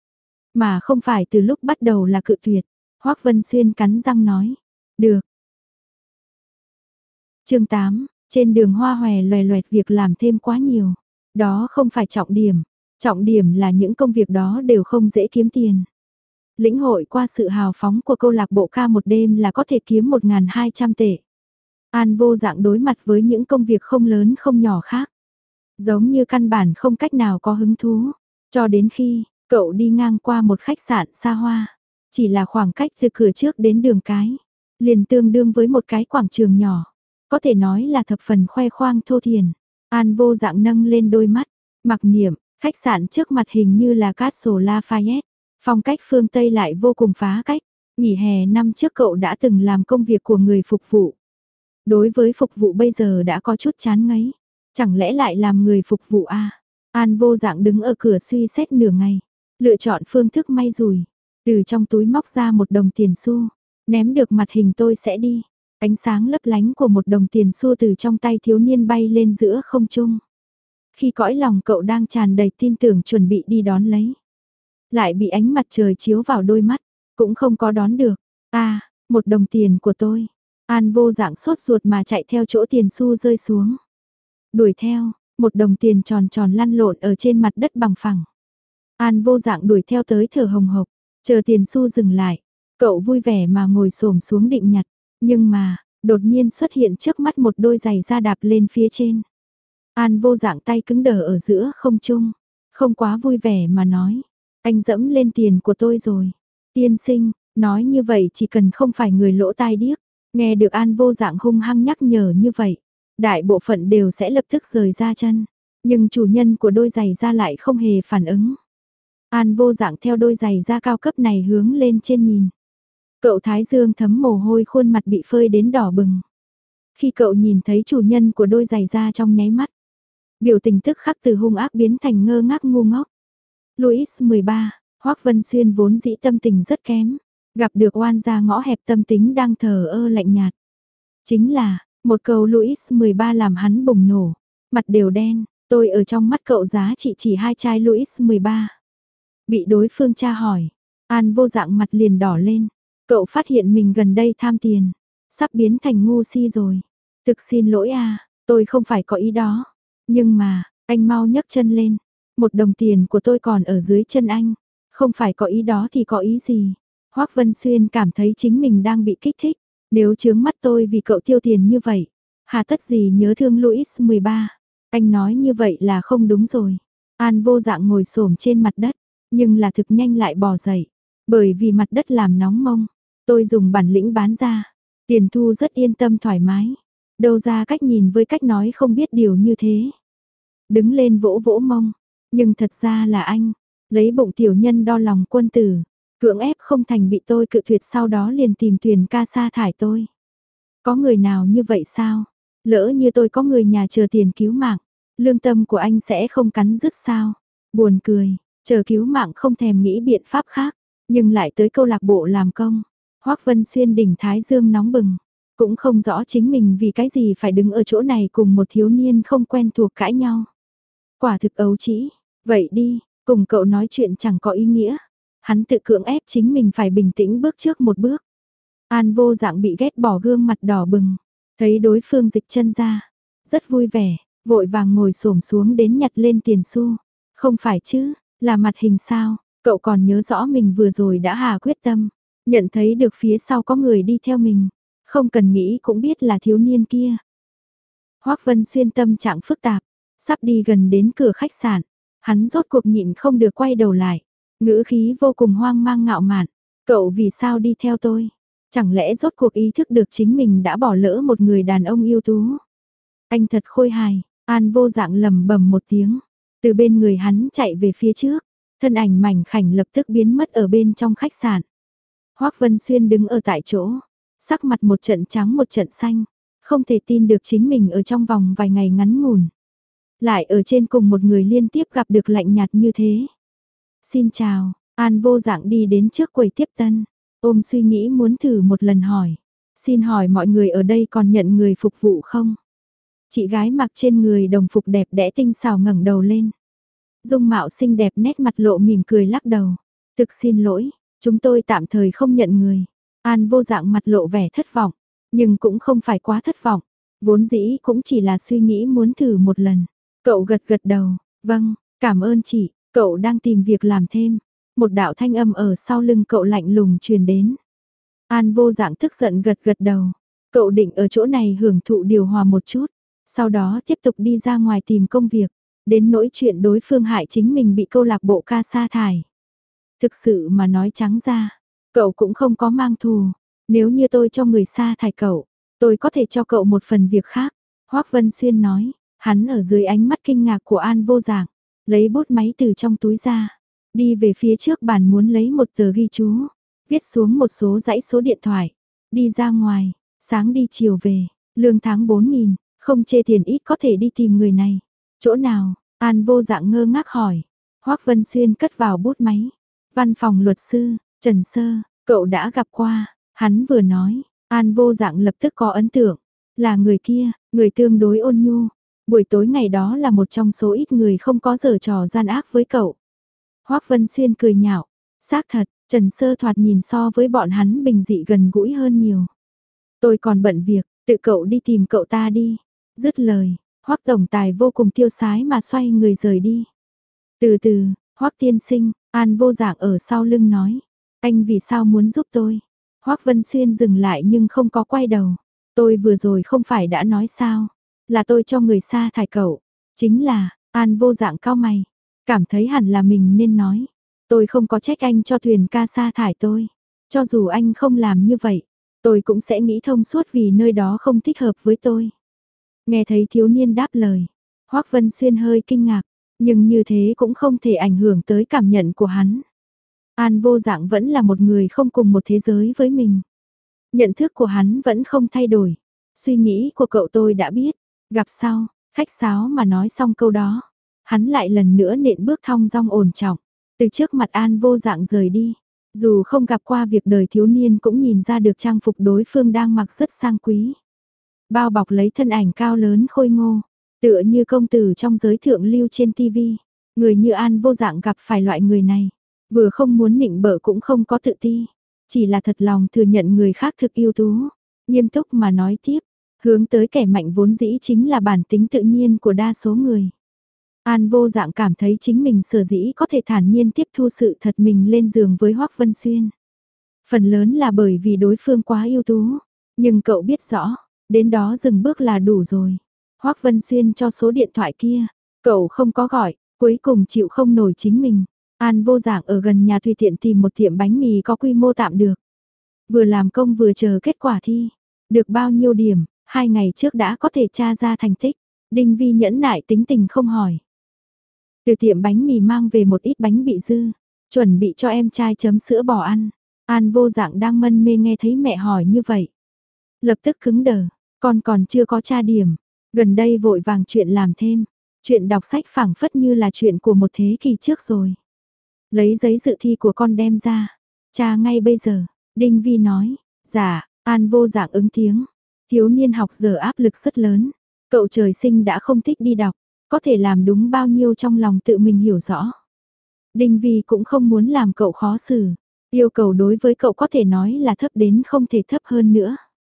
Mà không phải từ lúc bắt đầu là cự tuyệt. Hoắc Vân Xuyên cắn răng nói, được. Chương 8, trên đường hoa hòe loè loẹt việc làm thêm quá nhiều. Đó không phải trọng điểm là những công việc đó đều không dễ kiếm tiền. Lĩnh hội qua sự hào phóng của câu lạc bộ ca một đêm là có thể kiếm 1.200 tệ. An Vô Dạng đối mặt với những công việc không lớn không nhỏ khác. Giống như căn bản không cách nào có hứng thú. Cho đến khi, cậu đi ngang qua một khách sạn xa hoa. Chỉ là khoảng cách từ cửa trước đến đường cái. Liền tương đương với một cái quảng trường nhỏ. Có thể nói là thập phần khoe khoang thô thiển. An Vô Dạng nâng lên đôi mắt. Mặc niệm, khách sạn trước mặt hình như là Castle Lafayette. Phong cách phương Tây lại vô cùng phá cách. Nghỉ hè năm trước cậu đã từng làm công việc của người phục vụ. Đối với phục vụ bây giờ đã có chút chán ngấy. Chẳng lẽ lại làm người phục vụ à? An Vô Dạng đứng ở cửa suy xét nửa ngày. Lựa chọn phương thức may rủi. Từ trong túi móc ra một đồng tiền xu. Ném được mặt hình tôi sẽ đi. Ánh sáng lấp lánh của một đồng tiền xu từ trong tay thiếu niên bay lên giữa không trung. Khi cõi lòng cậu đang tràn đầy tin tưởng chuẩn bị đi đón lấy. Lại bị ánh mặt trời chiếu vào đôi mắt. Cũng không có đón được. À, một đồng tiền của tôi. An Vô Dạng sốt ruột mà chạy theo chỗ tiền xu rơi xuống. Đuổi theo, một đồng tiền tròn tròn lăn lộn ở trên mặt đất bằng phẳng. An Vô Dạng đuổi theo tới thở hồng hộc, chờ tiền xu dừng lại. Cậu vui vẻ mà ngồi xổm xuống định nhặt. Nhưng mà, Đột nhiên xuất hiện trước mắt một đôi giày da đạp lên phía trên. An Vô Dạng tay cứng đờ ở giữa không trung, không quá vui vẻ mà nói, anh dẫm lên tiền của tôi rồi. Tiên sinh, nói như vậy chỉ cần không phải người lỗ tai điếc, nghe được An Vô Dạng hung hăng nhắc nhở như vậy, đại bộ phận đều sẽ lập tức rời ra chân, nhưng chủ nhân của đôi giày da lại không hề phản ứng. An Vô Dạng theo đôi giày da cao cấp này hướng lên trên nhìn. Cậu thái dương thấm mồ hôi, khuôn mặt bị phơi đến đỏ bừng. Khi cậu nhìn thấy chủ nhân của đôi giày da trong nháy mắt, biểu tình tức khắc từ hung ác biến thành ngơ ngác ngu ngốc. Louis 13, Hoắc Vân Xuyên vốn dĩ tâm tình rất kém, gặp được oan gia ngõ hẹp tâm tính đang thờ ơ lạnh nhạt. Chính là, một câu Louis 13 làm hắn bùng nổ, mặt đều đen, tôi ở trong mắt cậu giá trị chỉ 2 chai Louis 13. Bị đối phương tra hỏi, An Vô Dạng mặt liền đỏ lên, cậu phát hiện mình gần đây tham tiền, sắp biến thành ngu si rồi. Thực xin lỗi à, tôi không phải có ý đó. Nhưng mà, anh mau nhấc chân lên, 1 đồng tiền của tôi còn ở dưới chân anh, không phải có ý đó thì có ý gì. Hoắc Vân Xuyên cảm thấy chính mình đang bị kích thích, nếu chướng mắt tôi vì cậu tiêu tiền như vậy, hà tất gì nhớ thương Louis 13. Anh nói như vậy là không đúng rồi. An Vô Dạng ngồi xổm trên mặt đất, nhưng là thực nhanh lại bò dậy, bởi vì mặt đất làm nóng mông. Tôi dùng bản lĩnh bán ra, tiền thu rất yên tâm thoải mái. Đâu ra cách nhìn với cách nói không biết điều như thế. Đứng lên vỗ vỗ mông, nhưng thật ra là anh, lấy bụng tiểu nhân đo lòng quân tử, cưỡng ép không thành bị tôi cự tuyệt, sau đó liền tìm Tuyền ca sa thải tôi. Có người nào như vậy sao? Lỡ như tôi có người nhà chờ tiền cứu mạng, lương tâm của anh sẽ không cắn rứt sao? Buồn cười, chờ cứu mạng không thèm nghĩ biện pháp khác, nhưng lại tới câu lạc bộ làm công. Hoắc Vân Xuyên đỉnh thái dương nóng bừng, cũng không rõ chính mình vì cái gì phải đứng ở chỗ này cùng một thiếu niên không quen thuộc cãi nhau. Quả thực ấu trĩ, vậy đi, cùng cậu nói chuyện chẳng có ý nghĩa. Hắn tự cưỡng ép chính mình phải bình tĩnh bước trước một bước. An Vô Dạng bị ghét bỏ, gương mặt đỏ bừng, thấy đối phương dịch chân ra, rất vui vẻ, vội vàng ngồi xổm xuống đến nhặt lên tiền xu. Không phải chứ, là mặt hình sao, cậu còn nhớ rõ mình vừa rồi đã hà quyết tâm, nhận thấy được phía sau có người đi theo mình, không cần nghĩ cũng biết là thiếu niên kia. Hoắc Vân Xuyên tâm trạng phức tạp, sắp đi gần đến cửa khách sạn, hắn rốt cuộc nhịn không được quay đầu lại, ngữ khí vô cùng hoang mang ngạo mạn, cậu vì sao đi theo tôi? Chẳng lẽ rốt cuộc ý thức được chính mình đã bỏ lỡ một người đàn ông ưu tú? Anh thật khôi hài, An Vô Dạng lẩm bẩm một tiếng, từ bên người hắn chạy về phía trước, thân ảnh mảnh khảnh lập tức biến mất ở bên trong khách sạn. Hoắc Vân Xuyên đứng ở tại chỗ, sắc mặt một trận trắng một trận xanh, không thể tin được chính mình ở trong vòng vài ngày ngắn ngủn lại ở trên cùng một người liên tiếp gặp được lạnh nhạt như thế. Xin chào, An Vô Dạng đi đến trước quầy tiếp tân, ôm suy nghĩ muốn thử một lần hỏi. Xin hỏi mọi người ở đây còn nhận người phục vụ không? Chị gái mặc trên người đồng phục đẹp đẽ tinh xảo ngẩng đầu lên. Dung mạo xinh đẹp, nét mặt lộ mỉm cười lắc đầu. Thực xin lỗi, chúng tôi tạm thời không nhận người. An Vô Dạng mặt lộ vẻ thất vọng, nhưng cũng không phải quá thất vọng. Vốn dĩ cũng chỉ là suy nghĩ muốn thử một lần. Cậu gật gật đầu, vâng, cảm ơn chị, cậu đang tìm việc làm thêm. Một đạo thanh âm ở sau lưng cậu lạnh lùng truyền đến. An Vô Dạng tức giận gật gật đầu. Cậu định ở chỗ này hưởng thụ điều hòa một chút, sau đó tiếp tục đi ra ngoài tìm công việc. Đến nỗi chuyện đối phương hại chính mình bị câu lạc bộ ca sa thải. Thực sự mà nói trắng ra, cậu cũng không có mang thù. Nếu như tôi cho người sa thải cậu, tôi có thể cho cậu một phần việc khác. Hoắc Vân Xuyên nói, hắn ở dưới ánh mắt kinh ngạc của An Vô Dạng, lấy bút máy từ trong túi ra, đi về phía trước bàn muốn lấy một tờ ghi chú, viết xuống một số dãy số điện thoại, đi ra ngoài, sáng đi chiều về, lương tháng 4.000, không chê tiền ít, có thể đi tìm người này. Chỗ nào? An Vô Dạng ngơ ngác hỏi. Hoắc Vân Xuyên cất vào bút máy. Văn phòng luật sư, Trần Sơ, cậu đã gặp qua. Hắn vừa nói, An Vô Dạng lập tức có ấn tượng. Là người kia, người tương đối ôn nhu. Buổi tối ngày đó là một trong số ít người không có giở trò gian ác với cậu. Hoắc Vân Xuyên cười nhạo. Xác thật, Trần Sơ thoạt nhìn so với bọn hắn bình dị gần gũi hơn nhiều. Tôi còn bận việc, tự cậu đi tìm cậu ta đi. Dứt lời, Hoắc tổng tài vô cùng tiêu sái mà xoay người rời đi. Từ từ, Hoắc tiên sinh, An Vô Dạng ở sau lưng nói. Anh vì sao muốn giúp tôi? Hoắc Vân Xuyên dừng lại nhưng không có quay đầu. Tôi vừa rồi không phải đã nói sao, là tôi cho người sa thải cậu. Chính là, An Vô Dạng cau mày, cảm thấy hẳn là mình nên nói. Tôi không có trách anh cho Thuyền ca sa thải tôi. Cho dù anh không làm như vậy, tôi cũng sẽ nghĩ thông suốt vì nơi đó không thích hợp với tôi. Nghe thấy thiếu niên đáp lời, Hoắc Vân Xuyên hơi kinh ngạc, nhưng như thế cũng không thể ảnh hưởng tới cảm nhận của hắn. An Vô Dạng vẫn là một người không cùng một thế giới với mình. Nhận thức của hắn vẫn không thay đổi. Suy nghĩ của cậu tôi đã biết. Gặp sau, khách sáo mà nói xong câu đó. Hắn lại lần nữa nện bước thong dong ổn trọng. Từ trước mặt An Vô Dạng rời đi. Dù không gặp qua việc đời thiếu niên cũng nhìn ra được trang phục đối phương đang mặc rất sang quý. Bao bọc lấy thân ảnh cao lớn khôi ngô. Tựa như công tử trong giới thượng lưu trên tivi. Người như An Vô Dạng gặp phải loại người này. Vừa không muốn nịnh bợ cũng không có tự ti. Chỉ là thật lòng thừa nhận người khác thực ưu tú. Nghiêm túc mà nói tiếp. Hướng tới kẻ mạnh vốn dĩ chính là bản tính tự nhiên của đa số người. An Vô Dạng cảm thấy chính mình sở dĩ có thể thản nhiên tiếp thu sự thật mình lên giường với Hoắc Vân Xuyên. Phần lớn là bởi vì đối phương quá ưu tú. Nhưng cậu biết rõ, đến đó dừng bước là đủ rồi. Hoắc Vân Xuyên cho số điện thoại kia. Cậu không có gọi, cuối cùng chịu không nổi chính mình. An Vô Dạng ở gần nhà tùy tiện tìm một tiệm bánh mì có quy mô tạm được. Vừa làm công vừa chờ kết quả thi. Được bao nhiêu điểm, 2 ngày trước đã có thể tra ra thành tích. Đinh Vi nhẫn nại tính tình không hỏi. Từ tiệm bánh mì mang về một ít bánh bị dư, chuẩn bị cho em trai chấm sữa bò ăn. An Vô Dạng đang mân mê nghe thấy mẹ hỏi như vậy. Lập tức cứng đờ, con còn chưa có tra điểm. Gần đây vội vàng chuyện làm thêm. Chuyện đọc sách phảng phất như là chuyện của một thế kỷ trước rồi. Lấy giấy dự thi của con đem ra. Tra ngay bây giờ. Đinh Vi nói. Dạ, An Vô Dạng ứng tiếng. Thiếu niên học giờ áp lực rất lớn. Cậu trời sinh đã không thích đi đọc. Có thể làm đúng bao nhiêu trong lòng tự mình hiểu rõ. Đinh Vi cũng không muốn làm cậu khó xử. Yêu cầu đối với cậu có thể nói là thấp đến không thể thấp hơn nữa.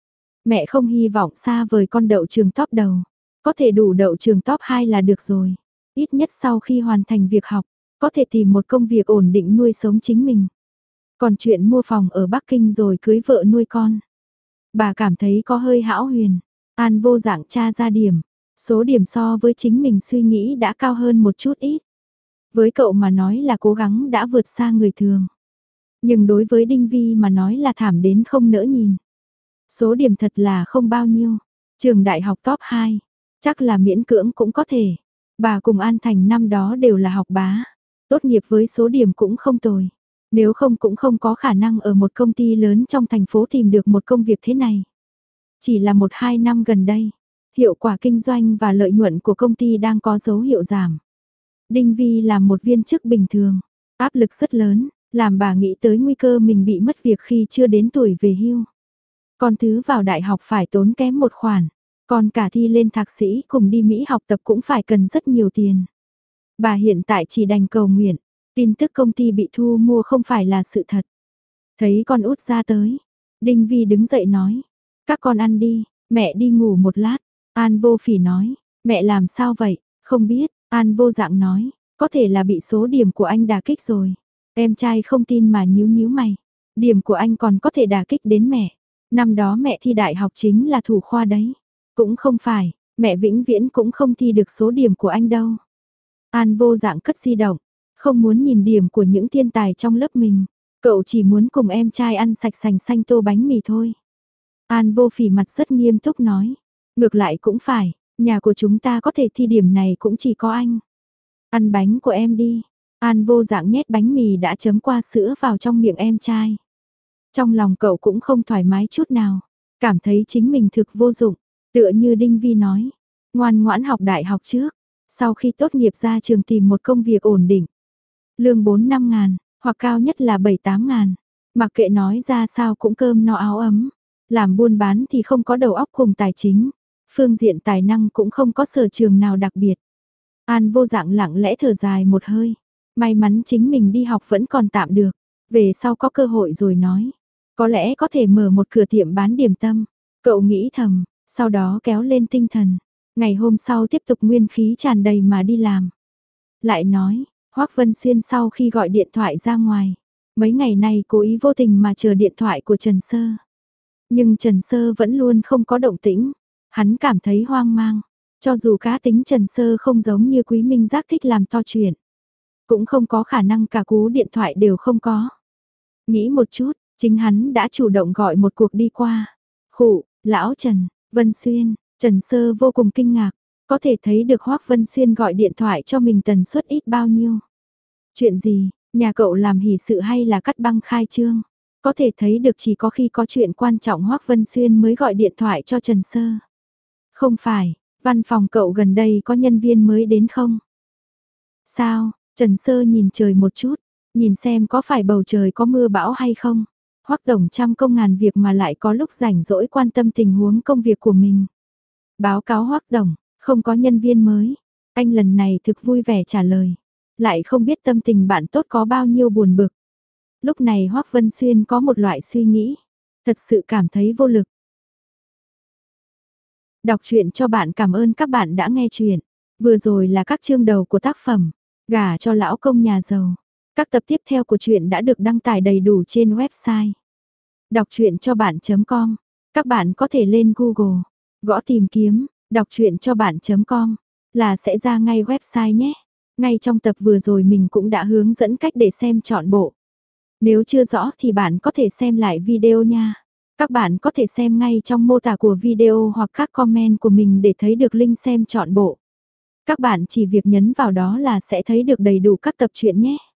Mẹ không hy vọng xa vời con đậu trường top đầu. Có thể đủ đậu trường top 2 là được rồi. Ít nhất sau khi hoàn thành việc học, có thể tìm một công việc ổn định nuôi sống chính mình. Còn chuyện mua phòng ở Bắc Kinh rồi cưới vợ nuôi con. Bà cảm thấy có hơi hão huyền. An Vô Dạng tra ra điểm. Số điểm so với chính mình suy nghĩ đã cao hơn một chút ít. Với cậu mà nói là cố gắng đã vượt xa người thường. Nhưng đối với Đinh Vi mà nói là thảm đến không nỡ nhìn. Số điểm thật là không bao nhiêu. Trường đại học top 2. Chắc là miễn cưỡng cũng có thể. Bà cùng An Thành năm đó đều là học bá. Tốt nghiệp với số điểm cũng không tồi. Nếu không cũng không có khả năng ở một công ty lớn trong thành phố tìm được một công việc thế này. Chỉ là 1-2 năm gần đây, hiệu quả kinh doanh và lợi nhuận của công ty đang có dấu hiệu giảm. Đinh Vi là một viên chức bình thường, áp lực rất lớn, làm bà nghĩ tới nguy cơ mình bị mất việc khi chưa đến tuổi về hưu. Con thứ vào đại học phải tốn kém một khoản, còn cả thi lên thạc sĩ cùng đi Mỹ học tập cũng phải cần rất nhiều tiền. Bà hiện tại chỉ đành cầu nguyện, tin tức công ty bị thu mua không phải là sự thật. Thấy con út ra tới, Đinh Vi đứng dậy nói, các con ăn đi, mẹ đi ngủ một lát. An Vô Phỉ nói, mẹ làm sao vậy, không biết. An Vô Dạng nói, có thể là bị số điểm của anh đả kích rồi. Em trai không tin mà nhíu nhíu mày. Điểm của anh còn có thể đả kích đến mẹ. Năm đó mẹ thi đại học chính là thủ khoa đấy. Cũng không phải, mẹ vĩnh viễn cũng không thi được số điểm của anh đâu. An Vô Dạng cất di động, không muốn nhìn điểm của những thiên tài trong lớp mình. Cậu chỉ muốn cùng em trai ăn sạch sành xanh tô bánh mì thôi. An Vô Phỉ mặt rất nghiêm túc nói. Ngược lại cũng phải, nhà của chúng ta có thể thi điểm này cũng chỉ có anh. Ăn bánh của em đi. An Vô Dạng nhét bánh mì đã chấm qua sữa vào trong miệng em trai. Trong lòng cậu cũng không thoải mái chút nào. Cảm thấy chính mình thực vô dụng. Tựa như Đinh Vi nói. Ngoan ngoãn học đại học trước. Sau khi tốt nghiệp ra trường tìm một công việc ổn định. Lương 4-5 ngàn, hoặc cao nhất là 7-8 ngàn. Mặc kệ nói ra sao cũng cơm no áo ấm. Làm buôn bán thì không có đầu óc cùng tài chính. Phương diện tài năng cũng không có sở trường nào đặc biệt. An Vô Dạng lặng lẽ thở dài một hơi. May mắn chính mình đi học vẫn còn tạm được. Về sau có cơ hội rồi nói. Có lẽ có thể mở một cửa tiệm bán điểm tâm. Cậu nghĩ thầm, sau đó kéo lên tinh thần. Ngày hôm sau tiếp tục nguyên khí tràn đầy mà đi làm. Lại nói, Hoắc Vân Xuyên sau khi gọi điện thoại ra ngoài. Mấy ngày nay cố ý vô tình mà chờ điện thoại của Trần Sơ. Nhưng Trần Sơ vẫn luôn không có động tĩnh. Hắn cảm thấy hoang mang. Cho dù cá tính Trần Sơ không giống như Quý Minh Giác thích làm to chuyện. Cũng không có khả năng cả cú điện thoại đều không có. Nghĩ một chút, chính hắn đã chủ động gọi một cuộc đi qua. Khụ, lão Trần, Vân Xuyên, Trần Sơ vô cùng kinh ngạc. Có thể thấy được Hoác Vân Xuyên gọi điện thoại cho mình tần suất ít bao nhiêu. Chuyện gì, nhà cậu làm hỷ sự hay là cắt băng khai trương? Có thể thấy được chỉ có khi có chuyện quan trọng Hoác Vân Xuyên mới gọi điện thoại cho Trần Sơ. Không phải, văn phòng cậu gần đây có nhân viên mới đến không? Sao, Trần Sơ nhìn trời một chút, nhìn xem có phải bầu trời có mưa bão hay không? Hoắc tổng trăm công ngàn việc mà lại có lúc rảnh rỗi quan tâm tình huống công việc của mình. Báo cáo Hoắc tổng, không có nhân viên mới. Anh lần này thực vui vẻ trả lời. Lại không biết tâm tình bạn tốt có bao nhiêu buồn bực. Lúc này Hoắc Vân Xuyên có một loại suy nghĩ. Thật sự cảm thấy vô lực. Đọc truyện cho bạn, cảm ơn các bạn đã nghe truyện. Vừa rồi là các chương đầu của tác phẩm Gả cho lão công nhà giàu. Các tập tiếp theo của truyện đã được đăng tải đầy đủ trên website đọc truyện cho bạn.com. Các bạn có thể lên Google, gõ tìm kiếm, đọc truyện cho bạn.com là sẽ ra ngay website nhé. Ngay trong tập vừa rồi mình cũng đã hướng dẫn cách để xem trọn bộ. Nếu chưa rõ thì bạn có thể xem lại video nha. Các bạn có thể xem ngay trong mô tả của video hoặc các comment của mình để thấy được link xem trọn bộ. Các bạn chỉ việc nhấn vào đó là sẽ thấy được đầy đủ các tập truyện nhé.